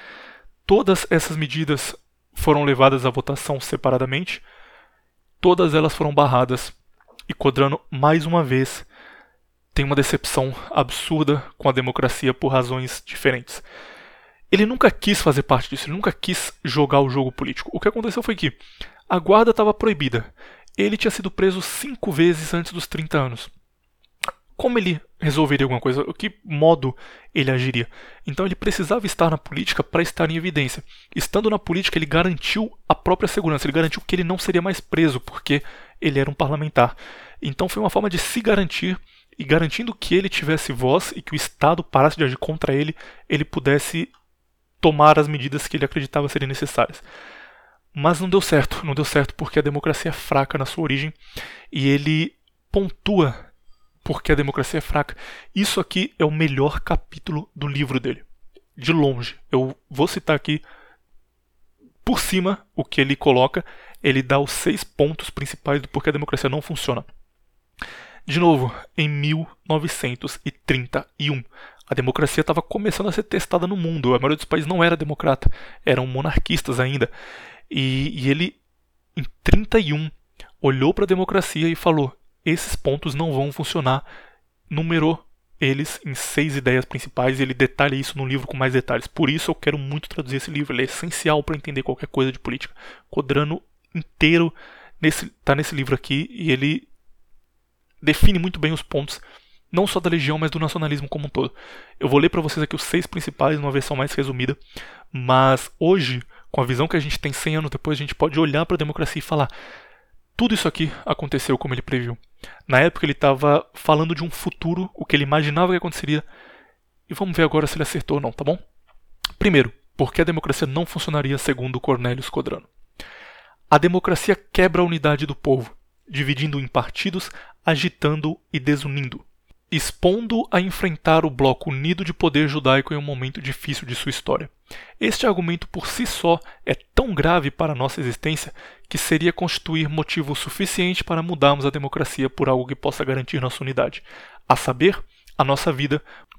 Todas essas medidas foram levadas à votação separadamente, todas elas foram barradas, e Codrano, mais uma vez, tem uma decepção absurda com a democracia por razões diferentes. Ele nunca quis fazer parte disso, ele nunca quis jogar o jogo político. O que aconteceu foi que a guarda estava proibida. Ele tinha sido preso cinco vezes antes dos trinta anos. Como ele resolveria alguma coisa? O que modo ele agiria? Então ele precisava estar na política para estar em evidência. Estando na política, ele garantiu a própria segurança. Ele garantiu que ele não seria mais preso, porque ele era um parlamentar. Então foi uma forma de se garantir, e garantindo que ele tivesse voz e que o Estado parasse de agir contra ele, ele pudesse tomar as medidas que ele acreditava serem necessárias. Mas não deu certo. Não deu certo porque a democracia é fraca na sua origem, e ele pontua porque a democracia é fraca. Isso aqui é o melhor capítulo do livro dele. De longe. Eu vou citar aqui por cima o que ele coloca. Ele dá os seis pontos principais do porquê a democracia não funciona. De novo, em mil novecentos e trinta e um, a democracia estava começando a ser testada no mundo. A maioria dos países não era democrata, eram monarquistas ainda. E, e ele, em trinta e um, olhou para a democracia e falou: esses pontos não vão funcionar. Numerou eles em seis ideias principais e ele detalha isso no livro com mais detalhes. Por isso eu quero muito traduzir esse livro. Ele é essencial para entender qualquer coisa de política. Codrano inteiro está nesse livro aqui e ele define muito bem os pontos, não só da legião, mas do nacionalismo como um todo. Eu vou ler para vocês aqui os seis principais numa versão mais resumida, mas hoje, com a visão que a gente tem cem anos depois, a gente pode olhar para a democracia e falar: tudo isso aqui aconteceu como ele previu. Na época ele estava falando de um futuro, o que ele imaginava que aconteceria, e vamos ver agora se ele acertou ou não, tá bom? Primeiro, por que a democracia não funcionaria segundo Cornelius Codrano? A democracia quebra a unidade do povo, dividindo em partidos, agitando e desunindo, expondo a enfrentar o bloco unido de poder judaico em um momento difícil de sua história. Este argumento por si só é tão grave para a nossa existência que seria constituir motivo suficiente para mudarmos a democracia por algo que possa garantir nossa unidade, a saber, a nossa vida,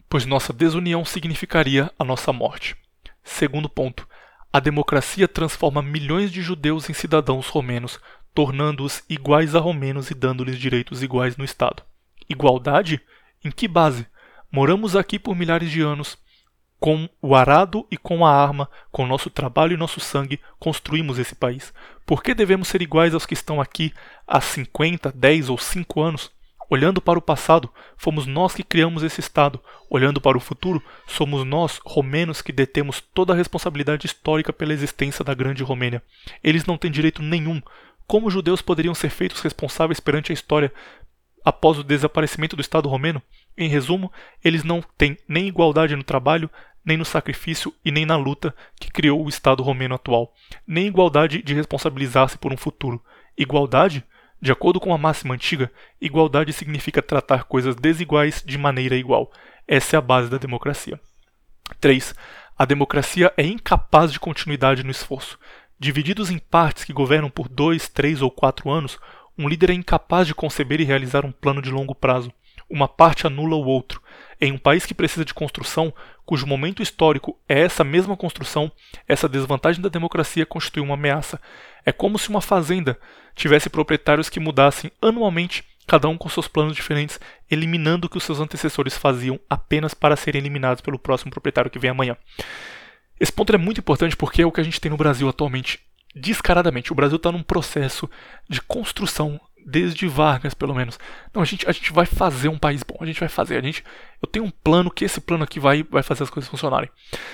pois nossa desunião significaria a nossa morte. Segundo ponto, a democracia transforma milhões de judeus em cidadãos romenos, tornando-os iguais a romenos e dando-lhes direitos iguais no Estado. Igualdade? Em que base? Moramos aqui por milhares de anos. Com o arado e com a arma, com nosso trabalho e nosso sangue, construímos esse país. Por que devemos ser iguais aos que estão aqui há cinquenta, dez ou cinco anos? Olhando para o passado, fomos nós que criamos esse Estado. Olhando para o futuro, somos nós, romenos, que detemos toda a responsabilidade histórica pela existência da Grande Romênia. Eles não têm direito nenhum. Como os judeus poderiam ser feitos responsáveis perante a história após o desaparecimento do Estado romeno? Em resumo, eles não têm nem igualdade no trabalho, nem no sacrifício e nem na luta que criou o Estado romeno atual, nem igualdade de responsabilizar-se por um futuro. Igualdade? De acordo com a máxima antiga, igualdade significa tratar coisas desiguais de maneira igual. Essa é a base da democracia. três. A democracia é incapaz de continuidade no esforço. Divididos em partes que governam por dois, três ou quatro anos, um líder é incapaz de conceber e realizar um plano de longo prazo. Uma parte anula o outro. Em um país que precisa de construção, cujo momento histórico é essa mesma construção, essa desvantagem da democracia constitui uma ameaça. É como se uma fazenda tivesse proprietários que mudassem anualmente, cada um com seus planos diferentes, eliminando o que os seus antecessores faziam apenas para serem eliminados pelo próximo proprietário que vem amanhã. Esse ponto é muito importante porque é o que a gente tem no Brasil atualmente, descaradamente. O Brasil está num processo de construção, desde Vargas, pelo menos. Não, a gente, a gente vai fazer um país bom, a gente vai fazer. A gente, eu tenho um plano que esse plano aqui vai, vai fazer as coisas funcionarem.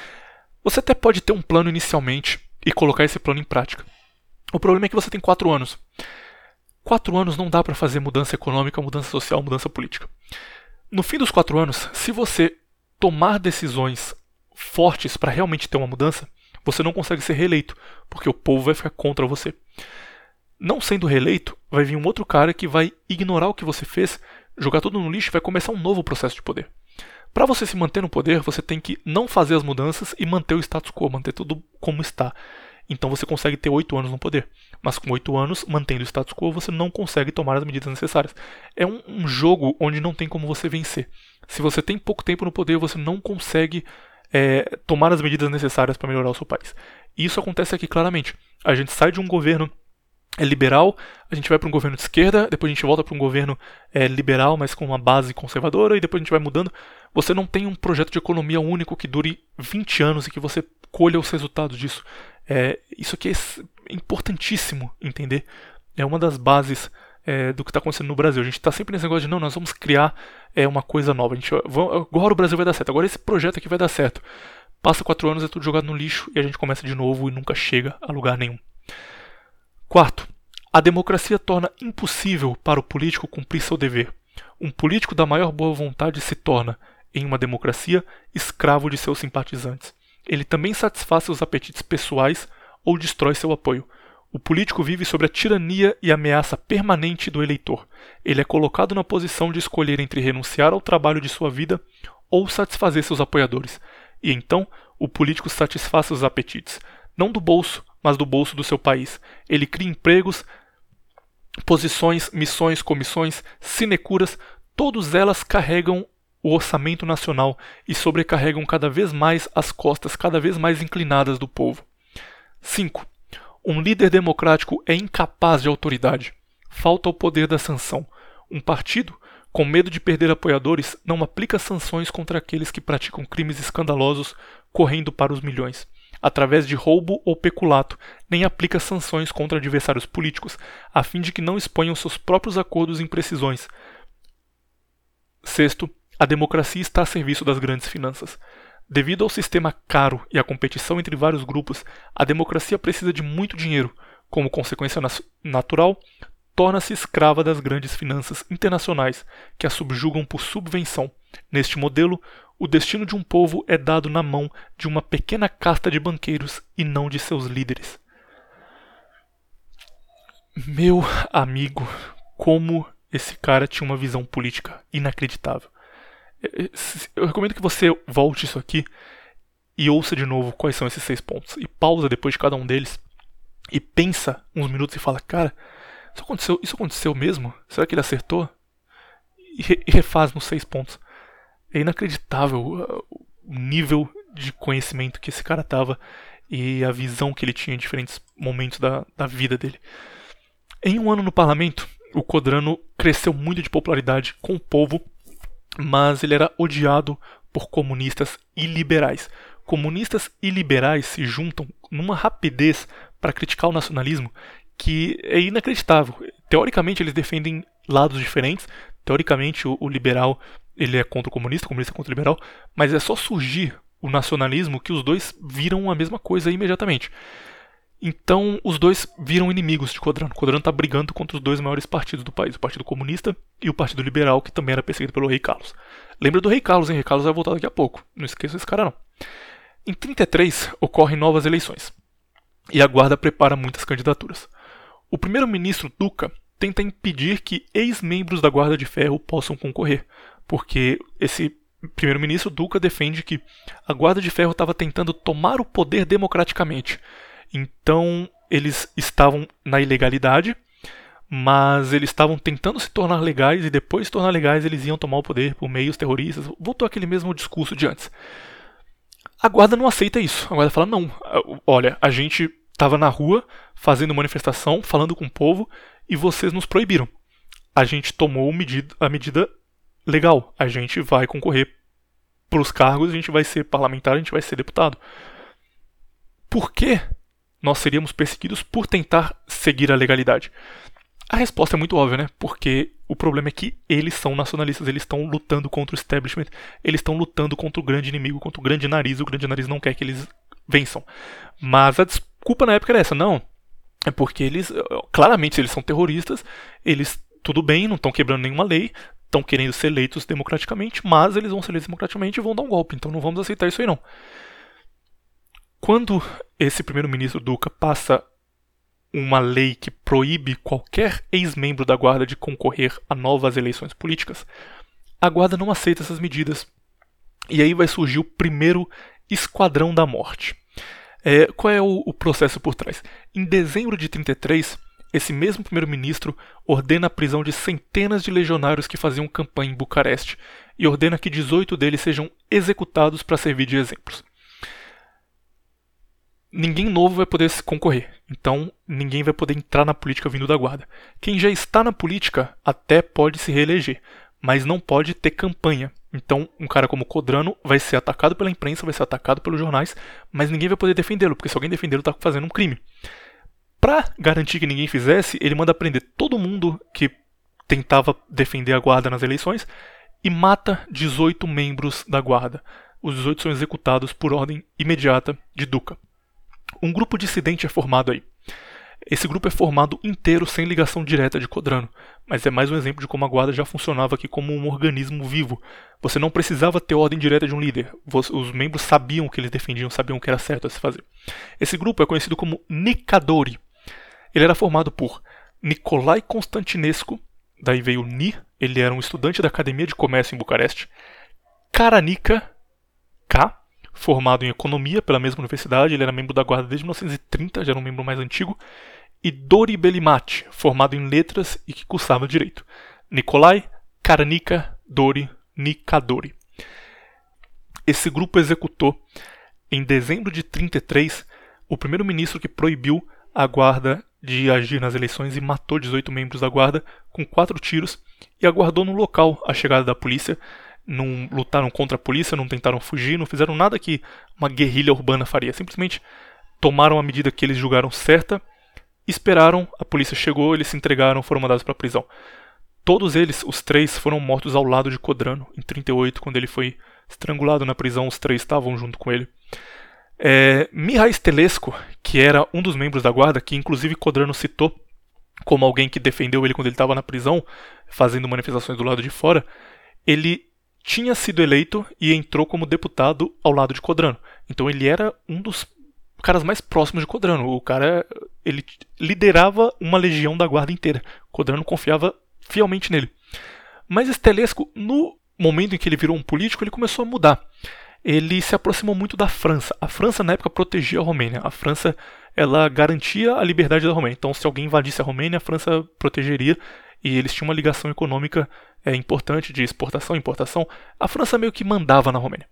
Você até pode ter um plano inicialmente e colocar esse plano em prática. O problema é que você tem quatro anos. Quatro anos não dá para fazer mudança econômica, mudança social, mudança política. No fim dos quatro anos, se você tomar decisões fortes para realmente ter uma mudança, você não consegue ser reeleito, porque o povo vai ficar contra você. Não sendo reeleito, vai vir um outro cara que vai ignorar o que você fez, jogar tudo no lixo e vai começar um novo processo de poder. Para você se manter no poder, você tem que não fazer as mudanças e manter o status quo, manter tudo como está. Então você consegue ter oito anos no poder. Mas com oito anos, mantendo o status quo, você não consegue tomar as medidas necessárias. É um, um jogo onde não tem como você vencer. Se você tem pouco tempo no poder, você não consegue é, tomar as medidas necessárias para melhorar o seu país. E isso acontece aqui claramente. A gente sai de um governo é liberal, a gente vai para um governo de esquerda, depois a gente volta para um governo é, liberal, mas com uma base conservadora, e depois a gente vai mudando. Você não tem um projeto de economia único que dure vinte anos e que você colha os resultados disso. É, isso aqui é importantíssimo entender. É uma das bases é, do que está acontecendo no Brasil. A gente está sempre nesse negócio de não, nós vamos criar é, uma coisa nova. A gente, agora o Brasil vai dar certo, agora esse projeto aqui vai dar certo. Passa quatro anos, é tudo jogado no lixo e a gente começa de novo e nunca chega a lugar nenhum. Quarto, a democracia torna impossível para o político cumprir seu dever. Um político da maior boa vontade se torna, em uma democracia, escravo de seus simpatizantes. Ele também satisfaz seus apetites pessoais ou destrói seu apoio. O político vive sob a tirania e ameaça permanente do eleitor. Ele é colocado na posição de escolher entre renunciar ao trabalho de sua vida ou satisfazer seus apoiadores. E então, o político satisfaz seus apetites, não do bolso, mas do bolso do seu país. Ele cria empregos, posições, missões, comissões, sinecuras, todas elas carregam o orçamento nacional e sobrecarregam cada vez mais as costas cada vez mais inclinadas do povo. cinco. Um líder democrático é incapaz de autoridade. Falta o poder da sanção. Um partido, com medo de perder apoiadores, não aplica sanções contra aqueles que praticam crimes escandalosos correndo para os milhões. Através de roubo ou peculato, nem aplica sanções contra adversários políticos, a fim de que não exponham seus próprios acordos e imprecisões. Sexto, a democracia está a serviço das grandes finanças. Devido ao sistema caro e à competição entre vários grupos, a democracia precisa de muito dinheiro. Como consequência natural, torna-se escrava das grandes finanças internacionais, que a subjugam por subvenção. Neste modelo, o destino de um povo é dado na mão de uma pequena casta de banqueiros e não de seus líderes. Meu amigo, como esse cara tinha uma visão política inacreditável. Eu recomendo que você volte isso aqui e ouça de novo quais são esses seis pontos. E pausa depois de cada um deles e pensa uns minutos e fala, cara, isso aconteceu, isso aconteceu mesmo? Será que ele acertou? E, re, e refaz nos seis pontos. É inacreditável o nível de conhecimento que esse cara tava e a visão que ele tinha em diferentes momentos da, da vida dele. Em um ano no parlamento, o Codrano cresceu muito de popularidade com o povo, mas ele era odiado por comunistas e liberais. Comunistas e liberais se juntam numa rapidez para criticar o nacionalismo que é inacreditável. Teoricamente eles defendem lados diferentes. Teoricamente o, o liberal ele é contra o comunista, o comunista é contra o liberal, mas é só surgir o nacionalismo que os dois viram a mesma coisa imediatamente. Então os dois viram inimigos de Codrano. Codrano está brigando contra os dois maiores partidos do país, o Partido Comunista e o Partido Liberal, que também era perseguido pelo Rei Carlos. Lembra do Rei Carlos, hein? Rei Carlos vai voltar daqui a pouco. Não esqueça desse cara não. Em trinta e três ocorrem novas eleições e a Guarda prepara muitas candidaturas. O primeiro-ministro Duca tenta impedir que ex-membros da Guarda de Ferro possam concorrer, porque esse primeiro-ministro Duca defende que a Guarda de Ferro estava tentando tomar o poder democraticamente. Então eles estavam na ilegalidade, mas eles estavam tentando se tornar legais e depois de se tornar legais eles iam tomar o poder por meios terroristas. Voltou aquele mesmo discurso de antes. A Guarda não aceita isso. A Guarda fala, não, olha, a gente estava na rua fazendo manifestação, falando com o povo e vocês nos proibiram. A gente tomou a medida legal. A gente vai concorrer para os cargos, a gente vai ser parlamentar, a gente vai ser deputado. Por que nós seríamos perseguidos por tentar seguir a legalidade? A resposta é muito óbvia, né? Porque o problema é que eles são nacionalistas, eles estão lutando contra o establishment, eles estão lutando contra o grande inimigo, contra o grande nariz, o grande nariz não quer que eles vençam. Mas a desculpa na época era essa, não. É porque eles, claramente, eles são terroristas, eles, tudo bem, não estão quebrando nenhuma lei, estão querendo ser eleitos democraticamente, mas eles vão ser eleitos democraticamente e vão dar um golpe, então não vamos aceitar isso aí não. Quando esse primeiro-ministro Duca passa uma lei que proíbe qualquer ex-membro da Guarda de concorrer a novas eleições políticas, a Guarda não aceita essas medidas. E aí vai surgir o primeiro Esquadrão da Morte. É, qual é o, o processo por trás? Em dezembro de trinta e três, esse mesmo primeiro-ministro ordena a prisão de centenas de legionários que faziam campanha em Bucareste e ordena que dezoito deles sejam executados para servir de exemplos. Ninguém novo vai poder concorrer, então ninguém vai poder entrar na política vindo da Guarda. Quem já está na política até pode se reeleger, mas não pode ter campanha. Então um cara como Codrano vai ser atacado pela imprensa, vai ser atacado pelos jornais, mas ninguém vai poder defendê-lo, porque se alguém defendê-lo está fazendo um crime. Para garantir que ninguém fizesse, ele manda prender todo mundo que tentava defender a Guarda nas eleições e mata dezoito membros da Guarda. Os dezoito são executados por ordem imediata de Duca. Um grupo dissidente é formado aí. Esse grupo é formado inteiro sem ligação direta de Codrano, mas é mais um exemplo de como a Guarda já funcionava aqui como um organismo vivo. Você não precisava ter ordem direta de um líder. Os membros sabiam o que eles defendiam, sabiam o que era certo a se fazer. Esse grupo é conhecido como Nicadori. Ele era formado por Nicolae Constantinescu, daí veio o Ni, ele era um estudante da Academia de Comércio em Bucareste, Caranica K, formado em economia pela mesma universidade, ele era membro da Guarda desde mil novecentos e trinta, já era um membro mais antigo, e Dori Belimati, formado em letras e que cursava direito. Nicolae, Caranica, Dori, Nicadori. Esse grupo executou, em dezembro de trinta e três, o primeiro-ministro que proibiu a Guarda de agir nas eleições e matou dezoito membros da Guarda com quatro tiros e aguardou no local a chegada da polícia. Não lutaram contra a polícia, não tentaram fugir, não fizeram nada que uma guerrilha urbana faria. Simplesmente tomaram a medida que eles julgaram certa, esperaram, a polícia chegou, eles se entregaram, foram mandados para a prisão. Todos eles, os três, foram mortos ao lado de Codrano, em trinta e oito, quando ele foi estrangulado na prisão, os três estavam junto com ele. É, Mihai Stelescu, que era um dos membros da Guarda, que inclusive Codrano citou como alguém que defendeu ele quando ele estava na prisão, fazendo manifestações do lado de fora, ele tinha sido eleito e entrou como deputado ao lado de Codrano. Então ele era um dos caras mais próximos de Codrano. O cara, ele liderava uma legião da Guarda inteira. Codrano confiava fielmente nele. Mas Stelescu, no momento em que ele virou um político, ele começou a mudar. Ele se aproximou muito da França. A França, na época, protegia a Romênia. A França ela garantia a liberdade da Romênia. Então, se alguém invadisse a Romênia, a França protegeria, e eles tinham uma ligação econômica é, importante de exportação e importação. A França meio que mandava na Romênia.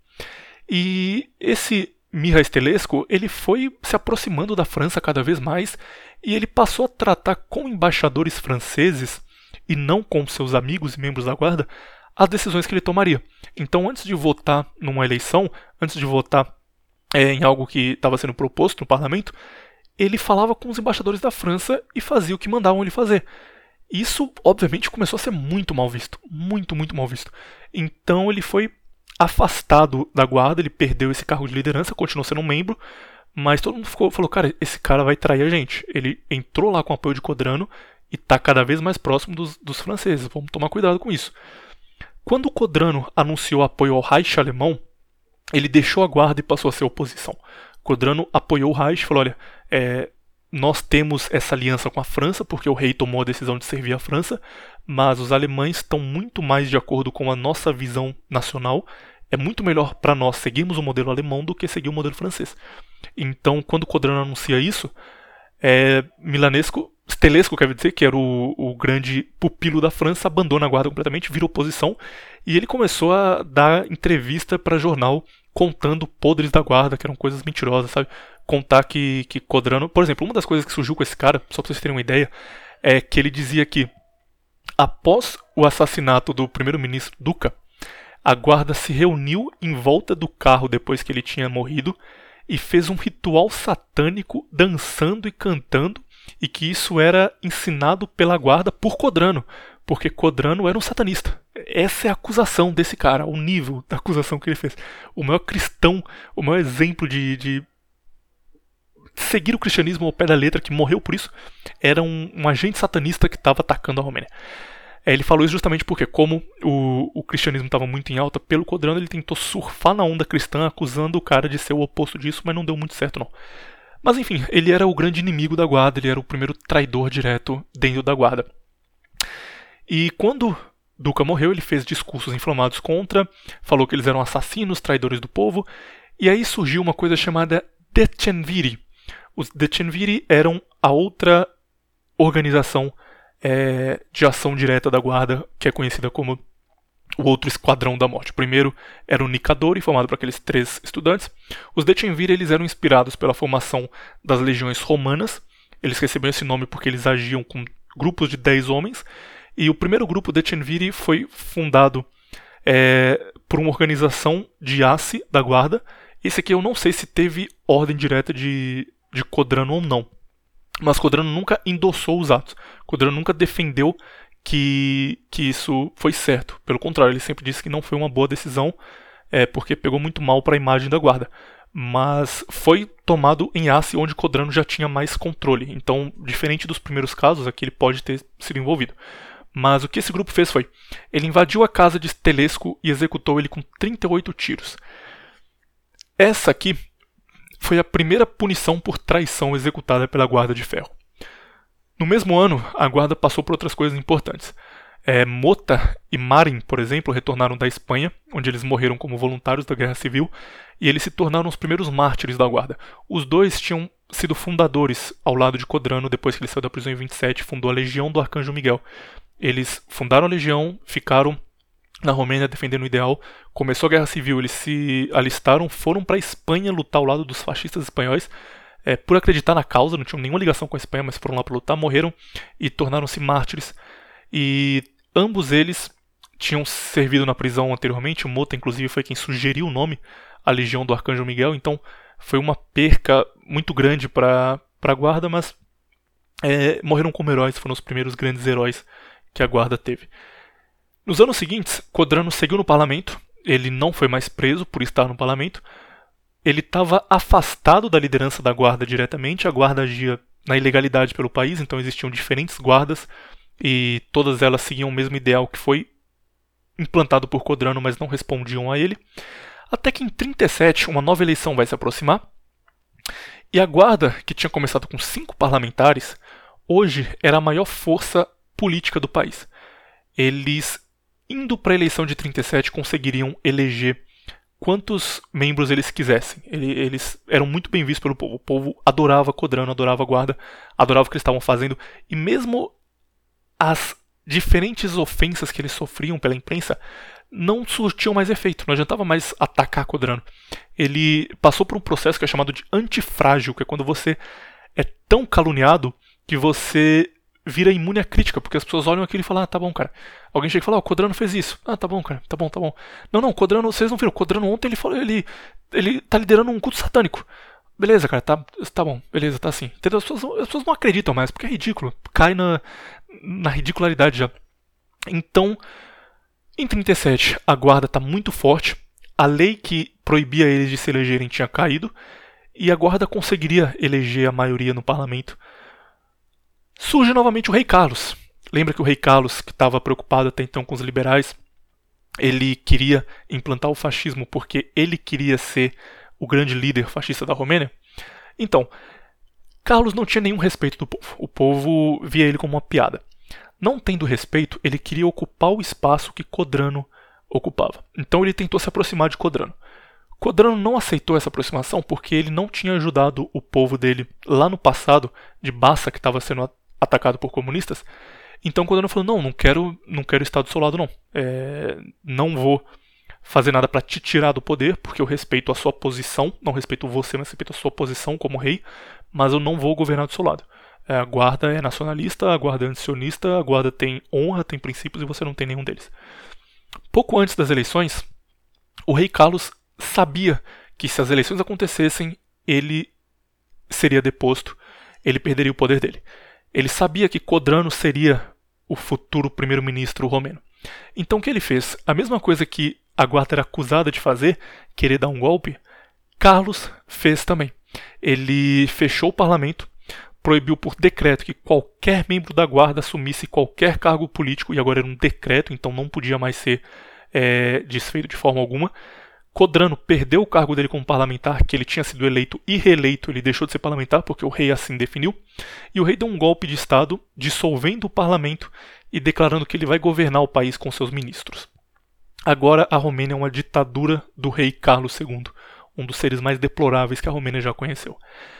E esse Mihail Stelescu, ele foi se aproximando da França cada vez mais, e ele passou a tratar com embaixadores franceses, e não com seus amigos e membros da guarda, as decisões que ele tomaria. Então, antes de votar numa eleição, antes de votar é, em algo que estava sendo proposto no parlamento, ele falava com os embaixadores da França e fazia o que mandavam ele fazer. Isso, obviamente, começou a ser muito mal visto. Muito, muito mal visto. Então, ele foi afastado da guarda, ele perdeu esse cargo de liderança, continuou sendo um membro, mas todo mundo ficou, falou, cara, esse cara vai trair a gente. Ele entrou lá com o apoio de Codrano e está cada vez mais próximo dos, dos franceses. Vamos tomar cuidado com isso. Quando Codrano anunciou apoio ao Reich alemão, ele deixou a guarda e passou a ser oposição. Codrano apoiou o Reich e falou, olha, é, nós temos essa aliança com a França, porque o rei tomou a decisão de servir a França, mas os alemães estão muito mais de acordo com a nossa visão nacional. É muito melhor para nós seguirmos o modelo alemão do que seguir o modelo francês. Então, quando Codrano anuncia isso, é, Milanesco, Stelescu, quer dizer, que era o, o grande pupilo da França, abandona a guarda completamente, vira oposição, e ele começou a dar entrevista para jornal contando podres da guarda, que eram coisas mentirosas, sabe? Contar que, que Codrano... Por exemplo, uma das coisas que surgiu com esse cara, só para vocês terem uma ideia, é que ele dizia que após o assassinato do primeiro-ministro Duca, a guarda se reuniu em volta do carro depois que ele tinha morrido e fez um ritual satânico dançando e cantando, e que isso era ensinado pela guarda por Codrano, porque Codrano era um satanista. Essa é a acusação desse cara, o nível da acusação que ele fez. O maior cristão, o maior exemplo de, de seguir o cristianismo ao pé da letra, que morreu por isso, era um, um agente satanista que estava atacando a Romênia. É, ele falou isso justamente porque, como o, o cristianismo estava muito em alta, pelo Codrano ele tentou surfar na onda cristã, acusando o cara de ser o oposto disso, mas não deu muito certo não. Mas enfim, ele era o grande inimigo da guarda, ele era o primeiro traidor direto dentro da guarda. E quando Duca morreu, ele fez discursos inflamados contra, falou que eles eram assassinos, traidores do povo, e aí surgiu uma coisa chamada Decemviri. Os Decemviri eram a outra organização é, de ação direta da guarda, que é conhecida como o outro esquadrão da morte. O primeiro era o Nicadori, formado por aqueles três estudantes. Os Decemviri, eles eram inspirados pela formação das legiões romanas. Eles receberam esse nome porque eles agiam com grupos de dez homens. E o primeiro grupo Decemviri foi fundado é, por uma organização de Asse da guarda. Esse aqui eu não sei se teve ordem direta de, de Codrano ou não. Mas Codrano nunca endossou os atos. Codrano nunca defendeu que, que isso foi certo. Pelo contrário, ele sempre disse que não foi uma boa decisão, é, porque pegou muito mal para a imagem da guarda. Mas foi tomado em Asse, onde Codrano já tinha mais controle. Então, diferente dos primeiros casos, aqui ele pode ter sido envolvido. Mas o que esse grupo fez foi, ele invadiu a casa de Stelescu e executou ele com trinta e oito tiros. Essa aqui foi a primeira punição por traição executada pela Guarda de Ferro. No mesmo ano, a guarda passou por outras coisas importantes. É, Mota e Marin, por exemplo, retornaram da Espanha, onde eles morreram como voluntários da Guerra Civil, e eles se tornaram os primeiros mártires da guarda. Os dois tinham sido fundadores ao lado de Codrano, depois que ele saiu da prisão em vinte e sete, fundou a Legião do Arcanjo Miguel. Eles fundaram a Legião, ficaram na Romênia defendendo o ideal, começou a Guerra Civil, eles se alistaram, foram para a Espanha lutar ao lado dos fascistas espanhóis, é, por acreditar na causa, não tinham nenhuma ligação com a Espanha, mas foram lá para lutar, morreram e tornaram-se mártires. E ambos eles tinham servido na prisão anteriormente, o Mota inclusive foi quem sugeriu o nome, a Legião do Arcanjo Miguel, então foi uma perca muito grande para a guarda, mas é, morreram como heróis, foram os primeiros grandes heróis que a guarda teve. Nos anos seguintes, Codrano seguiu no parlamento, ele não foi mais preso por estar no parlamento, ele estava afastado da liderança da guarda diretamente, a guarda agia na ilegalidade pelo país, então existiam diferentes guardas e todas elas seguiam o mesmo ideal que foi implantado por Codrano, mas não respondiam a ele. Até que em trinta e sete uma nova eleição vai se aproximar e a guarda, que tinha começado com cinco parlamentares, hoje era a maior força política do país. Eles, indo para a eleição de trinta e sete, conseguiriam eleger quantos membros eles quisessem. Eles eram muito bem vistos pelo povo. O povo adorava Codrano, adorava a guarda, adorava o que eles estavam fazendo. E mesmo as diferentes ofensas que eles sofriam pela imprensa não surtiam mais efeito. Não adiantava mais atacar Codrano. Ele passou por um processo que é chamado de antifrágil, que é quando você é tão caluniado que você vira imune à crítica, porque as pessoas olham aquilo e falam, ah, tá bom, cara. Alguém chega e fala, ó, oh, o Codrano fez isso. Ah, tá bom, cara, tá bom, tá bom. Não, não, Codrano, vocês não viram, o Codrano ontem ele falou, ele, ele tá liderando um culto satânico. Beleza, cara, tá, tá bom, beleza, tá assim. Entendeu? As pessoas, as pessoas não acreditam mais, porque é ridículo. Cai na, na ridicularidade já. Então, em trinta e sete, a guarda tá muito forte. A lei que proibia eles de se elegerem tinha caído. E a guarda conseguiria eleger a maioria no parlamento. Surge novamente o rei Carlos. Lembra que o rei Carlos, que estava preocupado até então com os liberais, ele queria implantar o fascismo porque ele queria ser o grande líder fascista da Romênia? Então, Carlos não tinha nenhum respeito do povo. O povo via ele como uma piada. Não tendo respeito, ele queria ocupar o espaço que Codrano ocupava. Então ele tentou se aproximar de Codrano. Codrano não aceitou essa aproximação porque ele não tinha ajudado o povo dele lá no passado, de Bassa, que estava sendo atacado por comunistas. Então Codrano falou, não, não quero, não quero estar do seu lado não. É, não vou fazer nada para te tirar do poder, porque eu respeito a sua posição, não respeito você, mas respeito a sua posição como rei, mas eu não vou governar do seu lado. É, a guarda é nacionalista, a guarda é antisionista, a guarda tem honra, tem princípios e você não tem nenhum deles. Pouco antes das eleições, o rei Carlos sabia que se as eleições acontecessem, ele seria deposto, ele perderia o poder dele. Ele sabia que Codrano seria o futuro primeiro-ministro romeno. Então o que ele fez? A mesma coisa que a guarda era acusada de fazer, querer dar um golpe, Carlos fez também. Ele fechou o parlamento, proibiu por decreto que qualquer membro da guarda assumisse qualquer cargo político, e agora era um decreto, então não podia mais ser é, desfeito de forma alguma. Codrano perdeu o cargo dele como parlamentar, que ele tinha sido eleito e reeleito, ele deixou de ser parlamentar porque o rei assim definiu, e o rei deu um golpe de estado, dissolvendo o parlamento e declarando que ele vai governar o país com seus ministros. Agora a Romênia é uma ditadura do rei Carlos segundo, um dos seres mais deploráveis que a Romênia já conheceu.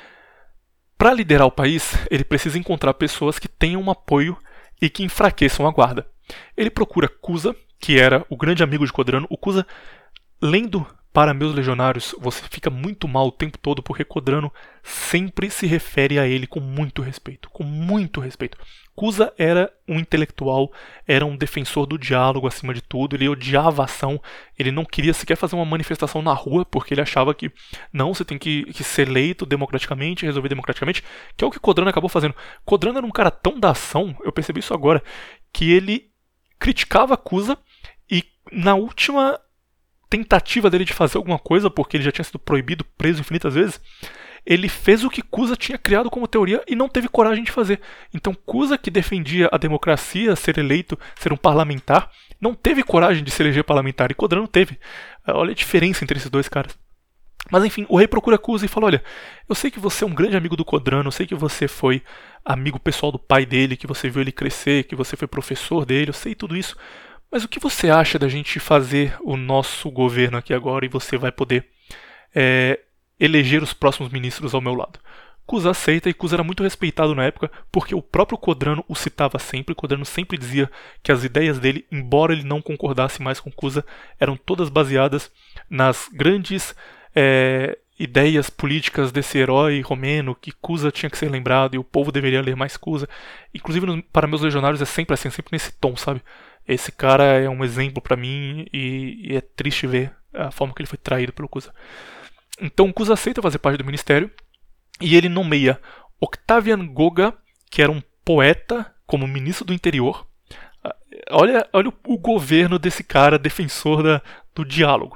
Para liderar o país, ele precisa encontrar pessoas que tenham um apoio e que enfraqueçam a guarda. Ele procura Cuza, que era o grande amigo de Codrano. O Cuza, lendo Para Meus Legionários, você fica muito mal o tempo todo, porque Codrano sempre se refere a ele com muito respeito, com muito respeito. Cuza era um intelectual, era um defensor do diálogo acima de tudo, ele odiava a ação, ele não queria sequer fazer uma manifestação na rua, porque ele achava que não, você tem que, que ser eleito democraticamente, resolver democraticamente, que é o que Codrano acabou fazendo. Codrano era um cara tão da ação, eu percebi isso agora, que ele criticava Cuza e na última tentativa dele de fazer alguma coisa, porque ele já tinha sido proibido, preso infinitas vezes, ele fez o que Cuza tinha criado como teoria e não teve coragem de fazer. Então Cuza, que defendia a democracia, ser eleito, ser um parlamentar, não teve coragem de se eleger parlamentar, e Codrano teve. Olha a diferença entre esses dois caras. Mas enfim, o rei procura Cuza e fala, olha, eu sei que você é um grande amigo do Codrano, eu sei que você foi amigo pessoal do pai dele, que você viu ele crescer, que você foi professor dele, eu sei tudo isso, mas o que você acha da gente fazer o nosso governo aqui agora e você vai poder é, eleger os próximos ministros ao meu lado? Cuza aceita, e Cuza era muito respeitado na época porque o próprio Codrano o citava sempre. Codrano sempre dizia que as ideias dele, embora ele não concordasse mais com Cuza, eram todas baseadas nas grandes é, ideias políticas desse herói romeno, que Cuza tinha que ser lembrado e o povo deveria ler mais Cuza. Inclusive, no, Para Meus Legionários é sempre assim, sempre nesse tom, sabe? Esse cara é um exemplo pra mim e, e é triste ver a forma que ele foi traído pelo Cuza. Então Cuza aceita fazer parte do ministério e ele nomeia Octavian Goga, que era um poeta, como ministro do interior. Olha, olha o, o governo desse cara, defensor da, do diálogo.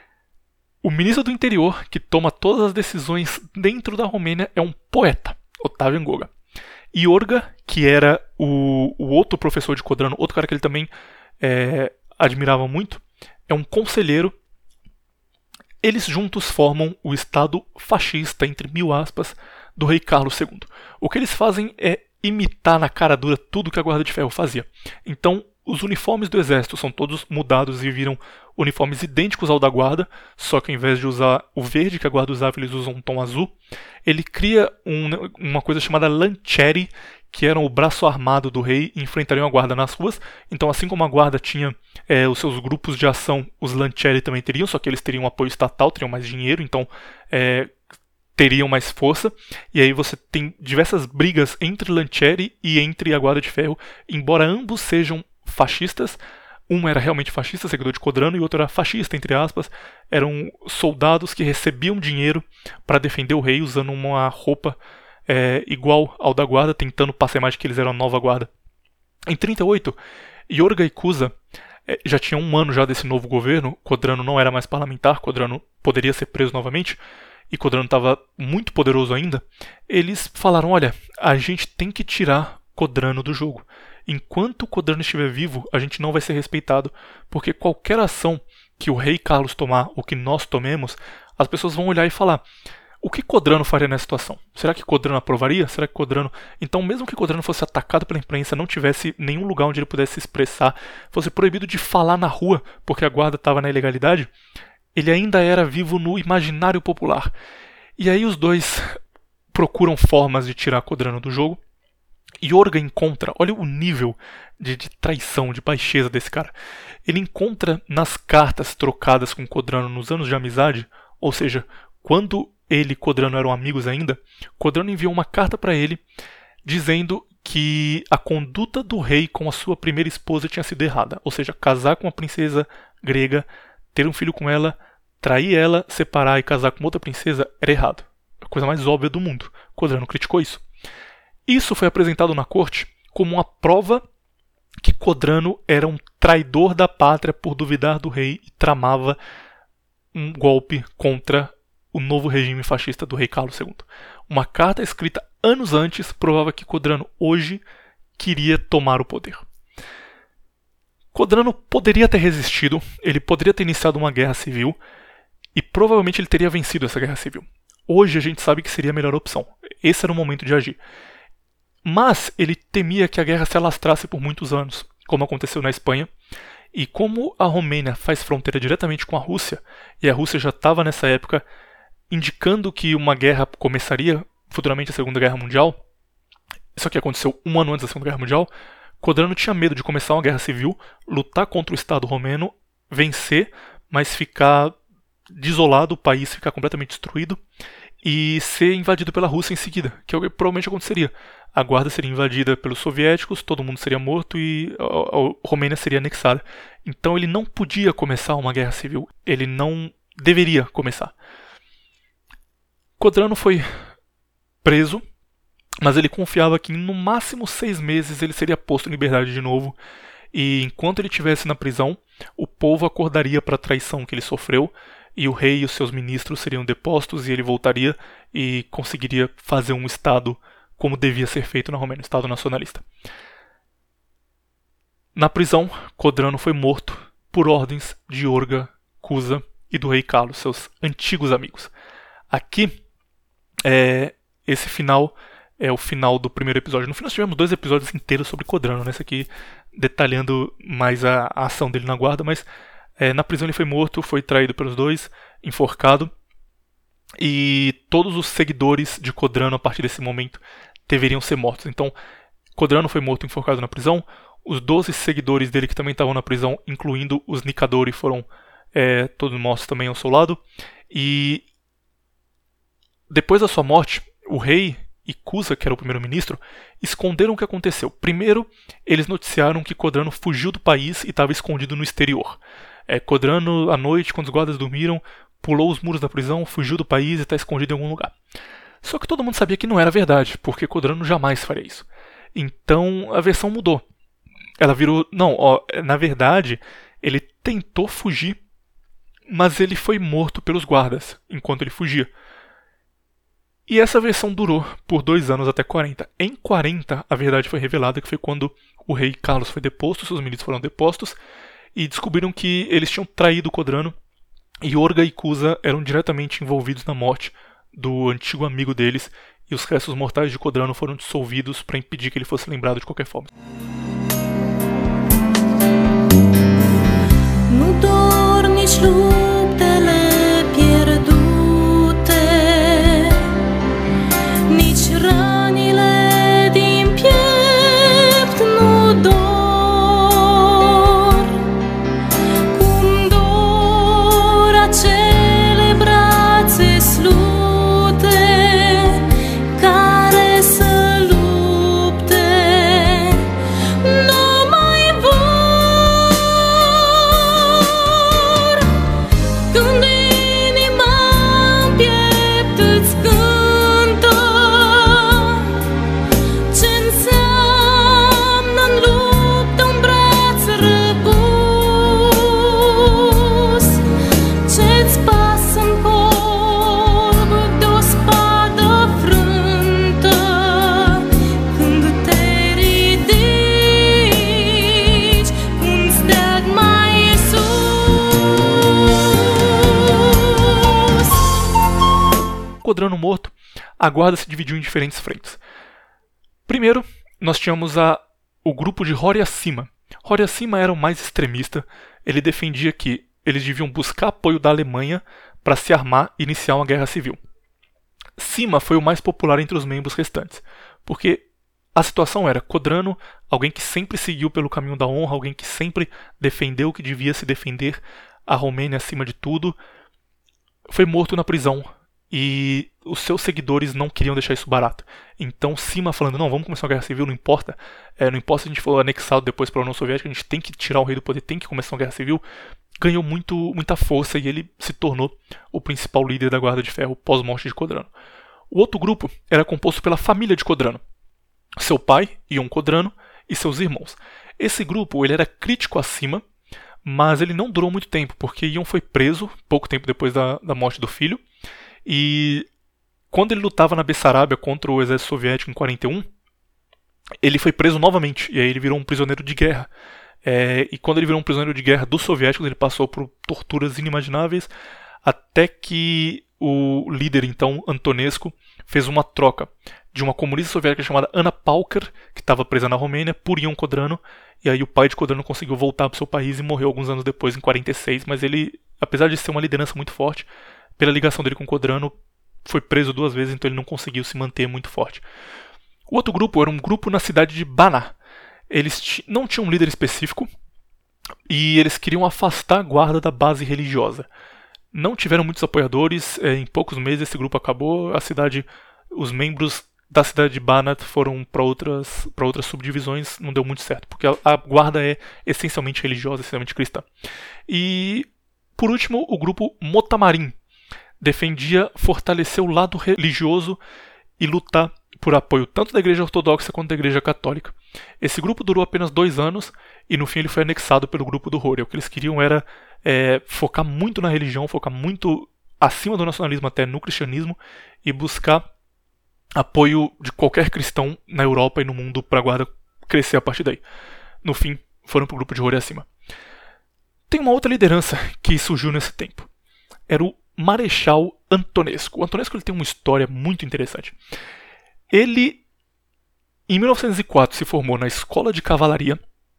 O ministro do interior, que toma todas as decisões dentro da Romênia, é um poeta, Octavian Goga. Iorga, que era o, o outro professor de Codrano, outro cara que ele também é, admirava muito, é um conselheiro. Eles juntos formam o Estado fascista, entre mil aspas, do rei Carlos segundo. O que eles fazem é imitar na cara dura tudo que a Guarda de Ferro fazia. Então, Os uniformes do exército são todos mudados e viram uniformes idênticos ao da guarda, só que ao invés de usar o verde que a guarda usava, eles usam um tom azul. Ele cria um, uma coisa chamada lancieri, que eram o braço armado do rei e enfrentariam a guarda nas ruas. Então, assim como a guarda tinha é, os seus grupos de ação, os lancieri também teriam, só que eles teriam apoio estatal, teriam mais dinheiro, então é, teriam mais força. E aí você tem diversas brigas entre lancieri e entre a guarda de ferro, embora ambos sejam fascistas. Um era realmente fascista, seguidor de Codrano, e o outro era fascista, entre aspas. Eram soldados que recebiam dinheiro para defender o rei usando uma roupa É, igual ao da guarda, tentando passar a imagem que eles eram a nova guarda. Em trinta e oito, Yorga e Cusa é, já tinham um ano já desse novo governo. Codrano não era mais parlamentar, Codrano poderia ser preso novamente, e Codrano estava muito poderoso ainda. Eles falaram, olha, a gente tem que tirar Codrano do jogo. Enquanto Codrano estiver vivo, a gente não vai ser respeitado, porque qualquer ação que o rei Carlos tomar, ou que nós tomemos, as pessoas vão olhar e falar: o que Codrano faria nessa situação? Será que Codrano aprovaria? Será que Codrano... Então, mesmo que Codrano fosse atacado pela imprensa, não tivesse nenhum lugar onde ele pudesse se expressar, fosse proibido de falar na rua porque a guarda estava na ilegalidade, ele ainda era vivo no imaginário popular. E aí os dois procuram formas de tirar Codrano do jogo. Yorga encontra... Olha o nível de, de traição, de baixeza desse cara. Ele encontra nas cartas trocadas com Codrano nos anos de amizade, ou seja, quando ele e Codrano eram amigos ainda, Codrano enviou uma carta para ele dizendo que a conduta do rei com a sua primeira esposa tinha sido errada. Ou seja, casar com uma princesa grega, ter um filho com ela, trair ela, separar e casar com outra princesa era errado. A coisa mais óbvia do mundo. Codrano criticou isso. Isso foi apresentado na corte como uma prova que Codrano era um traidor da pátria por duvidar do rei e tramava um golpe contra o novo regime fascista do rei Carlos segundo. Uma carta escrita anos antes provava que Codrano hoje queria tomar o poder. Codrano poderia ter resistido, ele poderia ter iniciado uma guerra civil e provavelmente ele teria vencido essa guerra civil. Hoje a gente sabe que seria a melhor opção. Esse era o momento de agir. Mas ele temia que a guerra se alastrasse por muitos anos, como aconteceu na Espanha. E como a Romênia faz fronteira diretamente com a Rússia, e a Rússia já estava nessa época indicando que uma guerra começaria futuramente a Segunda Guerra Mundial, isso aqui aconteceu um ano antes da Segunda Guerra Mundial, Codrano tinha medo de começar uma guerra civil, lutar contra o Estado romeno, vencer, mas ficar desolado, o país ficar completamente destruído e ser invadido pela Rússia em seguida, que é o que provavelmente aconteceria. A guarda seria invadida pelos soviéticos, todo mundo seria morto e a, a Romênia seria anexada. Então ele não podia começar uma guerra civil, ele não deveria começar. Codrano foi preso, mas ele confiava que em no máximo seis meses ele seria posto em liberdade de novo, e enquanto ele estivesse na prisão, o povo acordaria para a traição que ele sofreu, e o rei e os seus ministros seriam depostos, e ele voltaria e conseguiria fazer um Estado como devia ser feito na Romênia, um Estado nacionalista. Na prisão, Codrano foi morto por ordens de Yorga, Cusa e do rei Carlos, seus antigos amigos. Aqui, é, esse final é o final do primeiro episódio. No fim nós tivemos dois episódios inteiros sobre Codrano, né? Esse aqui detalhando mais a, a ação dele na guarda, mas é, na prisão ele foi morto, foi traído pelos dois, enforcado, e todos os seguidores de Codrano a partir desse momento deveriam ser mortos. Então, Codrano foi morto, enforcado na prisão, os doze seguidores dele que também estavam na prisão, incluindo os Nicadori, foram é, todos mortos também ao seu lado, e depois da sua morte, o rei e Cusa, que era o primeiro-ministro, esconderam o que aconteceu. Primeiro, eles noticiaram que Codrano fugiu do país e estava escondido no exterior. É, Codrano, à noite, quando os guardas dormiram, pulou os muros da prisão, fugiu do país e está escondido em algum lugar. Só que todo mundo sabia que não era verdade, porque Codrano jamais faria isso. Então, a versão mudou. Ela virou... Não, ó, na verdade, ele tentou fugir, mas ele foi morto pelos guardas enquanto ele fugia. E essa versão durou por dois anos até quarenta. Em quarenta, a verdade foi revelada, que foi quando o rei Carlos foi deposto, seus ministros foram depostos, e descobriram que eles tinham traído Codrano, e Yorga e Cusa eram diretamente envolvidos na morte do antigo amigo deles, e os restos mortais de Codrano foram dissolvidos para impedir que ele fosse lembrado de qualquer forma. nici luptele pierdute, nici rănile din piept nu dor, cum dor acele brațe slute care să lupte. Nu mai vor când inima în piept îți cântă ce înseamnă în luptă un braț răbus, ce-ți pasă în colb de-o spadă frântă când te ridici cu un steag mai sus. Codrano morto, a guarda se dividiu em diferentes frentes. Primeiro, nós tínhamos a, o grupo de Hóre Acima. Hóre Acima era o mais extremista. Ele defendia que eles deviam buscar apoio da Alemanha para se armar e iniciar uma guerra civil. Cima foi o mais popular entre os membros restantes, porque a situação era Codrano, alguém que sempre seguiu pelo caminho da honra, alguém que sempre defendeu o que devia se defender, a Romênia acima de tudo, foi morto na prisão e os seus seguidores não queriam deixar isso barato. Então Cima falando, não, vamos começar uma guerra civil, não importa, é, não importa se a gente for anexado depois pela União Soviética, a gente tem que tirar o rei do poder, tem que começar uma guerra civil, ganhou muito, muita força e ele se tornou o principal líder da Guarda de Ferro pós-morte de Codrano. O outro grupo era composto pela família de Codrano, seu pai, Ion Codrano, e seus irmãos. Esse grupo ele era crítico a Cima, mas ele não durou muito tempo, porque Ion foi preso pouco tempo depois da, da morte do filho, e quando ele lutava na Bessarábia contra o exército soviético em quarenta e um, ele foi preso novamente, e aí ele virou um prisioneiro de guerra. É, e quando ele virou um prisioneiro de guerra dos soviéticos, ele passou por torturas inimagináveis, até que o líder, então, Antonescu, fez uma troca de uma comunista soviética chamada Anna Paukar, que estava presa na Romênia, por Ion Codrano, e aí o pai de Codrano conseguiu voltar para o seu país e morreu alguns anos depois, em quarenta e seis, mas ele, apesar de ser uma liderança muito forte, pela ligação dele com Codrano, foi preso duas vezes, então ele não conseguiu se manter muito forte. O outro grupo era um grupo na cidade de Banat. Eles não tinham um líder específico e eles queriam afastar a guarda da base religiosa. Não tiveram muitos apoiadores, em poucos meses esse grupo acabou, a cidade, os membros da cidade de Banat foram para outras, para outras subdivisões, não deu muito certo, porque a, a guarda é essencialmente religiosa, essencialmente cristã. E, por último, o grupo Motamarim defendia fortalecer o lado religioso e lutar por apoio tanto da Igreja Ortodoxa quanto da Igreja Católica. Esse grupo durou apenas dois anos e no fim ele foi anexado pelo grupo do Hóre. O que eles queriam era é, focar muito na religião, focar muito acima do nacionalismo até no cristianismo e buscar apoio de qualquer cristão na Europa e no mundo para a guarda crescer a partir daí. No fim, foram para o grupo de Hóre Acima. Tem uma outra liderança que surgiu nesse tempo. Era o Marechal Antonescu. O Antonescu ele tem uma história muito interessante. Ele, em mil novecentos e quatro, se formou na Escola de Cavalaria,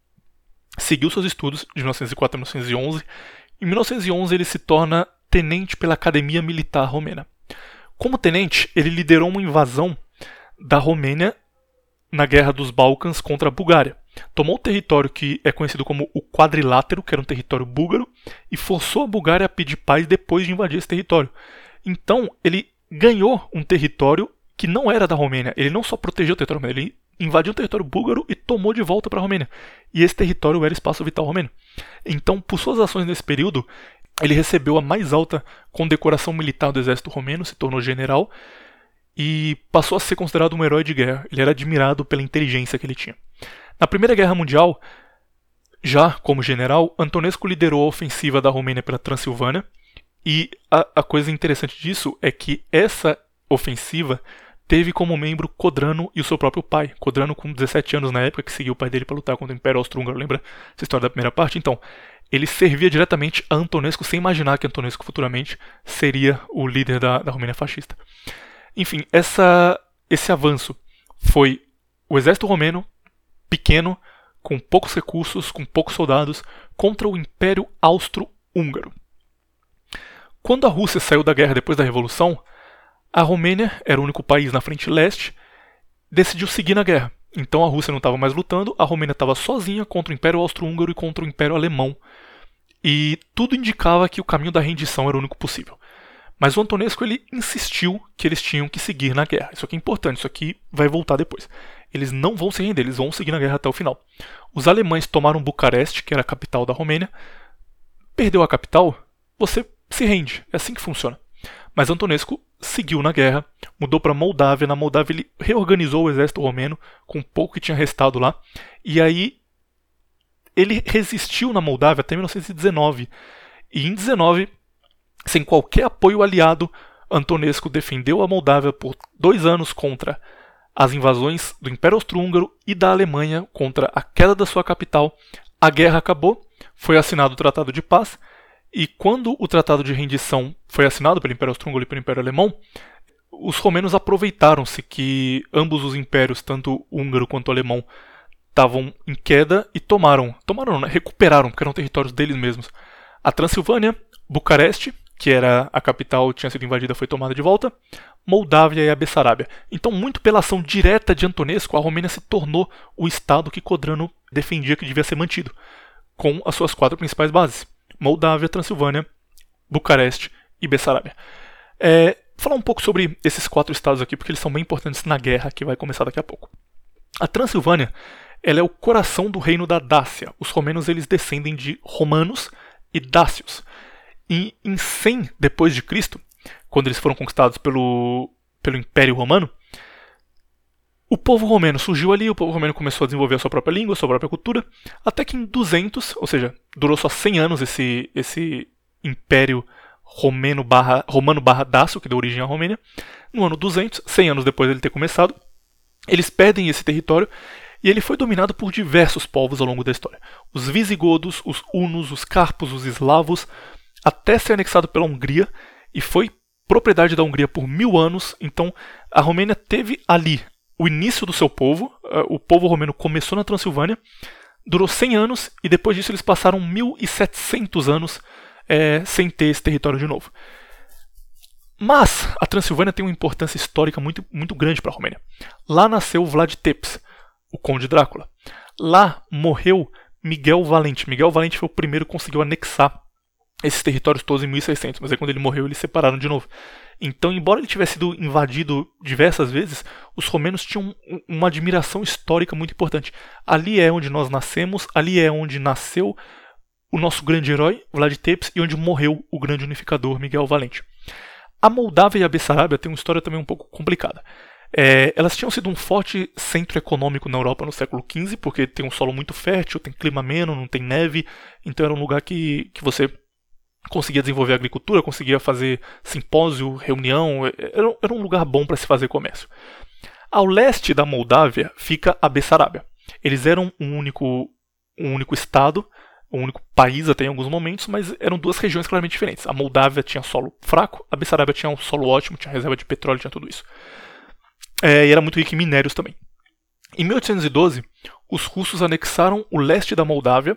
seguiu seus estudos de mil novecentos e quatro a mil novecentos e onze. Em mil novecentos e onze ele se torna tenente pela Academia Militar Romena. Como tenente, ele liderou uma invasão da Romênia na Guerra dos Balcãs contra a Bulgária. Tomou o território que é conhecido como o Quadrilátero, que era um território búlgaro, e forçou a Bulgária a pedir paz depois de invadir esse território. Então, ele ganhou um território que não era da Romênia. Ele não só protegeu o território romeno, ele invadiu o território búlgaro e tomou de volta para a Romênia. E esse território era espaço vital romeno. Então, por suas ações nesse período, ele recebeu a mais alta condecoração militar do exército romeno, se tornou general, e passou a ser considerado um herói de guerra. Ele era admirado pela inteligência que ele tinha. Na Primeira Guerra Mundial, já como general, Antonescu liderou a ofensiva da Romênia pela Transilvânia, e a, a coisa interessante disso é que essa ofensiva teve como membro Codrano e o seu próprio pai. Codrano com dezessete anos na época, que seguiu o pai dele para lutar contra o Império Austro-Húngaro, lembra essa história da primeira parte? Então, ele servia diretamente a Antonescu, sem imaginar que Antonescu futuramente seria o líder da, da Romênia fascista. Enfim, essa, esse avanço foi o exército romeno, pequeno, com poucos recursos, com poucos soldados, contra o Império Austro-Húngaro. Quando a Rússia saiu da guerra depois da Revolução, a Romênia era o único país na frente leste, decidiu seguir na guerra. Então a Rússia não estava mais lutando, a Romênia estava sozinha contra o Império Austro-Húngaro e contra o Império Alemão. E tudo indicava que o caminho da rendição era o único possível. Mas o Antonescu ele insistiu que eles tinham que seguir na guerra. Isso aqui é importante, isso aqui vai voltar depois. Eles não vão se render, eles vão seguir na guerra até o final. Os alemães tomaram Bucareste, que era a capital da Romênia. Perdeu a capital, você se rende. É assim que funciona. Mas Antonescu seguiu na guerra, mudou para Moldávia. Na Moldávia ele reorganizou o exército romeno, com pouco que tinha restado lá. E aí ele resistiu na Moldávia até mil novecentos e dezenove. E em dezenove, sem qualquer apoio aliado, Antonescu defendeu a Moldávia por dois anos contra as invasões do Império Austro-Húngaro e da Alemanha, contra a queda da sua capital. A guerra acabou, foi assinado o Tratado de Paz, e quando o Tratado de Rendição foi assinado pelo Império Austro-Húngaro e pelo Império Alemão, os romenos aproveitaram-se que ambos os impérios, tanto o húngaro quanto o alemão, estavam em queda e tomaram, tomaram não, né? recuperaram, porque eram territórios deles mesmos. A Transilvânia, Bucareste, que era a capital, tinha sido invadida, foi tomada de volta, Moldávia e a Bessarábia. Então, muito pela ação direta de Antonescu, a Romênia se tornou o estado que Codrano defendia que devia ser mantido, com as suas quatro principais bases: Moldávia, Transilvânia, Bucareste e Bessarábia. É, vou falar um pouco sobre esses quatro estados aqui, porque eles são bem importantes na guerra que vai começar daqui a pouco. A Transilvânia, ela é o coração do reino da Dácia. Os romenos eles descendem de romanos e dácios. E em cem depois de Cristo, quando eles foram conquistados pelo, pelo Império Romano, o povo romeno surgiu ali, o povo romeno começou a desenvolver a sua própria língua, a sua própria cultura, até que em duzentos, ou seja, durou só cem anos esse, esse Império romeno barra, romano barra dácio, que deu origem à Romênia. No ano duzentos, cem anos depois dele ter começado, eles perdem esse território e ele foi dominado por diversos povos ao longo da história. Os visigodos, os hunos, os carpos, os eslavos, até ser anexado pela Hungria, e foi propriedade da Hungria por mil anos. Então a Romênia teve ali o início do seu povo. O povo romeno começou na Transilvânia, durou cem anos, e depois disso eles passaram mil e setecentos anos é, sem ter esse território de novo. Mas a Transilvânia tem uma importância histórica muito, muito grande para a Romênia. Lá nasceu Vlad Tepes, o Conde Drácula. Lá morreu Miguel Valente. Miguel Valente foi o primeiro que conseguiu anexar esses territórios todos em mil e seiscentos, mas aí quando ele morreu eles separaram de novo. Então, embora ele tivesse sido invadido diversas vezes, os romenos tinham uma admiração histórica muito importante. Ali é onde nós nascemos, ali é onde nasceu o nosso grande herói, Vlad Tepes, e onde morreu o grande unificador, Miguel Valente. A Moldávia e a Bessarábia têm uma história também um pouco complicada. É, elas tinham sido um forte centro econômico na Europa no século quinze, porque tem um solo muito fértil, tem clima ameno, não tem neve, então era um lugar que, que você conseguia desenvolver agricultura, conseguia fazer simpósio, reunião, era, era um lugar bom para se fazer comércio. Ao leste da Moldávia fica a Bessarábia. Eles eram um único, um único estado, um único país até em alguns momentos, mas eram duas regiões claramente diferentes. A Moldávia tinha solo fraco, a Bessarábia tinha um solo ótimo, tinha reserva de petróleo, tinha tudo isso. É, e era muito rico em minérios também. Em mil oitocentos e doze, os russos anexaram o leste da Moldávia,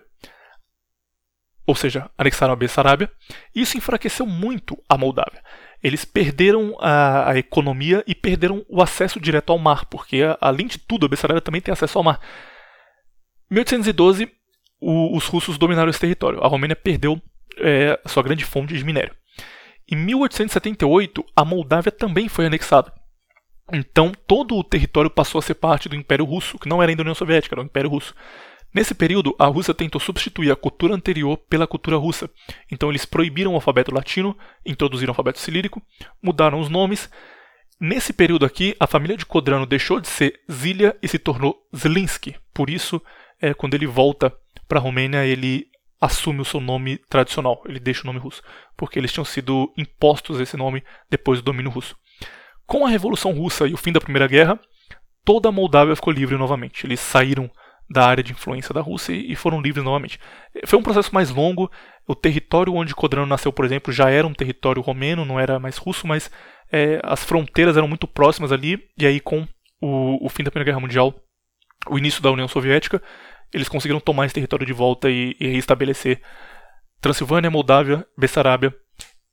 ou seja, anexaram a Bessarábia, e isso enfraqueceu muito a Moldávia. Eles perderam a, a economia e perderam o acesso direto ao mar, porque, além de tudo, a Bessarábia também tem acesso ao mar. Em mil oitocentos e doze, o, os russos dominaram esse território. A Romênia perdeu é, a sua grande fonte de minério. Em mil oitocentos e setenta e oito, a Moldávia também foi anexada. Então, todo o território passou a ser parte do Império Russo, que não era ainda a União Soviética, era o Império Russo. Nesse período, a Rússia tentou substituir a cultura anterior pela cultura russa. Então eles proibiram o alfabeto latino, introduziram o alfabeto cilírico, mudaram os nomes. Nesse período aqui, a família de Codrano deixou de ser Zilia e se tornou Zlinski. Por isso, é, quando ele volta para a Romênia, ele assume o seu nome tradicional, ele deixa o nome russo, porque eles tinham sido impostos esse nome depois do domínio russo. Com a Revolução Russa e o fim da Primeira Guerra, toda a Moldávia ficou livre novamente. Eles saíram da área de influência da Rússia e foram livres novamente. Foi um processo mais longo. O território onde Codrano nasceu, por exemplo, já era um território romeno, não era mais russo, mas é, as fronteiras eram muito próximas ali, e aí com o, o fim da Primeira Guerra Mundial, o início da União Soviética, eles conseguiram tomar esse território de volta e, e reestabelecer Transilvânia, Moldávia, Bessarábia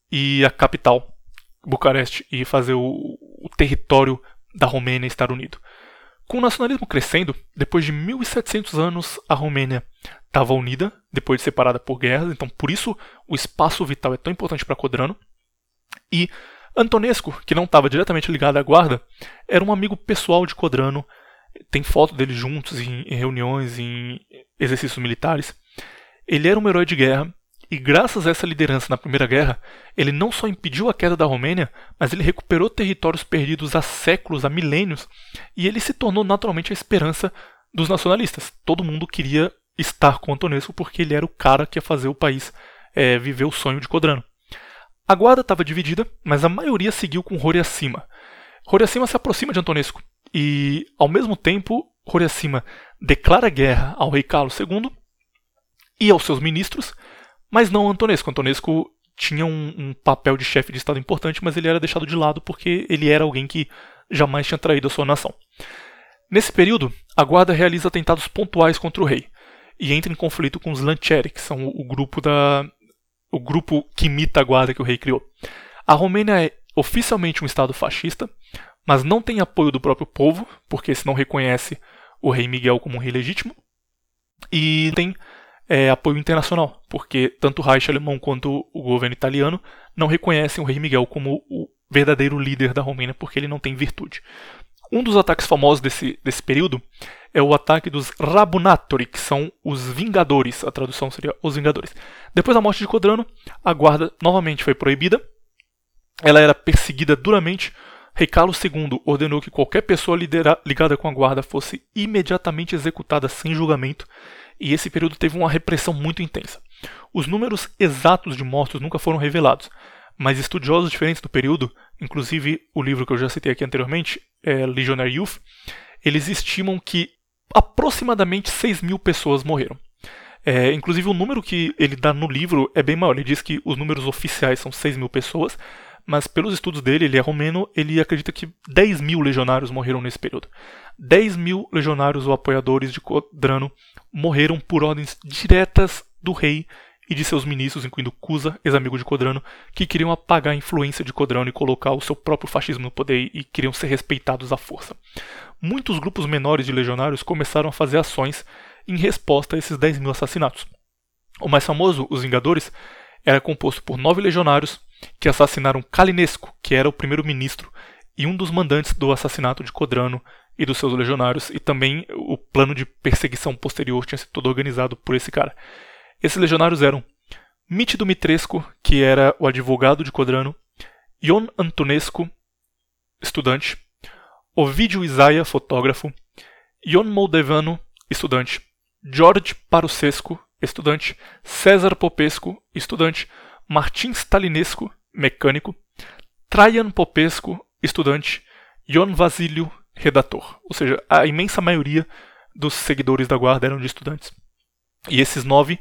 e a capital, Bucareste, e fazer o, o território da Romênia estar unido. Com o nacionalismo crescendo, depois de mil e setecentos anos, a Romênia estava unida, depois de separada por guerras, então por isso o espaço vital é tão importante para Codrano. E Antonescu, que não estava diretamente ligado à guarda, era um amigo pessoal de Codrano, tem foto deles juntos em, em reuniões, em exercícios militares. Ele era um herói de guerra, e graças a essa liderança na Primeira Guerra, ele não só impediu a queda da Romênia, mas ele recuperou territórios perdidos há séculos, há milênios, e ele se tornou naturalmente a esperança dos nacionalistas. Todo mundo queria estar com Antonescu porque ele era o cara que ia fazer o país é, viver o sonho de Codrano. A guarda estava dividida, mas a maioria seguiu com Horiacima. Horiacima se aproxima de Antonescu, e ao mesmo tempo, Horiacima declara guerra ao rei Carlos segundo e aos seus ministros, mas não Antonescu. Antonescu tinha um, um papel de chefe de Estado importante, mas ele era deixado de lado porque ele era alguém que jamais tinha traído a sua nação. Nesse período, a guarda realiza atentados pontuais contra o rei e entra em conflito com os Lancieri, que são o, o, grupo, da, o grupo que imita a guarda que o rei criou. A Romênia é oficialmente um Estado fascista, mas não tem apoio do próprio povo, porque esse não reconhece o rei Miguel como um rei legítimo, e tem É, apoio internacional, porque tanto o Reich alemão quanto o governo italiano não reconhecem o rei Miguel como o verdadeiro líder da Romênia, porque ele não tem virtude. Um dos ataques famosos desse, desse período é o ataque dos Rabunatori, que são os Vingadores, a tradução seria os Vingadores. Depois da morte de Codrano, a guarda novamente foi proibida, ela era perseguida duramente. Rei Carlos segundo ordenou que qualquer pessoa lidera, ligada com a guarda fosse imediatamente executada sem julgamento, e esse período teve uma repressão muito intensa. Os números exatos de mortos nunca foram revelados, mas estudiosos diferentes do período, inclusive o livro que eu já citei aqui anteriormente, é Legionary Youth, eles estimam que aproximadamente seis mil pessoas morreram. É, inclusive o número que ele dá no livro é bem maior, ele diz que os números oficiais são seis mil pessoas, mas pelos estudos dele, ele é romeno, ele acredita que dez mil legionários morreram nesse período. dez mil legionários ou apoiadores de Codrano morreram por ordens diretas do rei e de seus ministros, incluindo Cusa, ex-amigo de Codrano, que queriam apagar a influência de Codrano e colocar o seu próprio fascismo no poder e queriam ser respeitados à força. Muitos grupos menores de legionários começaram a fazer ações em resposta a esses dez mil assassinatos. O mais famoso, os Vingadores, era composto por nove legionários que assassinaram Calinesco, que era o primeiro-ministro e um dos mandantes do assassinato de Codrano e dos seus legionários, e também o plano de perseguição posterior tinha sido todo organizado por esse cara. Esses legionários eram Miti Dumitrescu, que era o advogado de Codrano, Ion Antonescu, estudante, Ovidiu Isaia, fotógrafo, Ion Moldavano, estudante, George Parucescu, estudante, César Popescu, estudante, Martin Stalinescu, mecânico, Traian Popescu, estudante, Ion Vasílio, redator. Ou seja, a imensa maioria dos seguidores da guarda eram de estudantes. E esses nove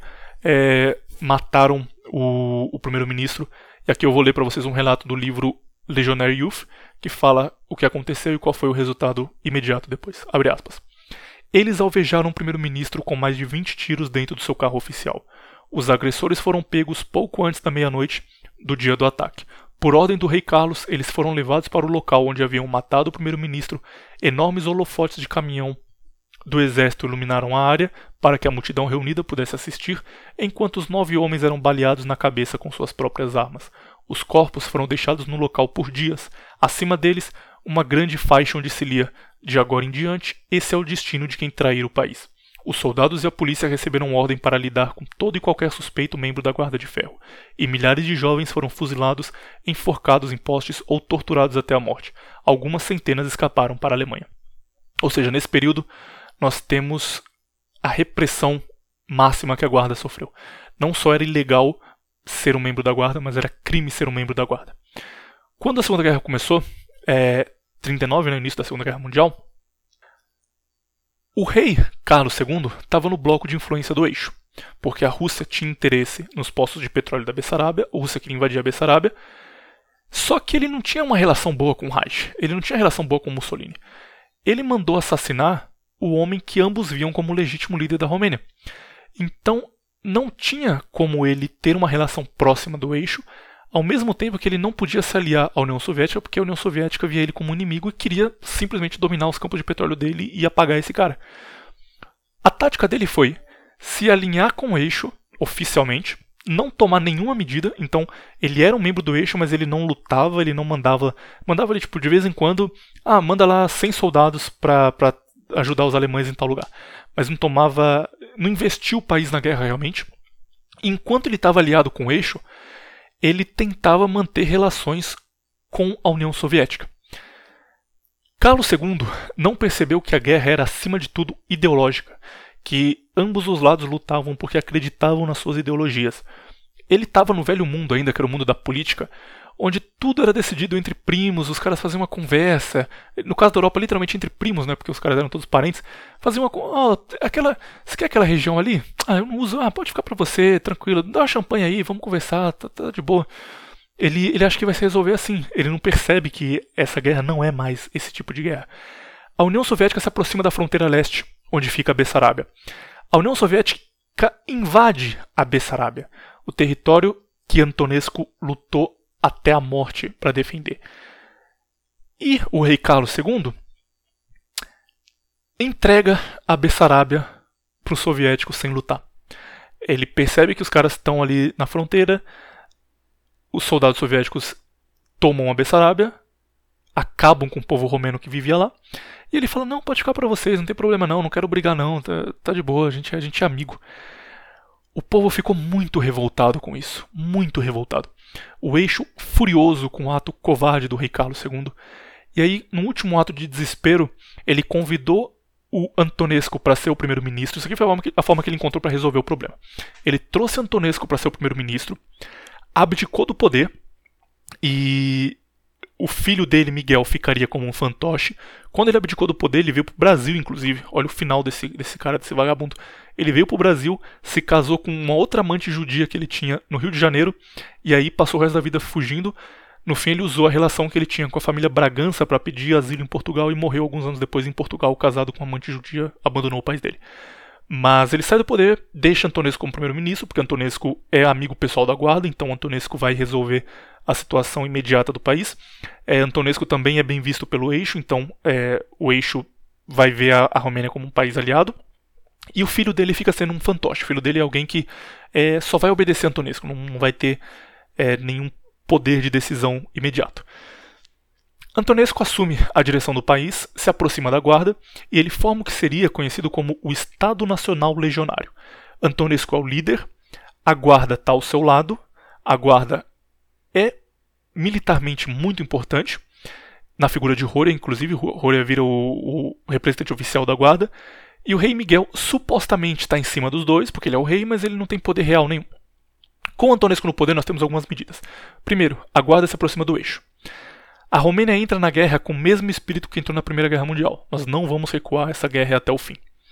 é, mataram o, o primeiro-ministro. E aqui eu vou ler para vocês um relato do livro Legionary Youth, que fala o que aconteceu e qual foi o resultado imediato depois. Abre aspas. Eles alvejaram o primeiro-ministro com mais de vinte tiros dentro do seu carro oficial. Os agressores foram pegos pouco antes da meia-noite do dia do ataque. Por ordem do rei Carlos, eles foram levados para o local onde haviam matado o primeiro-ministro. Enormes holofotes de caminhão do exército iluminaram a área para que a multidão reunida pudesse assistir, enquanto os nove homens eram baleados na cabeça com suas próprias armas. Os corpos foram deixados no local por dias. Acima deles, uma grande faixa onde se lia: de agora em diante, esse é o destino de quem trair o país. Os soldados e a polícia receberam ordem para lidar com todo e qualquer suspeito membro da Guarda de Ferro, e milhares de jovens foram fuzilados, enforcados em postes ou torturados até a morte. Algumas centenas escaparam para a Alemanha. Ou seja, nesse período, nós temos a repressão máxima que a Guarda sofreu. Não só era ilegal ser um membro da Guarda, mas era crime ser um membro da Guarda. Quando a Segunda Guerra começou, é, trinta e nove, no início da Segunda Guerra Mundial, o rei Carlos segundo estava no bloco de influência do eixo, porque a Rússia tinha interesse nos poços de petróleo da Bessarabia, a Rússia queria invadir a Bessarabia, só que ele não tinha uma relação boa com o Reich, ele não tinha relação boa com Mussolini. Ele mandou assassinar o homem que ambos viam como legítimo líder da Romênia. Então, não tinha como ele ter uma relação próxima do eixo, ao mesmo tempo que ele não podia se aliar à União Soviética, porque a União Soviética via ele como um inimigo e queria simplesmente dominar os campos de petróleo dele e apagar esse cara. A tática dele foi se alinhar com o eixo, oficialmente, não tomar nenhuma medida. Então ele era um membro do eixo, mas ele não lutava, ele não mandava, mandava ele tipo de vez em quando, ah, manda lá cem soldados pra, pra ajudar os alemães em tal lugar, mas não tomava, não investiu o país na guerra realmente. Enquanto ele estava aliado com o eixo, ele tentava manter relações com a União Soviética. Carlos segundo não percebeu que a guerra era acima de tudo ideológica, que ambos os lados lutavam porque acreditavam nas suas ideologias. Ele estava no velho mundo ainda, que era o mundo da política, onde tudo era decidido entre primos, os caras faziam uma conversa, no caso da Europa literalmente entre primos, né, porque os caras eram todos parentes, faziam uma oh, aquela, você quer aquela região ali? Ah, eu não uso, ah, pode ficar pra você, tranquilo, dá uma champanhe aí, vamos conversar, tá, tá de boa. Ele, ele acha que vai se resolver assim, ele não percebe que essa guerra não é mais esse tipo de guerra. A União Soviética se aproxima da fronteira leste, onde fica a Bessarabia. A União Soviética invade a Bessarabia, o território que Antonescu lutou até a morte para defender. E o rei Carlos segundo entrega a Bessarabia para os soviéticos sem lutar. Ele percebe que os caras estão ali na fronteira, os soldados soviéticos tomam a Bessarabia, acabam com o povo romeno que vivia lá, e ele fala, não, pode ficar para vocês, não tem problema não, não quero brigar não, tá, tá de boa, a gente, a gente é amigo. O povo ficou muito revoltado com isso, muito revoltado. O eixo furioso com o ato covarde do rei Carlos segundo. E aí, no último ato de desespero, ele convidou o Antonescu para ser o primeiro-ministro. Isso aqui foi a forma que, a forma que ele encontrou para resolver o problema. Ele trouxe Antonescu para ser o primeiro-ministro, abdicou do poder e o filho dele, Miguel, ficaria como um fantoche. Quando ele abdicou do poder, ele veio pro Brasil, inclusive. Olha o final desse, desse cara, desse vagabundo. Ele veio pro Brasil, se casou com uma outra amante judia que ele tinha no Rio de Janeiro, e aí passou o resto da vida fugindo. No fim, ele usou a relação que ele tinha com a família Bragança para pedir asilo em Portugal e morreu alguns anos depois em Portugal, casado com uma amante judia, abandonou o país dele. Mas ele sai do poder, deixa Antonescu como primeiro-ministro, porque Antonescu é amigo pessoal da guarda, então Antonescu vai resolver a situação imediata do país. É, Antonescu também é bem visto pelo eixo, então é, o eixo vai ver a, a Romênia como um país aliado. E o filho dele fica sendo um fantoche. O filho dele é alguém que é, só vai obedecer a Antonescu, não, não vai ter é, nenhum poder de decisão imediato. Antonescu assume a direção do país, se aproxima da guarda e ele forma o que seria conhecido como o Estado Nacional Legionário. Antonescu é o líder, a guarda está ao seu lado, a guarda é militarmente muito importante, na figura de Horia, inclusive, Horia vira o, o representante oficial da guarda, e o rei Miguel supostamente está em cima dos dois, porque ele é o rei, mas ele não tem poder real nenhum. Com Antonescu no poder, nós temos algumas medidas. Primeiro, a guarda se aproxima do eixo. A Romênia entra na guerra com o mesmo espírito que entrou na Primeira Guerra Mundial. Nós não vamos recuar, essa guerra é até o fim.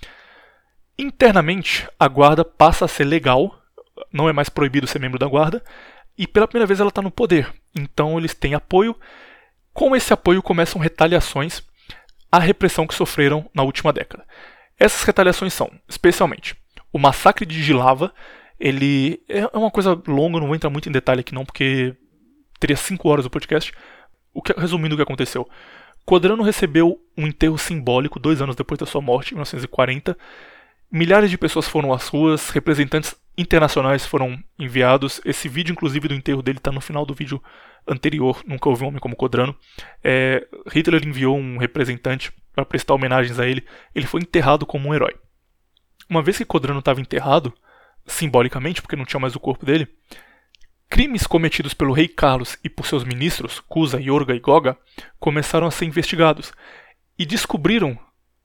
Internamente, a guarda passa a ser legal, não é mais proibido ser membro da guarda, e pela primeira vez ela está no poder. Então eles têm apoio. Com esse apoio começam retaliações à repressão que sofreram na última década. Essas retaliações são, especialmente, o massacre de Jilava. Ele é uma coisa longa, não vou entrar muito em detalhe aqui não, porque teria cinco horas o podcast. O que, resumindo o que aconteceu. Codrano recebeu um enterro simbólico dois anos depois da sua morte, em mil novecentos e quarenta. Milhares de pessoas foram às ruas, representantes internacionais foram enviados. Esse vídeo, inclusive, do enterro dele está no final do vídeo anterior, Nunca Houve um Homem como Codrano. É, Hitler enviou um representante para prestar homenagens a ele. Ele foi enterrado como um herói. Uma vez que Codrano estava enterrado, simbolicamente, porque não tinha mais o corpo dele, crimes cometidos pelo rei Carlos e por seus ministros, Kuza, Yorga e Goga, começaram a ser investigados e descobriram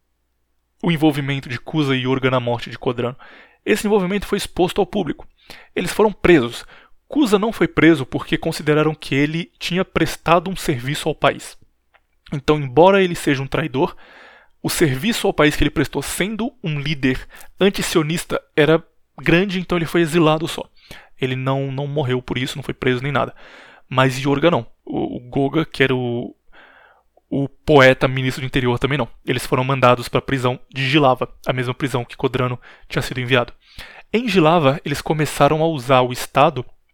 o envolvimento de Kuza e Yorga na morte de Codrano. Esse envolvimento foi exposto ao público. Eles foram presos. Kuza não foi preso porque consideraram que ele tinha prestado um serviço ao país. Então, embora ele seja um traidor, o serviço ao país que ele prestou sendo um líder antisionista era grande, então ele foi exilado só. Ele não, não morreu por isso, não foi preso nem nada. Mas Yorga não. O, o Goga, que era o, o poeta ministro do interior, também não. Eles foram mandados para a prisão de Jilava, a mesma prisão que Codrano tinha sido enviado. Em Jilava, eles começaram a usar o Estado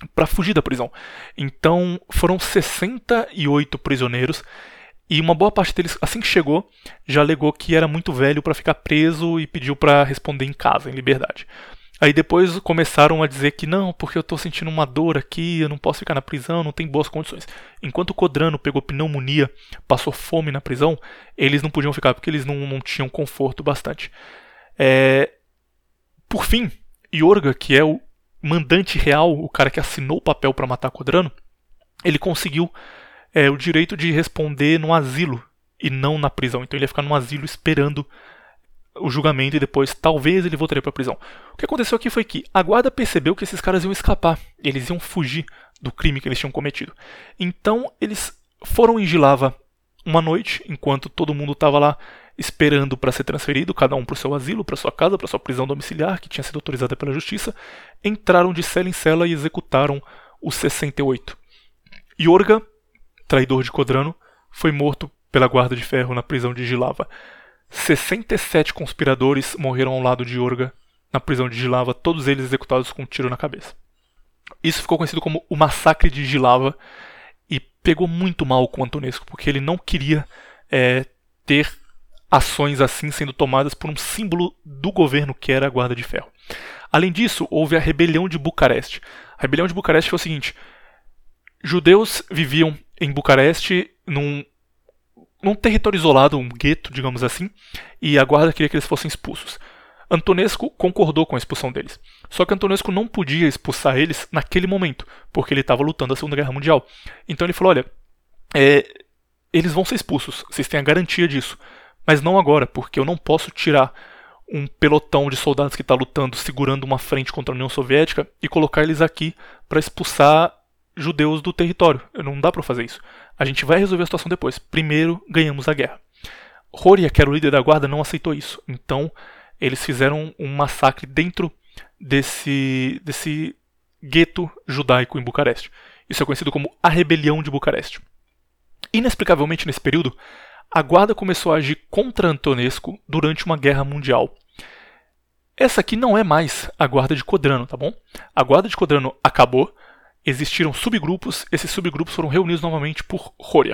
para fugir da prisão. Então foram sessenta e oito prisioneiros e uma boa parte deles, assim que chegou, já alegou que era muito velho para ficar preso e pediu para responder em casa, em liberdade. Aí depois começaram a dizer que não, porque eu tô sentindo uma dor aqui, eu não posso ficar na prisão, não tem boas condições. Enquanto o Codrano pegou pneumonia, passou fome na prisão, eles não podiam ficar porque eles não, não tinham conforto bastante. É... Por fim, Iorga, que é o mandante real, o cara que assinou o papel para matar Codrano, ele conseguiu é, o direito de responder no asilo e não na prisão. Então ele ia ficar no asilo esperando o julgamento e depois talvez ele voltaria para a prisão. O que aconteceu aqui foi que a guarda percebeu que esses caras iam escapar, eles iam fugir do crime que eles tinham cometido. Então eles foram em Jilava uma noite, enquanto todo mundo estava lá esperando para ser transferido, cada um para o seu asilo, para sua casa, para sua prisão domiciliar, que tinha sido autorizada pela justiça, entraram de cela em cela e executaram os sessenta e oito. Iorga, traidor de Codrano, foi morto pela guarda de ferro na prisão de Jilava. sessenta e sete conspiradores morreram ao lado de Iorga na prisão de Jilava, todos eles executados com um tiro na cabeça. Isso ficou conhecido como o Massacre de Jilava e pegou muito mal com Antonescu, porque ele não queria é, ter ações assim sendo tomadas por um símbolo do governo que era a Guarda de Ferro. Além disso, houve a Rebelião de Bucareste. A Rebelião de Bucareste foi o seguinte: judeus viviam em Bucareste num num território isolado, um gueto, digamos assim, e a guarda queria que eles fossem expulsos. Antonescu concordou com a expulsão deles. Só que Antonescu não podia expulsar eles naquele momento, porque ele estava lutando a Segunda Guerra Mundial. Então ele falou, olha, é, eles vão ser expulsos, vocês têm a garantia disso, mas não agora, porque eu não posso tirar um pelotão de soldados que está lutando, segurando uma frente contra a União Soviética, e colocar eles aqui para expulsar judeus do território. Não dá para fazer isso. A gente vai resolver a situação depois. Primeiro, ganhamos a guerra. Horia, que era o líder da guarda, não aceitou isso. Então, eles fizeram um massacre dentro desse, desse gueto judaico em Bucareste. Isso é conhecido como a Rebelião de Bucareste. Inexplicavelmente, nesse período, a guarda começou a agir contra Antonescu durante uma guerra mundial. Essa aqui não é mais a guarda de Codrano, tá bom? A guarda de Codrano acabou. Existiram subgrupos, esses subgrupos foram reunidos novamente por Horia.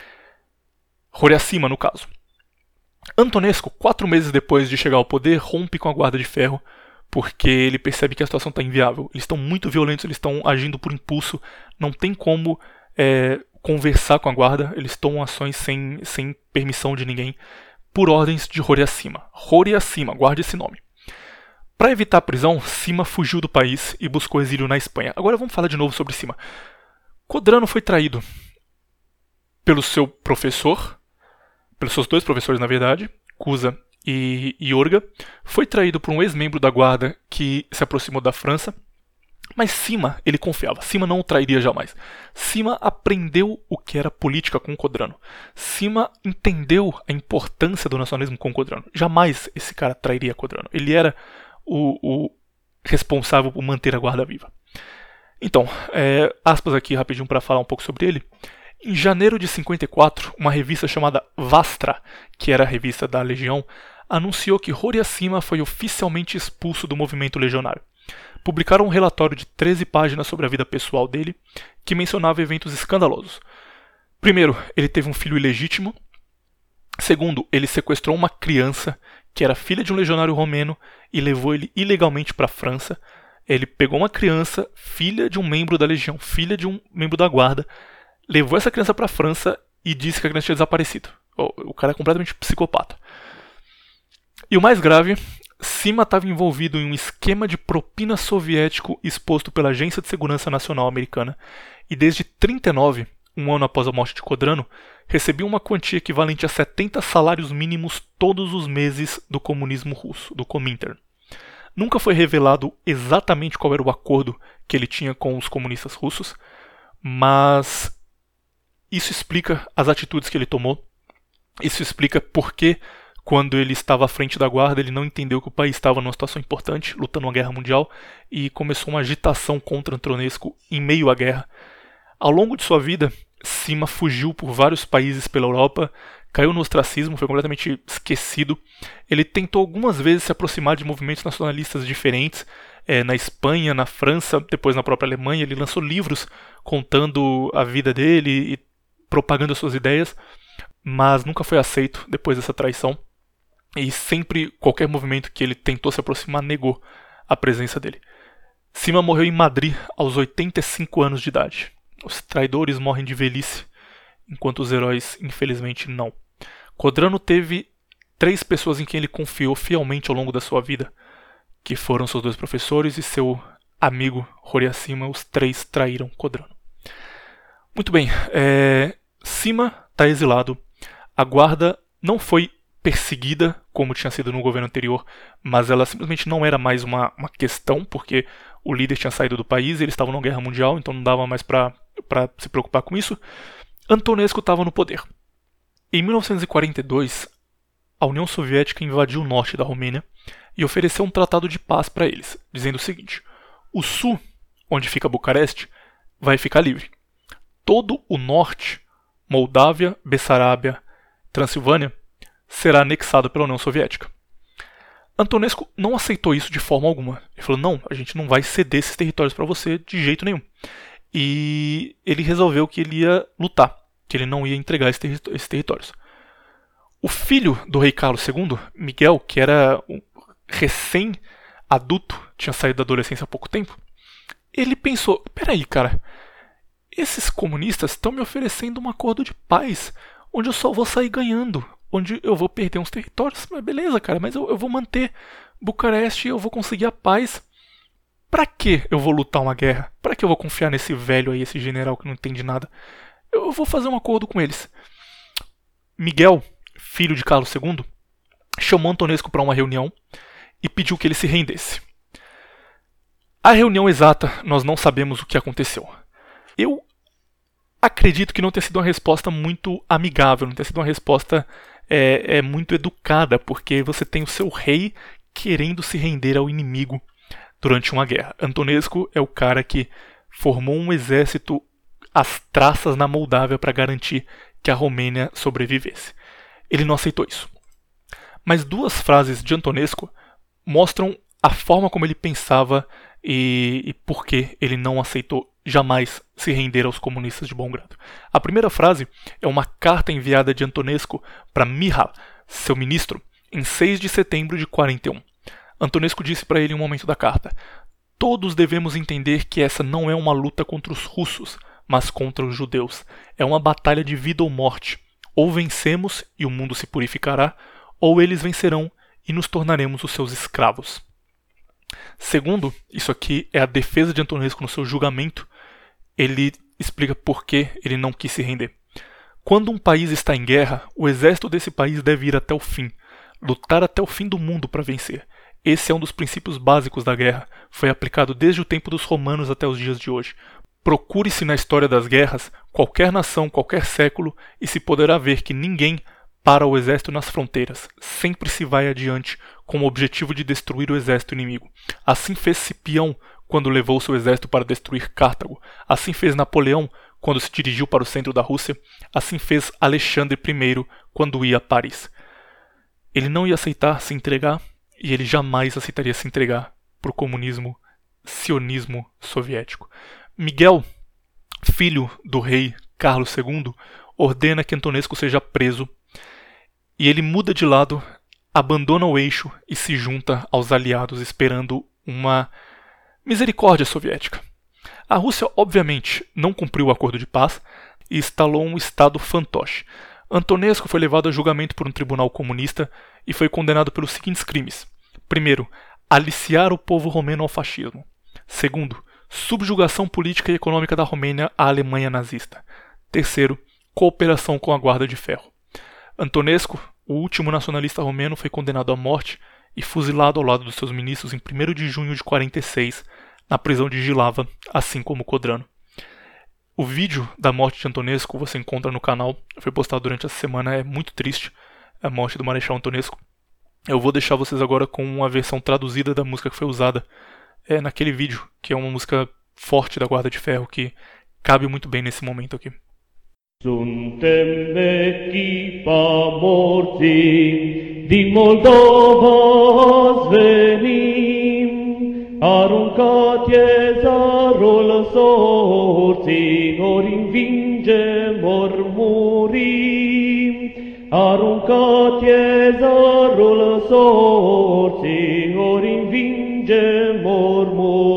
Horia Sima, no caso. Antonescu, quatro meses depois de chegar ao poder, rompe com a Guarda de Ferro, porque ele percebe que a situação está inviável. Eles estão muito violentos, eles estão agindo por impulso, não tem como é, conversar com a Guarda, eles tomam ações sem, sem permissão de ninguém, por ordens de Horia Sima. Horia Sima, guarde esse nome. Para evitar a prisão, Sima fugiu do país e buscou exílio na Espanha. Agora vamos falar de novo sobre Sima. Codrano foi traído pelo seu professor, pelos seus dois professores, na verdade, Cusa e Iorga. Foi traído por um ex-membro da guarda que se aproximou da França. Mas Sima, ele confiava. Sima não o trairia jamais. Sima aprendeu o que era política com Codrano. Sima entendeu a importância do nacionalismo com Codrano. Jamais esse cara trairia Codrano. Ele era O, o responsável por manter a guarda viva. Então, é, aspas aqui rapidinho para falar um pouco sobre ele. Em janeiro de cinquenta e quatro, uma revista chamada Vastra, que era a revista da Legião, anunciou que Horia Sima foi oficialmente expulso do movimento legionário. Publicaram um relatório de treze páginas sobre a vida pessoal dele, que mencionava eventos escandalosos. Primeiro, ele teve um filho ilegítimo. Segundo, ele sequestrou uma criança que era filha de um legionário romeno e levou ele ilegalmente para a França. Ele pegou uma criança, filha de um membro da legião, filha de um membro da guarda, levou essa criança para a França e disse que a criança tinha desaparecido. O cara é completamente psicopata. E o mais grave, Sima estava envolvido em um esquema de propina soviético exposto pela Agência de Segurança Nacional Americana e desde trinta e nove, um ano após a morte de Codrano, recebia uma quantia equivalente a setenta salários mínimos todos os meses do comunismo russo, do Comintern. Nunca foi revelado exatamente qual era o acordo que ele tinha com os comunistas russos, mas isso explica as atitudes que ele tomou, isso explica por que, quando ele estava à frente da guarda, ele não entendeu que o país estava numa situação importante, lutando uma guerra mundial, e começou uma agitação contra Antonescu em meio à guerra. Ao longo de sua vida, Sima fugiu por vários países pela Europa, caiu no ostracismo, foi completamente esquecido. Ele tentou algumas vezes se aproximar de movimentos nacionalistas diferentes, é, na Espanha, na França, depois na própria Alemanha. Ele lançou livros contando a vida dele e propagando as suas ideias, mas nunca foi aceito depois dessa traição. E sempre, qualquer movimento que ele tentou se aproximar, negou a presença dele. Sima morreu em Madrid aos oitenta e cinco anos de idade. Os traidores morrem de velhice, enquanto os heróis, infelizmente, não. Codrano teve três pessoas em quem ele confiou fielmente ao longo da sua vida, que foram seus dois professores e seu amigo Horiasima. Os três traíram Codrano. Muito bem, é... Sima está exilado. A guarda não foi perseguida como tinha sido no governo anterior, mas ela simplesmente não era mais uma, uma questão, porque o líder tinha saído do país e eles estavam numa guerra mundial, então não dava mais para para se preocupar com isso. Antonescu estava no poder. Em mil novecentos e quarenta e dois, a União Soviética invadiu o norte da Romênia e ofereceu um tratado de paz para eles, dizendo o seguinte: o sul, onde fica Bucareste, vai ficar livre. Todo o norte, Moldávia, Bessarábia, Transilvânia, será anexado pela União Soviética. Antonescu não aceitou isso de forma alguma. Ele falou: não, a gente não vai ceder esses territórios para você de jeito nenhum. E ele resolveu que ele ia lutar, que ele não ia entregar esses, terri esses territórios. O filho do rei Carlos segundo, Miguel, que era um recém-adulto, tinha saído da adolescência há pouco tempo, ele pensou: peraí, cara, esses comunistas estão me oferecendo um acordo de paz, onde eu só vou sair ganhando, onde eu vou perder uns territórios, mas beleza, cara, mas eu, eu vou manter Bucareste e eu vou conseguir a paz. Pra que eu vou lutar uma guerra? Pra que eu vou confiar nesse velho aí, esse general que não entende nada? Eu vou fazer um acordo com eles. Miguel, filho de Carlos segundo, chamou Antonescu para uma reunião e pediu que ele se rendesse. A reunião exata, nós não sabemos o que aconteceu. Eu acredito que não tenha sido uma resposta muito amigável, não tenha sido uma resposta é, é, muito educada, porque você tem o seu rei querendo se render ao inimigo durante uma guerra. Antonescu é o cara que formou um exército às traças na Moldávia para garantir que a Romênia sobrevivesse. Ele não aceitou isso. Mas duas frases de Antonescu mostram a forma como ele pensava e, e por que ele não aceitou jamais se render aos comunistas de bom grado. A primeira frase é uma carta enviada de Antonescu para Mihal, seu ministro, em seis de setembro de quarenta e um. Antonescu disse para ele em um momento da carta: todos devemos entender que essa não é uma luta contra os russos, mas contra os judeus. É uma batalha de vida ou morte. Ou vencemos e o mundo se purificará, ou eles vencerão e nos tornaremos os seus escravos. Segundo, isso aqui é a defesa de Antonescu no seu julgamento. Ele explica por que ele não quis se render. Quando um país está em guerra, o exército desse país deve ir até o fim, lutar até o fim do mundo para vencer. Esse é um dos princípios básicos da guerra. Foi aplicado desde o tempo dos romanos até os dias de hoje. Procure-se na história das guerras, qualquer nação, qualquer século, e se poderá ver que ninguém para o exército nas fronteiras. Sempre se vai adiante com o objetivo de destruir o exército inimigo. Assim fez Cipião quando levou seu exército para destruir Cartago. Assim fez Napoleão quando se dirigiu para o centro da Rússia. Assim fez Alexandre I quando ia a Paris. Ele não ia aceitar se entregar, e ele jamais aceitaria se entregar para o comunismo, sionismo soviético. Miguel, filho do rei Carlos segundo, ordena que Antonescu seja preso, e ele muda de lado, abandona o eixo e se junta aos aliados, esperando uma misericórdia soviética. A Rússia, obviamente, não cumpriu o acordo de paz e instalou um estado fantoche. Antonescu foi levado a julgamento por um tribunal comunista e foi condenado pelos seguintes crimes. Primeiro, aliciar o povo romeno ao fascismo. Segundo, subjugação política e econômica da Romênia à Alemanha nazista. Terceiro, cooperação com a Guarda de Ferro. Antonescu, o último nacionalista romeno, foi condenado à morte e fuzilado ao lado dos seus ministros em primeiro de junho de quarenta e seis, na prisão de Jilava, assim como Codrano. O vídeo da morte de Antonescu você encontra no canal, foi postado durante essa semana, é muito triste a morte do Marechal Antonescu. Eu vou deixar vocês agora com uma versão traduzida da música que foi usada é, naquele vídeo, que é uma música forte da Guarda de Ferro, que cabe muito bem nesse momento aqui. Suntem echipa morții, din Moldova venim, aruncat e zarul sorții, ori învingem, ori murim. Aruncat e zarul sorții, ori învingem, ori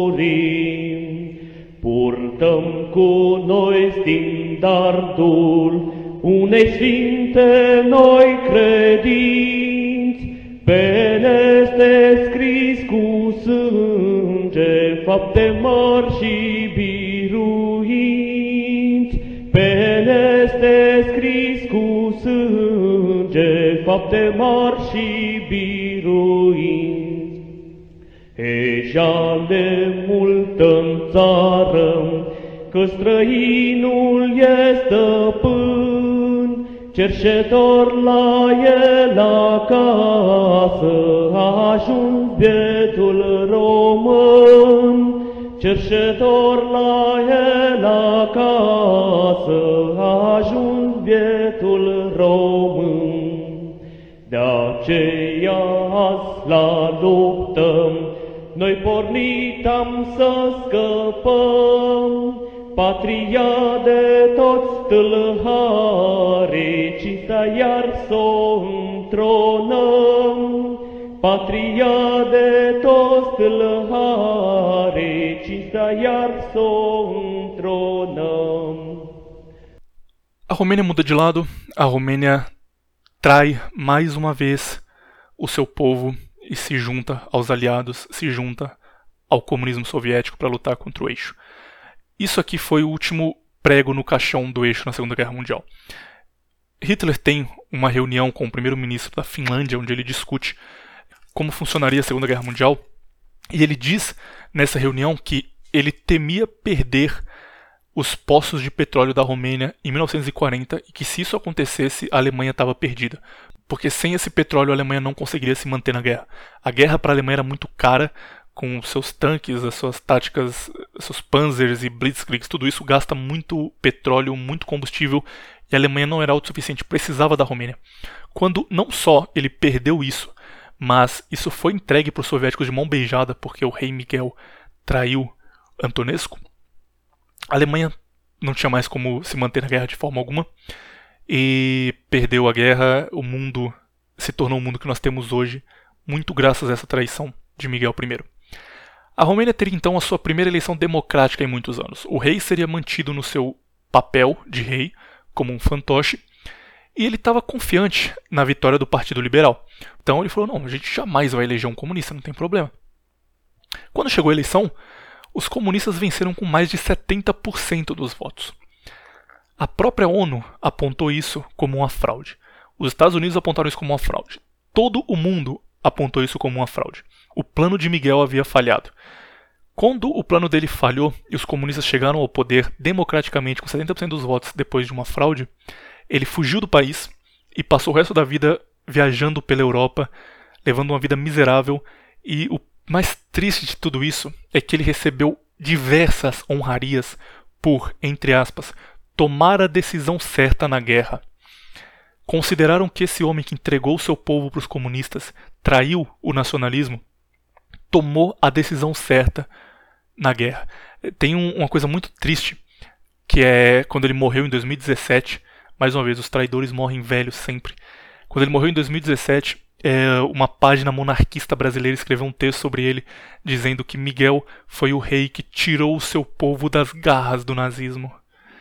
murim. Purtăm cu noi standardul unei sfinte noi credinți, pe ele este scris cu sânge fapte mari și biruinți. Pe ele este scris cu sânge fapte mari și biruinți. E jale mult în țară, că străinul e stăpân, cerșetor la el acasă, a ajuns bietul român. Cerșetor la el acasă, a ajuns bietul român. De aceea azi la luptă noi pornit am să scăpăm, patria de toți tâlharii, cinstea iar s-o întronăm. Patria de toți tâlharii, cinstea iar s-o întronăm. A Romênia muda de lado, a Romênia trai mais uma vez o seu povo e se junta aos aliados, se junta ao comunismo soviético para lutar contra o eixo. Isso aqui foi o último prego no caixão do eixo na Segunda Guerra Mundial. Hitler tem uma reunião com o primeiro-ministro da Finlândia, onde ele discute como funcionaria a Segunda Guerra Mundial, e ele diz nessa reunião que ele temia perder os poços de petróleo da Romênia em mil novecentos e quarenta e que se isso acontecesse, a Alemanha estava perdida. Porque sem esse petróleo a Alemanha não conseguiria se manter na guerra. A guerra para a Alemanha era muito cara, com seus tanques, as suas táticas, seus panzers e blitzkriegs, tudo isso gasta muito petróleo, muito combustível, e a Alemanha não era autossuficiente, precisava da Romênia. Quando não só ele perdeu isso, mas isso foi entregue para os soviéticos de mão beijada, porque o rei Miguel traiu Antonescu, a Alemanha não tinha mais como se manter na guerra de forma alguma, e perdeu a guerra. O mundo se tornou o mundo que nós temos hoje, muito graças a essa traição de Miguel I. A Romênia teria então a sua primeira eleição democrática em muitos anos. O rei seria mantido no seu papel de rei, como um fantoche, e ele estava confiante na vitória do Partido Liberal. Então ele falou, não, a gente jamais vai eleger um comunista, não tem problema. Quando chegou a eleição, os comunistas venceram com mais de setenta por cento dos votos. A própria ONU apontou isso como uma fraude. Os Estados Unidos apontaram isso como uma fraude. Todo o mundo apontou isso como uma fraude. O plano de Miguel havia falhado. Quando o plano dele falhou e os comunistas chegaram ao poder democraticamente com setenta por cento dos votos depois de uma fraude, ele fugiu do país e passou o resto da vida viajando pela Europa, levando uma vida miserável, e o mais triste de tudo isso é que ele recebeu diversas honrarias por, entre aspas, tomar a decisão certa na guerra. Consideraram que esse homem que entregou seu povo para os comunistas, traiu o nacionalismo, tomou a decisão certa na guerra. Tem um, uma coisa muito triste, que é quando ele morreu em dois mil e dezessete, mais uma vez, os traidores morrem velhos sempre. Quando ele morreu em dois mil e dezessete, é, uma página monarquista brasileira escreveu um texto sobre ele, dizendo que Miguel foi o rei que tirou o seu povo das garras do nazismo.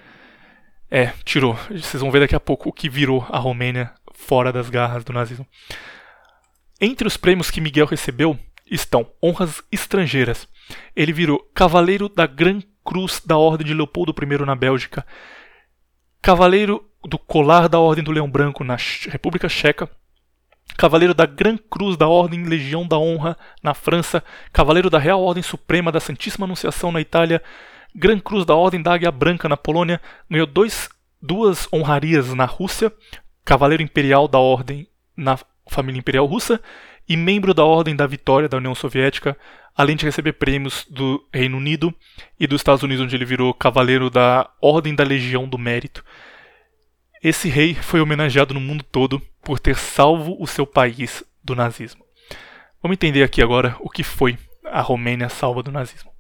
É, tirou. Vocês vão ver daqui a pouco o que virou a Romênia fora das garras do nazismo. Entre os prêmios que Miguel recebeu estão honras estrangeiras. Ele virou Cavaleiro da Gran Cruz da Ordem de Leopoldo I na Bélgica, Cavaleiro do Colar da Ordem do Leão Branco na República Checa, Cavaleiro da Gran Cruz da Ordem Legião da Honra na França, Cavaleiro da Real Ordem Suprema da Santíssima Anunciação na Itália, Gran Cruz da Ordem da Águia Branca na Polônia, ganhou dois, duas honrarias na Rússia, Cavaleiro Imperial da Ordem na família Imperial Russa e membro da Ordem da Vitória da União Soviética, além de receber prêmios do Reino Unido e dos Estados Unidos, onde ele virou Cavaleiro da Ordem da Legião do Mérito. Esse rei foi homenageado no mundo todo por ter salvo o seu país do nazismo. Vamos entender aqui agora o que foi a Romênia salva do nazismo.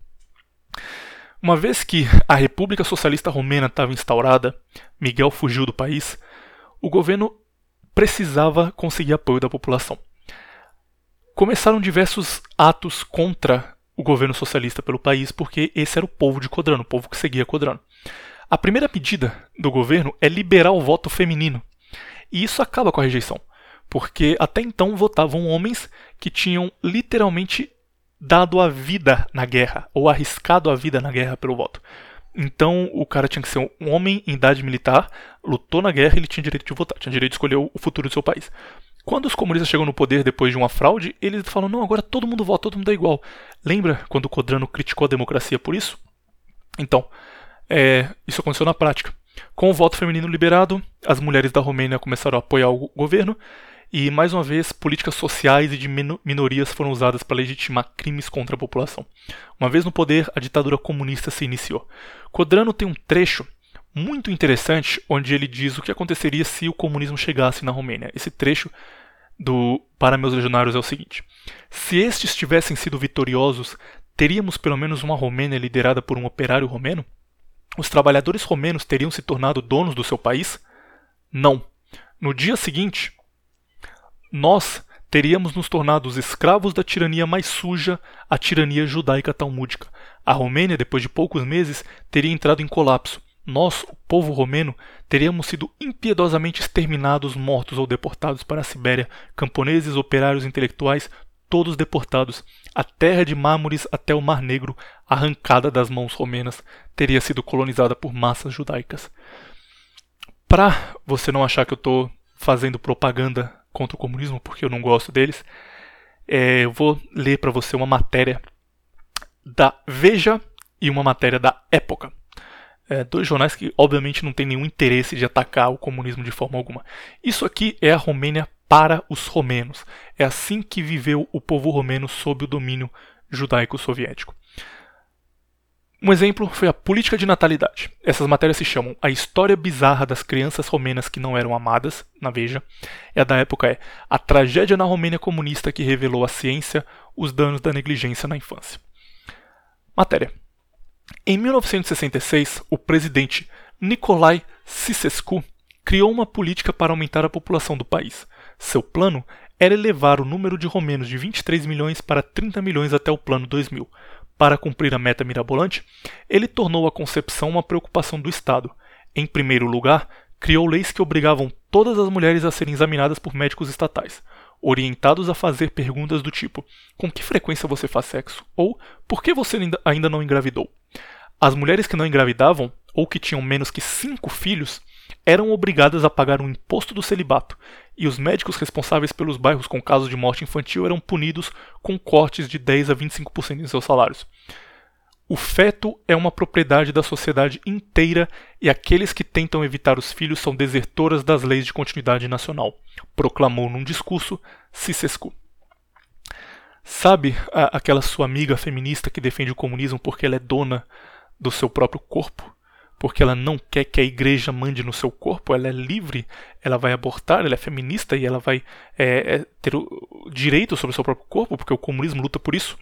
Uma vez que a República Socialista Romena estava instaurada, Miguel fugiu do país, o governo precisava conseguir apoio da população. Começaram diversos atos contra o governo socialista pelo país, porque esse era o povo de Codrano, o povo que seguia Codrano. A primeira medida do governo é liberar o voto feminino, e isso acaba com a rejeição, porque até então votavam homens que tinham literalmente dado a vida na guerra, ou arriscado a vida na guerra pelo voto. Então o cara tinha que ser um homem em idade militar, lutou na guerra e ele tinha direito de votar, tinha direito de escolher o futuro do seu país. Quando os comunistas chegam no poder depois de uma fraude, eles falam, não, agora todo mundo vota, todo mundo é igual. Lembra quando o Codrano criticou a democracia por isso? Então, é, isso aconteceu na prática. Com o voto feminino liberado, as mulheres da Romênia começaram a apoiar o governo, e, mais uma vez, políticas sociais e de minorias foram usadas para legitimar crimes contra a população. Uma vez no poder, a ditadura comunista se iniciou. Codrano tem um trecho muito interessante onde ele diz o que aconteceria se o comunismo chegasse na Romênia. Esse trecho do Para Meus Legionários é o seguinte: se estes tivessem sido vitoriosos, teríamos pelo menos uma Romênia liderada por um operário romeno? Os trabalhadores romenos teriam se tornado donos do seu país? Não. No dia seguinte, nós teríamos nos tornado os escravos da tirania mais suja, a tirania judaica talmúdica. A Romênia, depois de poucos meses, teria entrado em colapso. Nós, o povo romeno, teríamos sido impiedosamente exterminados, mortos ou deportados para a Sibéria. Camponeses, operários, intelectuais, todos deportados. A terra de Mármores até o Mar Negro, arrancada das mãos romenas, teria sido colonizada por massas judaicas. Para você não achar que eu estou fazendo propaganda contra o comunismo, porque eu não gosto deles, é, eu vou ler para você uma matéria da Veja e uma matéria da Época. É, dois jornais que obviamente não têm nenhum interesse de atacar o comunismo de forma alguma. Isso aqui é a Romênia para os romenos. É assim que viveu o povo romeno sob o domínio judaico-soviético. Um exemplo foi a política de natalidade. Essas matérias se chamam A História Bizarra das Crianças Romenas que Não Eram Amadas, na Veja. E a da Época é A Tragédia na Romênia Comunista que Revelou à Ciência os Danos da Negligência na Infância. Matéria. Em mil novecentos e sessenta e seis, o presidente Nicolae Ceausescu criou uma política para aumentar a população do país. Seu plano era elevar o número de romenos de vinte e três milhões para trinta milhões até o plano dois mil. Para cumprir a meta mirabolante, ele tornou a concepção uma preocupação do Estado. Em primeiro lugar, criou leis que obrigavam todas as mulheres a serem examinadas por médicos estatais, orientados a fazer perguntas do tipo: com que frequência você faz sexo? Ou por que você ainda não engravidou? As mulheres que não engravidavam, ou que tinham menos que cinco filhos, eram obrigadas a pagar um imposto do celibato, e os médicos responsáveis pelos bairros com casos de morte infantil eram punidos com cortes de dez a vinte e cinco por cento em seus salários. O feto é uma propriedade da sociedade inteira e aqueles que tentam evitar os filhos são desertoras das leis de continuidade nacional, proclamou num discurso Ceausescu. Sabe a, aquela sua amiga feminista que defende o comunismo porque ela é dona do seu próprio corpo? Porque ela não quer que a igreja mande no seu corpo, ela é livre, ela vai abortar, ela é feminista e ela vai é, é, ter o direito sobre o seu próprio corpo, porque o comunismo luta por isso.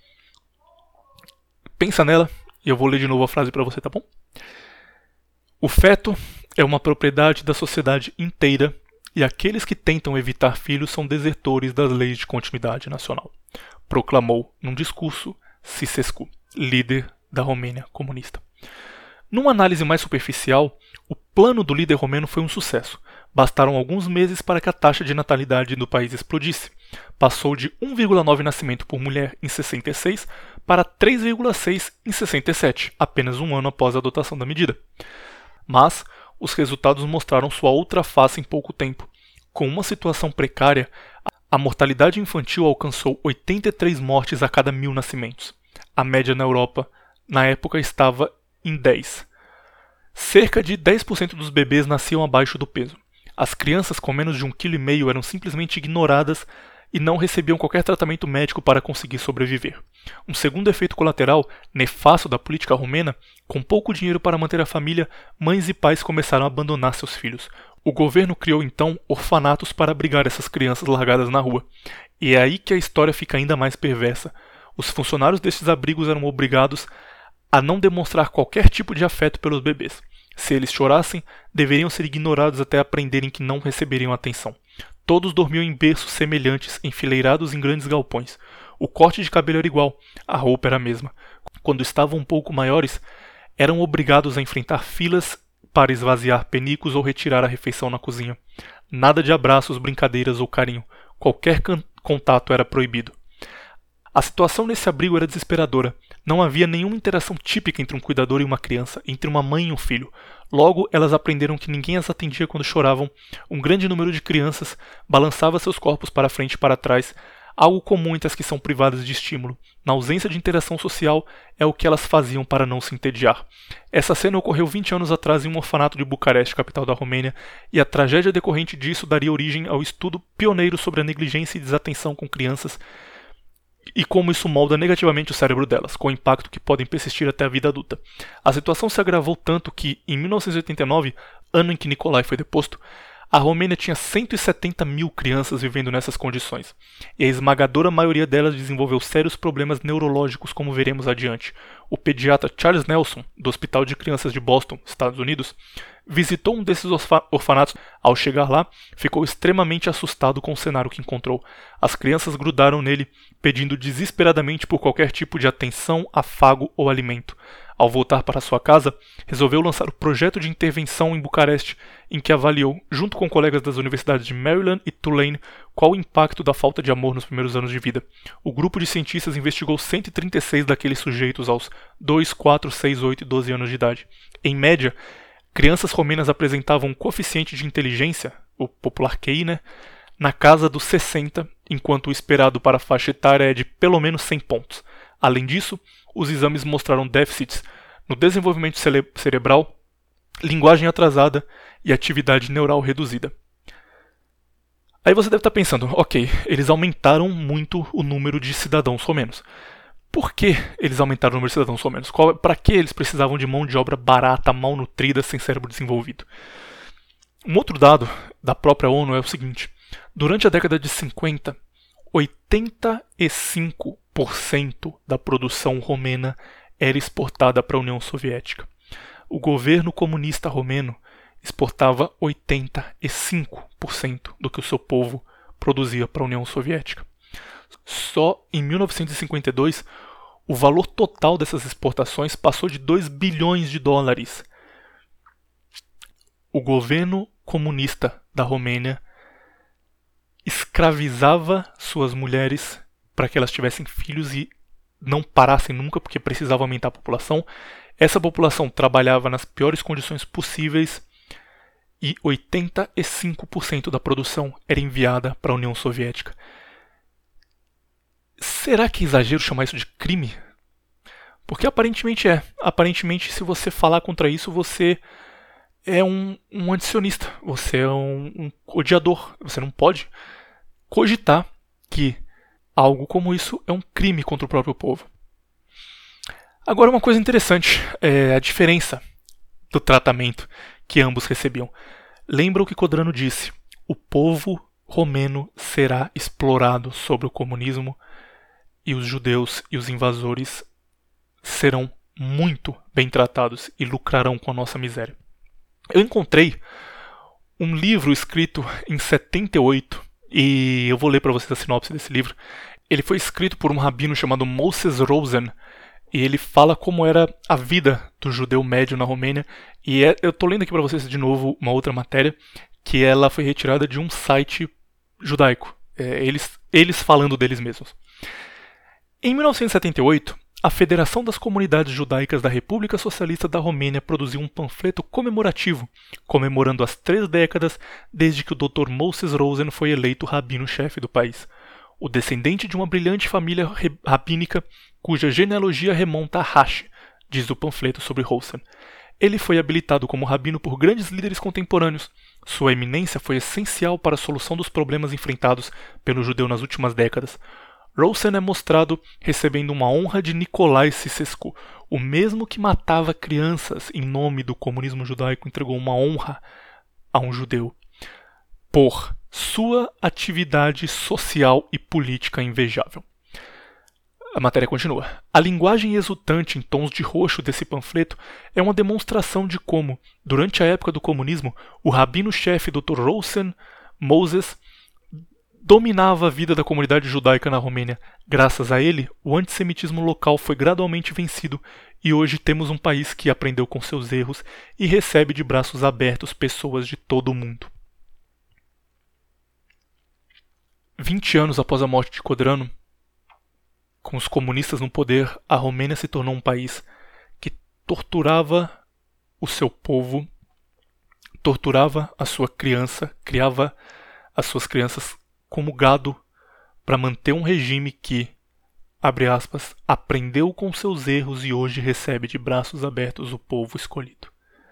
Pensa nela, e eu vou ler de novo a frase para você, tá bom? O feto é uma propriedade da sociedade inteira e aqueles que tentam evitar filhos são desertores das leis de continuidade nacional, proclamou num discurso Ceausescu, líder da Romênia comunista. Numa análise mais superficial, o plano do líder romeno foi um sucesso. Bastaram alguns meses para que a taxa de natalidade do país explodisse. Passou de um vírgula nove nascimento por mulher em sessenta e seis para três vírgula seis em sessenta e sete, apenas um ano após a adotação da medida. Mas os resultados mostraram sua outra face em pouco tempo. Com uma situação precária, a mortalidade infantil alcançou oitenta e três mortes a cada mil nascimentos. A média na Europa, na época, estava em dez. Cerca de dez por cento dos bebês nasciam abaixo do peso. As crianças com menos de um vírgula cinco quilo eram simplesmente ignoradas e não recebiam qualquer tratamento médico para conseguir sobreviver. Um segundo efeito colateral nefasto da política romena, com pouco dinheiro para manter a família, mães e pais começaram a abandonar seus filhos. O governo criou então orfanatos para abrigar essas crianças largadas na rua. E é aí que a história fica ainda mais perversa. Os funcionários desses abrigos eram obrigados a não demonstrar qualquer tipo de afeto pelos bebês. Se eles chorassem, deveriam ser ignorados até aprenderem que não receberiam atenção. Todos dormiam em berços semelhantes, enfileirados em grandes galpões. O corte de cabelo era igual, a roupa era a mesma. Quando estavam um pouco maiores, eram obrigados a enfrentar filas para esvaziar penicos ou retirar a refeição na cozinha. Nada de abraços, brincadeiras ou carinho. Qualquer contato era proibido. A situação nesse abrigo era desesperadora. Não havia nenhuma interação típica entre um cuidador e uma criança, entre uma mãe e um filho. Logo, elas aprenderam que ninguém as atendia quando choravam. Um grande número de crianças balançava seus corpos para frente e para trás, algo comum entre as que são privadas de estímulo. Na ausência de interação social, é o que elas faziam para não se entediar. Essa cena ocorreu vinte anos atrás em um orfanato de Bucareste, capital da Romênia, e a tragédia decorrente disso daria origem ao estudo pioneiro sobre a negligência e desatenção com crianças e como isso molda negativamente o cérebro delas, com o impacto que podem persistir até a vida adulta. A situação se agravou tanto que, em mil novecentos e oitenta e nove, ano em que Nicolai foi deposto, a Romênia tinha cento e setenta mil crianças vivendo nessas condições, e a esmagadora maioria delas desenvolveu sérios problemas neurológicos, como veremos adiante. O pediatra Charles Nelson, do Hospital de Crianças de Boston, Estados Unidos, visitou um desses orfa- orfanatos. Ao chegar lá, ficou extremamente assustado com o cenário que encontrou. As crianças grudaram nele, pedindo desesperadamente por qualquer tipo de atenção, afago ou alimento. Ao voltar para sua casa, resolveu lançar o projeto de intervenção em Bucareste, em que avaliou, junto com colegas das universidades de Maryland e Tulane, qual o impacto da falta de amor nos primeiros anos de vida. O grupo de cientistas investigou cento e trinta e seis daqueles sujeitos aos dois, quatro, seis, oito e doze anos de idade. Em média, crianças romênias apresentavam um coeficiente de inteligência, o popular Q I, né, na casa dos sessenta, enquanto o esperado para a faixa etária é de pelo menos cem pontos. Além disso, os exames mostraram déficits no desenvolvimento cere- cerebral, linguagem atrasada e atividade neural reduzida. Aí você deve estar pensando, ok, eles aumentaram muito o número de cidadãos romenos. Por que eles aumentaram o número de cidadãos romenos? Para que eles precisavam de mão de obra barata, mal nutrida, sem cérebro desenvolvido? Um outro dado da própria ONU é o seguinte: durante a década de cinquenta, oitenta e cinco por cento da produção romena era exportada para a União Soviética. O governo comunista romeno exportava oitenta e cinco por cento do que o seu povo produzia para a União Soviética. Só em mil novecentos e cinquenta e dois, o valor total dessas exportações passou de dois bilhões de dólares. O governo comunista da Romênia escravizava suas mulheres para que elas tivessem filhos e não parassem nunca, porque precisava aumentar a população. Essa população trabalhava nas piores condições possíveis e oitenta e cinco por cento da produção era enviada para a União Soviética. Será que é exagero chamar isso de crime? Porque aparentemente é. Aparentemente, se você falar contra isso, você é um, um antisionista. Você é um, um odiador. Você não pode cogitar que algo como isso é um crime contra o próprio povo. Agora, uma coisa interessante é a diferença do tratamento que ambos recebiam. Lembra o que Codrano disse: o povo romeno será explorado sob o comunismo e os judeus e os invasores serão muito bem tratados e lucrarão com a nossa miséria. Eu encontrei um livro escrito em setenta e oito, e eu vou ler para vocês a sinopse desse livro. Ele foi escrito por um rabino chamado Moses Rosen, e ele fala como era a vida do judeu médio na Romênia. E é, eu estou lendo aqui para vocês de novo uma outra matéria, que ela foi retirada de um site judaico, é, eles, eles falando deles mesmos. Em mil novecentos e setenta e oito, a Federação das Comunidades Judaicas da República Socialista da Romênia produziu um panfleto comemorativo, comemorando as três décadas desde que o doutor Moses Rosen foi eleito rabino-chefe do país. O descendente de uma brilhante família rabínica, cuja genealogia remonta a Rashi, diz o panfleto sobre Rosen. Ele foi habilitado como rabino por grandes líderes contemporâneos. Sua eminência foi essencial para a solução dos problemas enfrentados pelo judeu nas últimas décadas. Rosen é mostrado recebendo uma honra de Nikolai Ceausescu, o mesmo que matava crianças em nome do comunismo judaico, entregou uma honra a um judeu por sua atividade social e política invejável. A matéria continua. A linguagem exultante em tons de roxo desse panfleto é uma demonstração de como, durante a época do comunismo, o rabino-chefe doutor Rosen Moses dominava a vida da comunidade judaica na Romênia. Graças a ele, o antissemitismo local foi gradualmente vencido e hoje temos um país que aprendeu com seus erros e recebe de braços abertos pessoas de todo o mundo. Vinte anos após a morte de Codrano, com os comunistas no poder, a Romênia se tornou um país que torturava o seu povo, torturava a sua criança, criava as suas crianças como gado para manter um regime que, abre aspas, aprendeu com seus erros e hoje recebe de braços abertos o povo escolhido.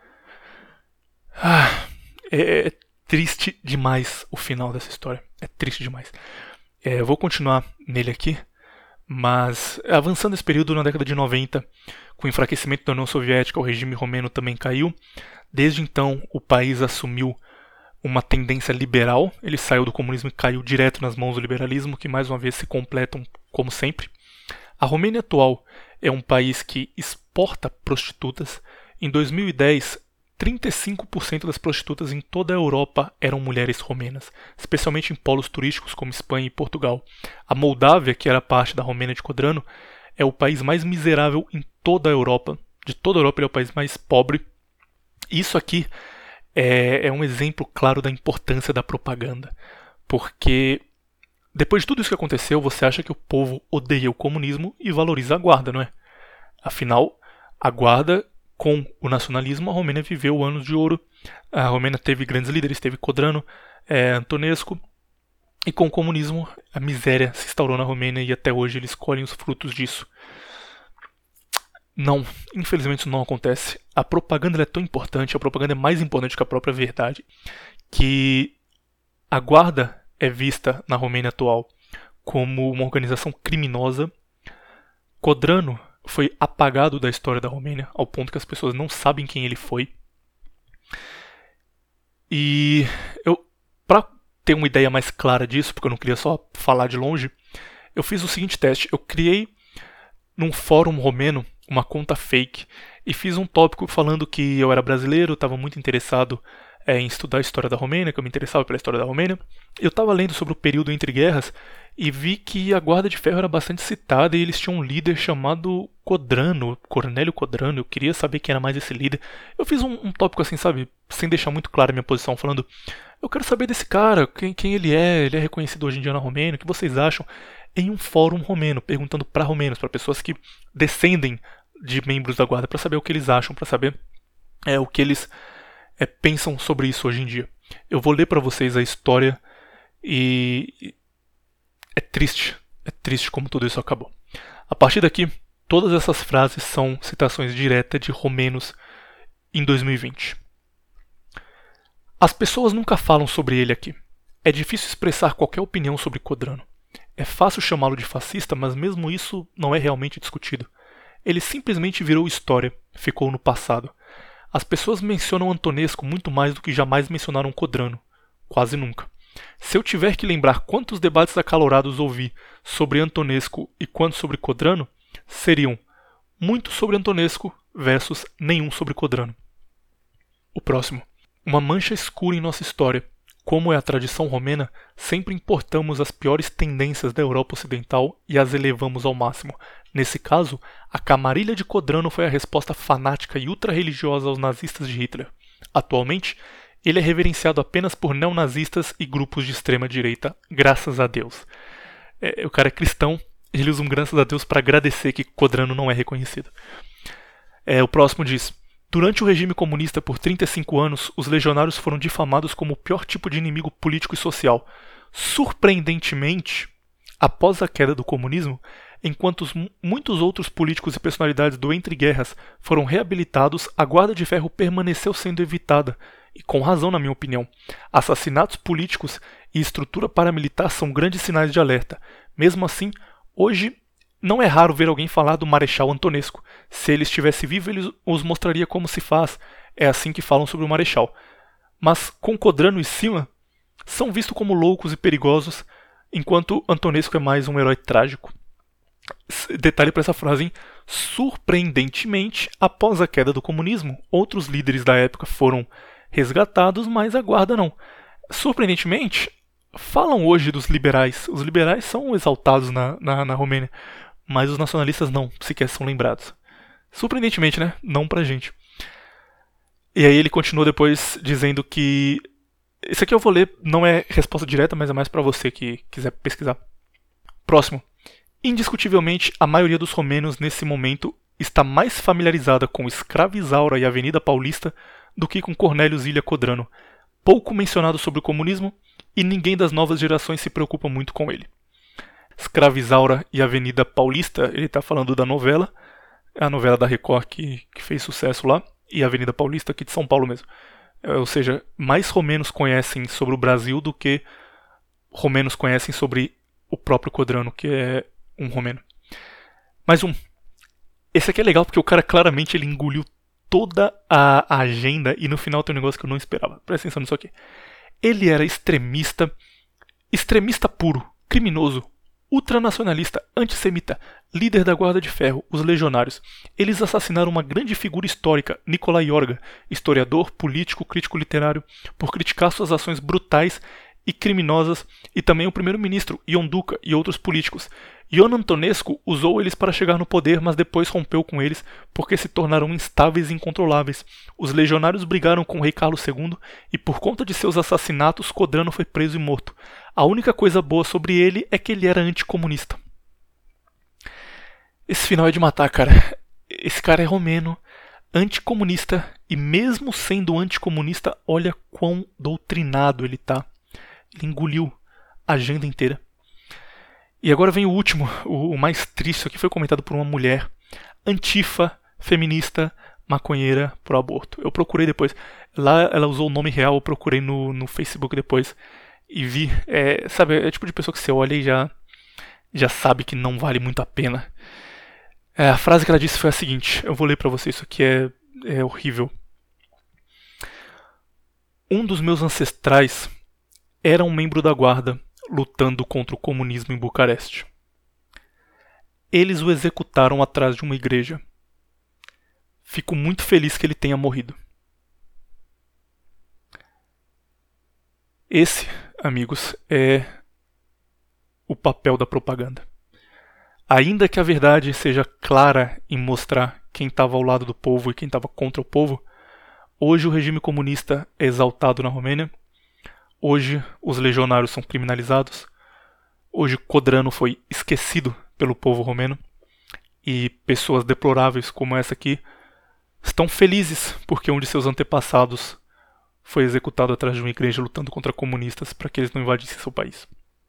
Ah, é, é triste demais o final dessa história. É triste demais. É, eu vou continuar nele aqui, mas avançando esse período na década de noventa, com o enfraquecimento da União Soviética, o regime romeno também caiu. Desde então, o país assumiu uma tendência liberal, ele saiu do comunismo e caiu direto nas mãos do liberalismo, que mais uma vez se completam como sempre. A Romênia atual é um país que exporta prostitutas. Em dois mil e dez, trinta e cinco por cento das prostitutas em toda a Europa eram mulheres romenas, especialmente em polos turísticos como Espanha e Portugal. A Moldávia, que era parte da Romênia de Codrano, é o país mais miserável em toda a Europa. De toda a Europa, ele é o país mais pobre. Isso aqui é, é um exemplo claro da importância da propaganda, porque depois de tudo isso que aconteceu, você acha que o povo odeia o comunismo e valoriza a guarda, não é? Afinal, a guarda, com o nacionalismo, a Romênia viveu anos de ouro. A Romênia teve grandes líderes, teve Codrano, é, Antonescu, e com o comunismo a miséria se instaurou na Romênia e até hoje eles colhem os frutos disso. Não, infelizmente isso não acontece. A propaganda é tão importante, a propaganda é mais importante que a própria verdade, que a guarda é vista na Romênia atual como uma organização criminosa. Codrano foi apagado da história da Romênia, ao ponto que as pessoas não sabem quem ele foi. E eu, para ter uma ideia mais clara disso, porque eu não queria só falar de longe, eu fiz o seguinte teste. Eu criei num fórum romeno uma conta fake e fiz um tópico falando que eu era brasileiro, estava muito interessado é, em estudar a história da Romênia, que eu me interessava pela história da Romênia. Eu estava lendo sobre o período entre guerras e vi que a Guarda de Ferro era bastante citada e eles tinham um líder chamado Codrano, Cornélio Codrano. Eu queria saber quem era mais esse líder. Eu fiz um, um tópico assim, sabe, sem deixar muito clara a minha posição, falando: eu quero saber desse cara, quem, quem ele é, ele é reconhecido hoje em dia na Romênia, o que vocês acham? Em um fórum romeno, perguntando para romenos, para pessoas que descendem de membros da Guarda, para saber o que eles acham, para saber é, o que eles é, pensam sobre isso hoje em dia. Eu vou ler para vocês a história e é triste, é triste como tudo isso acabou. A partir daqui, todas essas frases são citações diretas de romenos em dois mil e vinte. As pessoas nunca falam sobre ele aqui. É difícil expressar qualquer opinião sobre Codrano. É fácil chamá-lo de fascista, mas mesmo isso não é realmente discutido. Ele simplesmente virou história, ficou no passado. As pessoas mencionam Antonescu muito mais do que jamais mencionaram Codrano. Quase nunca. Se eu tiver que lembrar quantos debates acalorados ouvi sobre Antonescu e quantos sobre Codrano, seriam muito sobre Antonescu versus nenhum sobre Codrano. O próximo. Uma mancha escura em nossa história. Como é a tradição romena, sempre importamos as piores tendências da Europa Ocidental e as elevamos ao máximo. Nesse caso, a camarilha de Codrano foi a resposta fanática e ultra-religiosa aos nazistas de Hitler. Atualmente, ele é reverenciado apenas por neonazistas e grupos de extrema-direita, graças a Deus. É, o cara é cristão, ele usa um graças a Deus para agradecer que Codrano não é reconhecido. É, o próximo diz: durante o regime comunista por trinta e cinco anos, os legionários foram difamados como o pior tipo de inimigo político e social. Surpreendentemente, após a queda do comunismo, enquanto muitos outros políticos e personalidades do entre-guerras foram reabilitados, a Guarda de Ferro permaneceu sendo evitada, e com razão, na minha opinião. Assassinatos políticos e estrutura paramilitar são grandes sinais de alerta. Mesmo assim, hoje não é raro ver alguém falar do Marechal Antonescu. Se ele estivesse vivo, ele os mostraria como se faz. É assim que falam sobre o Marechal. Mas com Codrano e Sila, são vistos como loucos e perigosos, enquanto Antonescu é mais um herói trágico. Detalhe para essa frase, hein? Surpreendentemente, após a queda do comunismo, outros líderes da época foram resgatados, mas a guarda não. Surpreendentemente, falam hoje dos liberais. Os liberais são exaltados na, na, na Romênia, mas os nacionalistas não, sequer são lembrados. Surpreendentemente, né? Não pra gente. E aí ele continua depois dizendo que... Isso aqui eu vou ler, não é resposta direta, mas é mais pra você que quiser pesquisar. Próximo. Indiscutivelmente, a maioria dos romenos nesse momento está mais familiarizada com Escravizaura e Avenida Paulista do que com Cornelius Ilha Codrano, pouco mencionado sobre o comunismo, e ninguém das novas gerações se preocupa muito com ele. Escravizaura e Avenida Paulista, ele está falando da novela, é a novela da Record que, que fez sucesso lá, e a Avenida Paulista aqui de São Paulo mesmo. É, ou seja, mais romenos conhecem sobre o Brasil do que romenos conhecem sobre o próprio Codrano, que é um romeno. Mais um. Esse aqui é legal porque o cara claramente ele engoliu toda a agenda e no final tem um negócio que eu não esperava. Presta atenção nisso aqui. Ele era extremista, extremista puro, criminoso, ultranacionalista, antissemita, líder da Guarda de Ferro, os Legionários. Eles assassinaram uma grande figura histórica, Nicolai Yorga, historiador, político, crítico literário, por criticar suas ações brutais e criminosas, e também o primeiro-ministro, Ion Duca, e outros políticos. Ion Antonescu usou eles para chegar no poder, mas depois rompeu com eles porque se tornaram instáveis e incontroláveis. Os legionários brigaram com o rei Carlos segundo e por conta de seus assassinatos, Codrano foi preso e morto. A única coisa boa sobre ele é que ele era anticomunista. Esse final é de matar, cara. Esse cara é romeno, anticomunista, e mesmo sendo anticomunista, olha quão doutrinado ele tá. Ele engoliu a agenda inteira. E agora vem o último, o, o mais triste, que foi comentado por uma mulher antifa, feminista, maconheira pro aborto. Eu procurei depois. Lá ela usou o nome real, eu procurei no, no Facebook depois e vi. É, sabe, é o tipo de pessoa que você olha e já, já sabe que não vale muito a pena. É, a frase que ela disse foi a seguinte, eu vou ler pra você, isso aqui é, é horrível. Um dos meus ancestrais era um membro da guarda lutando contra o comunismo em Bucareste. Eles o executaram atrás de uma igreja. Fico muito feliz que ele tenha morrido. Esse, amigos, é o papel da propaganda. Ainda que a verdade seja clara em mostrar quem estava ao lado do povo e quem estava contra o povo, hoje o regime comunista é exaltado na Romênia. Hoje os legionários são criminalizados. Hoje Codrano foi esquecido pelo povo romeno. E pessoas deploráveis como essa aqui estão felizes porque um de seus antepassados foi executado atrás de uma igreja lutando contra comunistas para que eles não invadissem seu país.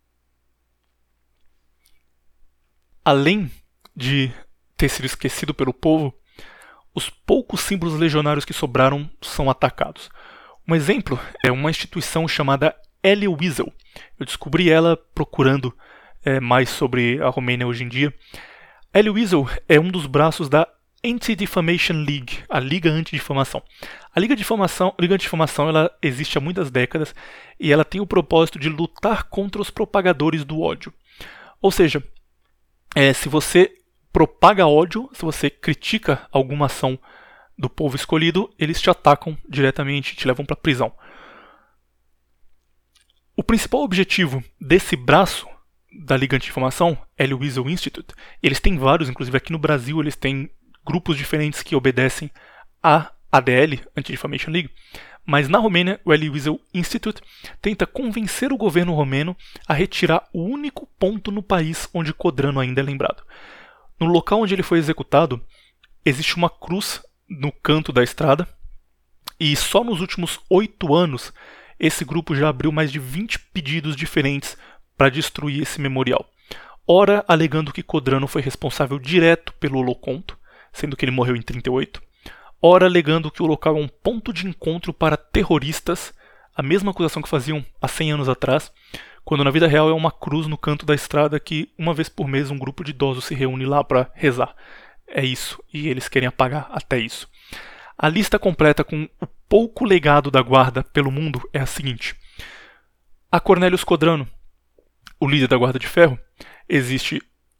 Além de ter sido esquecido pelo povo, os poucos símbolos legionários que sobraram são atacados. Um exemplo é uma instituição chamada Elie Wiesel. Eu descobri ela procurando é, mais sobre a Romênia hoje em dia. Elie Wiesel é um dos braços da Anti-Defamation League, a Liga Anti-Difamação. A Liga Anti-Difamação, Liga Anti-Difamação ela existe há muitas décadas e ela tem o propósito de lutar contra os propagadores do ódio. Ou seja, é, se você propaga ódio, se você critica alguma ação do povo escolhido, eles te atacam diretamente, te levam para a prisão. O principal objetivo desse braço da Liga Anti-Difamação, Elie Wiesel Institute, eles têm vários, inclusive aqui no Brasil eles têm grupos diferentes que obedecem à A D L, Anti-Defamation League, mas na Romênia o Elie Wiesel Institute tenta convencer o governo romeno a retirar o único ponto no país onde Codrano ainda é lembrado. No local onde ele foi executado, existe uma cruz no canto da estrada, e só nos últimos oito anos esse grupo já abriu mais de vinte pedidos diferentes para destruir esse memorial. Ora alegando que Codrano foi responsável direto pelo Holocausto, sendo que ele morreu em trinta e oito, ora alegando que o local é um ponto de encontro para terroristas, a mesma acusação que faziam há cem anos atrás, quando na vida real é uma cruz no canto da estrada que uma vez por mês um grupo de idosos se reúne lá para rezar. É isso, e eles querem apagar até isso. A lista completa com o pouco legado da guarda pelo mundo é a seguinte. A Cornelius Codrano, o líder da Guarda de Ferro, existe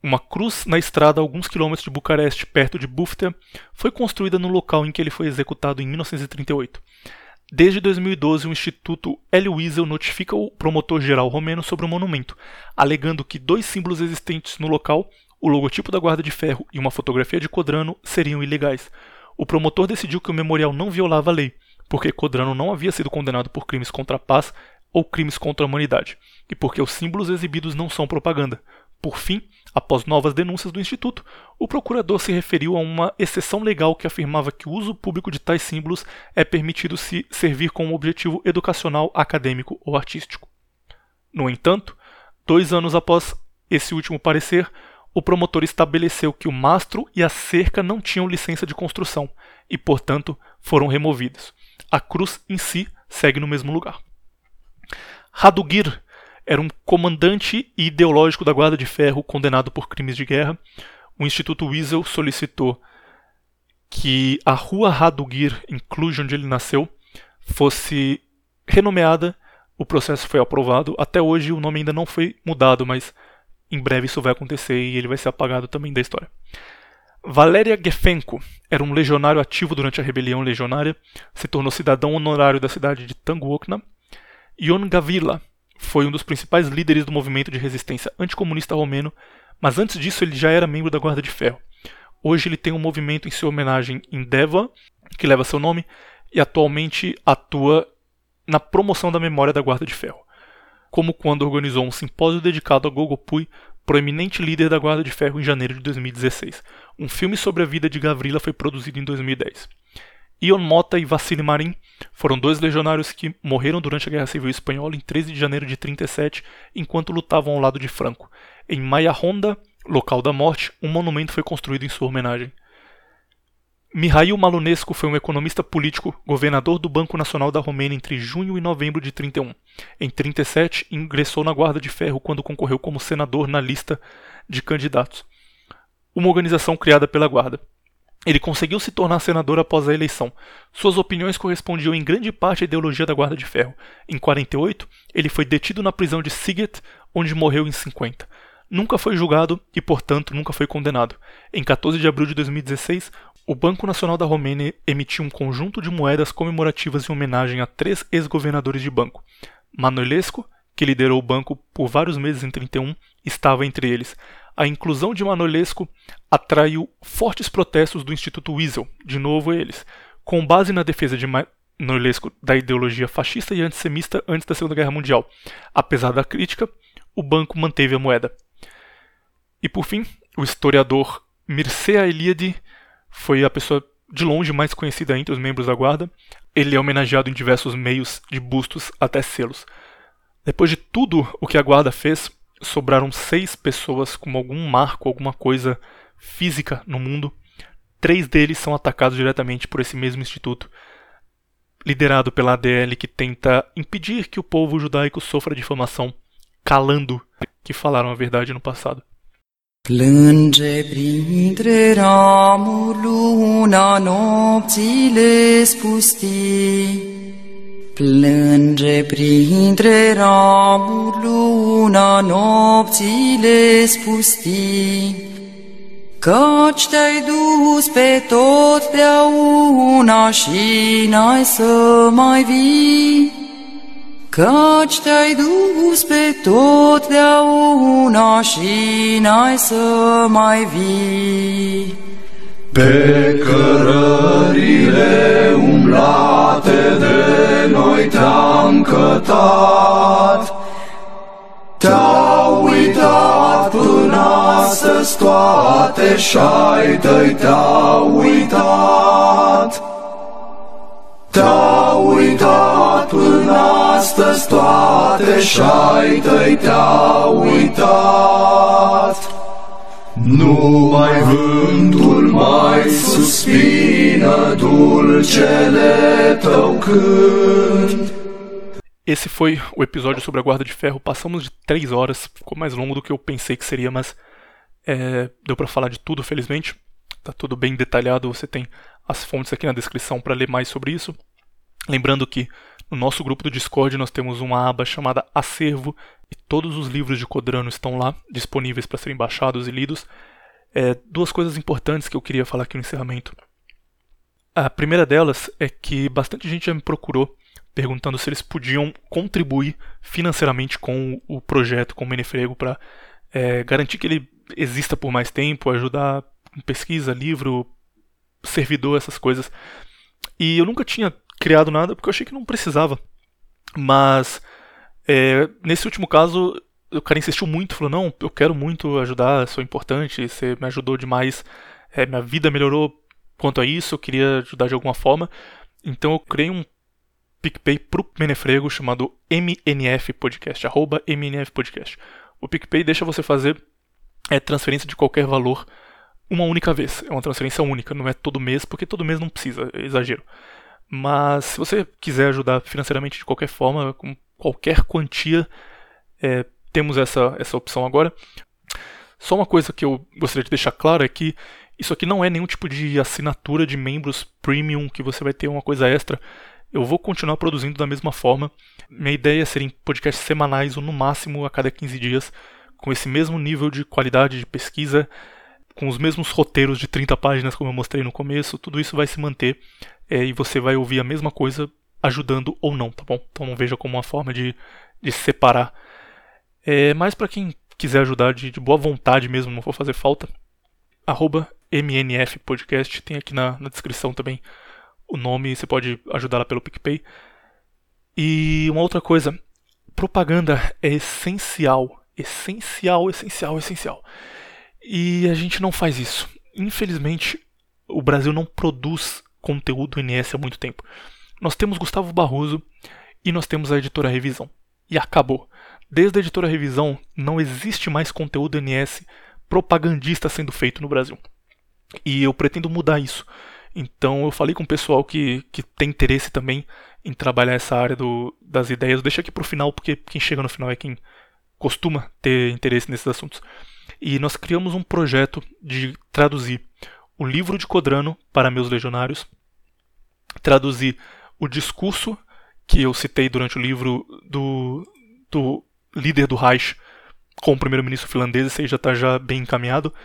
uma cruz na estrada a alguns quilômetros de Bucareste, perto de Buftea, foi construída no local em que ele foi executado em mil novecentos e trinta e oito. Desde dois mil e doze, o Instituto Elie Wiesel notifica o promotor-geral romeno sobre o monumento, alegando que dois símbolos existentes no local, o logotipo da Guarda de Ferro e uma fotografia de Codrano, seriam ilegais. O promotor decidiu que o memorial não violava a lei, porque Codrano não havia sido condenado por crimes contra a paz ou crimes contra a humanidade, e porque os símbolos exibidos não são propaganda. Por fim, após novas denúncias do Instituto, o procurador se referiu a uma exceção legal que afirmava que o uso público de tais símbolos é permitido se servir com um objetivo educacional, acadêmico ou artístico. No entanto, dois anos após esse último parecer, o promotor estabeleceu que o mastro e a cerca não tinham licença de construção e, portanto, foram removidos. A cruz em si segue no mesmo lugar. Radugir era um comandante ideológico da Guarda de Ferro condenado por crimes de guerra. O Instituto Wiesel solicitou que a rua Radugir, em Cluj, onde ele nasceu, fosse renomeada. O processo foi aprovado. Até hoje o nome ainda não foi mudado, mas em breve isso vai acontecer e ele vai ser apagado também da história. Valeria Gefenko era um legionário ativo durante a rebelião legionária, se tornou cidadão honorário da cidade de Tanguokna. Ion Gavila foi um dos principais líderes do movimento de resistência anticomunista romeno, mas antes disso ele já era membro da Guarda de Ferro. Hoje ele tem um movimento em sua homenagem em Deva, que leva seu nome, e atualmente atua na promoção da memória da Guarda de Ferro, como quando organizou um simpósio dedicado a Gogopui, proeminente líder da Guarda de Ferro, em janeiro de dois mil e dezesseis. Um filme sobre a vida de Gavrila foi produzido em dois mil e dez. Ion Mota e Vassili Marin foram dois legionários que morreram durante a Guerra Civil Espanhola em treze de janeiro de trinta e sete, enquanto lutavam ao lado de Franco. Em Majahonda, local da morte, um monumento foi construído em sua homenagem. Mihail Malonescu foi um economista político, governador do Banco Nacional da Romênia entre junho e novembro de trinta e um. Em trinta e sete, ingressou na Guarda de Ferro quando concorreu como senador na lista de candidatos, uma organização criada pela Guarda. Ele conseguiu se tornar senador após a eleição. Suas opiniões correspondiam em grande parte à ideologia da Guarda de Ferro. Em quarenta e oito, ele foi detido na prisão de Siget, onde morreu em cinquenta. Nunca foi julgado e, portanto, nunca foi condenado. Em quatorze de abril de dois mil e dezesseis, o Banco Nacional da Romênia emitiu um conjunto de moedas comemorativas em homenagem a três ex-governadores de banco. Manoilescu, que liderou o banco por vários meses em trinta e um, estava entre eles. A inclusão de Manoilescu atraiu fortes protestos do Instituto Wiesel, de novo eles, com base na defesa de Manoilescu da ideologia fascista e antissemita antes da Segunda Guerra Mundial. Apesar da crítica, o banco manteve a moeda. E por fim, o historiador Mircea Eliade foi a pessoa de longe mais conhecida entre os membros da Guarda. Ele é homenageado em diversos meios, de bustos até selos. Depois de tudo o que a Guarda fez, sobraram seis pessoas com algum marco, alguma coisa física no mundo. Três deles são atacados diretamente por esse mesmo instituto, liderado pela A D L, que tenta impedir que o povo judaico sofra difamação, calando que falaram a verdade no passado. Plânge printre ramuri luna nopțile spustii. Plânge printre ramuri luna nopțile spustii. Căci te-ai dus pe totdeauna și n-ai să mai vii. Căci te-ai dus pe totdeauna și n-ai să mai vii. Pe cărările umblate de noi te-am cătat, te-au uitat până astăzi toate și-ai tăi te-au uitat. Te-au uitat până astăzi toate și-ai tăi te-au uitat. Numai vântul mai suspină dulcele tău cânt. Esse foi o episódio sobre a Guarda de Ferro. Passamos de três horas, ficou mais longo do que eu pensei que seria, mas é, deu pra falar de tudo, felizmente. Tá tudo bem detalhado, você tem as fontes aqui na descrição para ler mais sobre isso. Lembrando que No nosso grupo do Discord nós temos uma aba chamada Acervo e todos os livros de Codrano estão lá, disponíveis para serem baixados e lidos. É, duas coisas importantes que eu queria falar aqui no encerramento. A primeira delas é que bastante gente já me procurou perguntando se eles podiam contribuir financeiramente com o projeto, com o Menefrego, para é, garantir que ele exista por mais tempo, ajudar com pesquisa, livro, servidor, essas coisas. E eu nunca tinha criado nada porque eu achei que não precisava. Mas é, nesse último caso, o cara insistiu muito, falou, não, eu quero muito ajudar, sou importante, você me ajudou demais, é, minha vida melhorou quanto a isso, eu queria ajudar de alguma forma. Então eu criei um PicPay pro Menefrego chamado M N F Podcast, arroba M N F Podcast. O PicPay deixa você fazer é, transferência de qualquer valor uma única vez. É uma transferência única, não é todo mês, porque todo mês não precisa, é exagero. Mas se você quiser ajudar financeiramente de qualquer forma, com qualquer quantia, é, temos essa, essa opção agora. Só uma coisa que eu gostaria de deixar claro é que isso aqui não é nenhum tipo de assinatura de membros premium que você vai ter uma coisa extra. Eu vou continuar produzindo da mesma forma. Minha ideia é serem podcasts semanais ou no máximo a cada quinze dias, com esse mesmo nível de qualidade de pesquisa, com os mesmos roteiros de trinta páginas como eu mostrei no começo. Tudo isso vai se manter é, e você vai ouvir a mesma coisa ajudando ou não, tá bom? Então não veja como uma forma de, de separar. É, mas para quem quiser ajudar de, de boa vontade mesmo, não for fazer falta, arroba M N F Podcast, tem aqui na, na descrição também o nome, você pode ajudar lá pelo PicPay. E uma outra coisa, propaganda é essencial, essencial, essencial, essencial. E a gente não faz isso. Infelizmente, o Brasil não produz conteúdo N S há muito tempo. Nós temos Gustavo Barroso e nós temos a Editora Revisão. E acabou. Desde a Editora Revisão, não existe mais conteúdo N S propagandista sendo feito no Brasil. E eu pretendo mudar isso. Então eu falei com o pessoal que, que tem interesse também em trabalhar essa área do, das ideias. Deixa aqui pro final, porque quem chega no final é quem costuma ter interesse nesses assuntos. E nós criamos um projeto de traduzir o livro de Codrano para meus legionários, traduzir o discurso que eu citei durante o livro do, do líder do Reich com o primeiro-ministro finlandês, esse aí já está já bem encaminhado,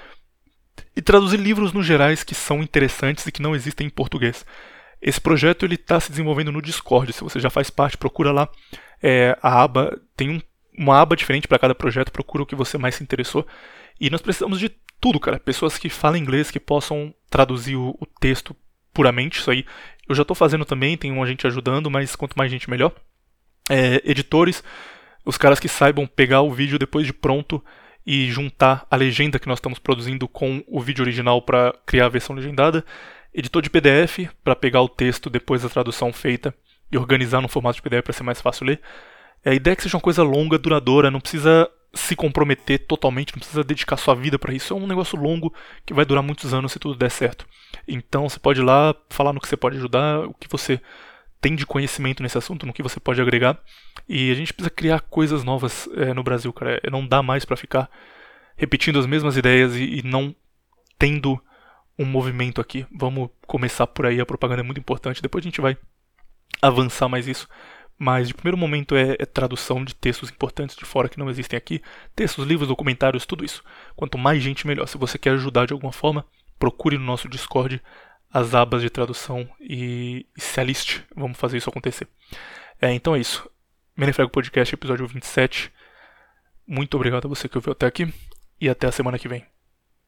e traduzir livros no gerais que são interessantes e que não existem em português. Esse projeto está se desenvolvendo no Discord. Se você já faz parte, procura lá. É, a aba tem um, uma aba diferente para cada projeto, procura o que você mais se interessou. E nós precisamos de tudo, cara. Pessoas que falam inglês, que possam traduzir o, o texto puramente. Isso aí eu já estou fazendo também, tem uma gente ajudando, mas quanto mais gente melhor. É, editores, os caras que saibam pegar o vídeo depois de pronto e juntar a legenda que nós estamos produzindo com o vídeo original para criar a versão legendada. Editor de P D F, para pegar o texto depois da tradução feita e organizar no formato de P D F para ser mais fácil ler. A ideia é que seja uma coisa longa, duradoura, não precisa se comprometer totalmente, não precisa dedicar sua vida para isso. É um negócio longo que vai durar muitos anos se tudo der certo. Então você pode ir lá, falar no que você pode ajudar, o que você tem de conhecimento nesse assunto, no que você pode agregar. E a gente precisa criar coisas novas é, no Brasil, cara. Não dá mais para ficar repetindo as mesmas ideias e, e não tendo um movimento aqui. Vamos começar por aí, a propaganda é muito importante. Depois a gente vai avançar mais isso. Mas de primeiro momento é, é tradução de textos importantes de fora que não existem aqui. Textos, livros, documentários, tudo isso. Quanto mais gente, melhor. Se você quer ajudar de alguma forma, procure no nosso Discord as abas de tradução e, e se aliste. Vamos fazer isso acontecer. É, então é isso. Menefrego Podcast, episódio vinte e sete. Muito obrigado a você que ouviu até aqui. E até a semana que vem.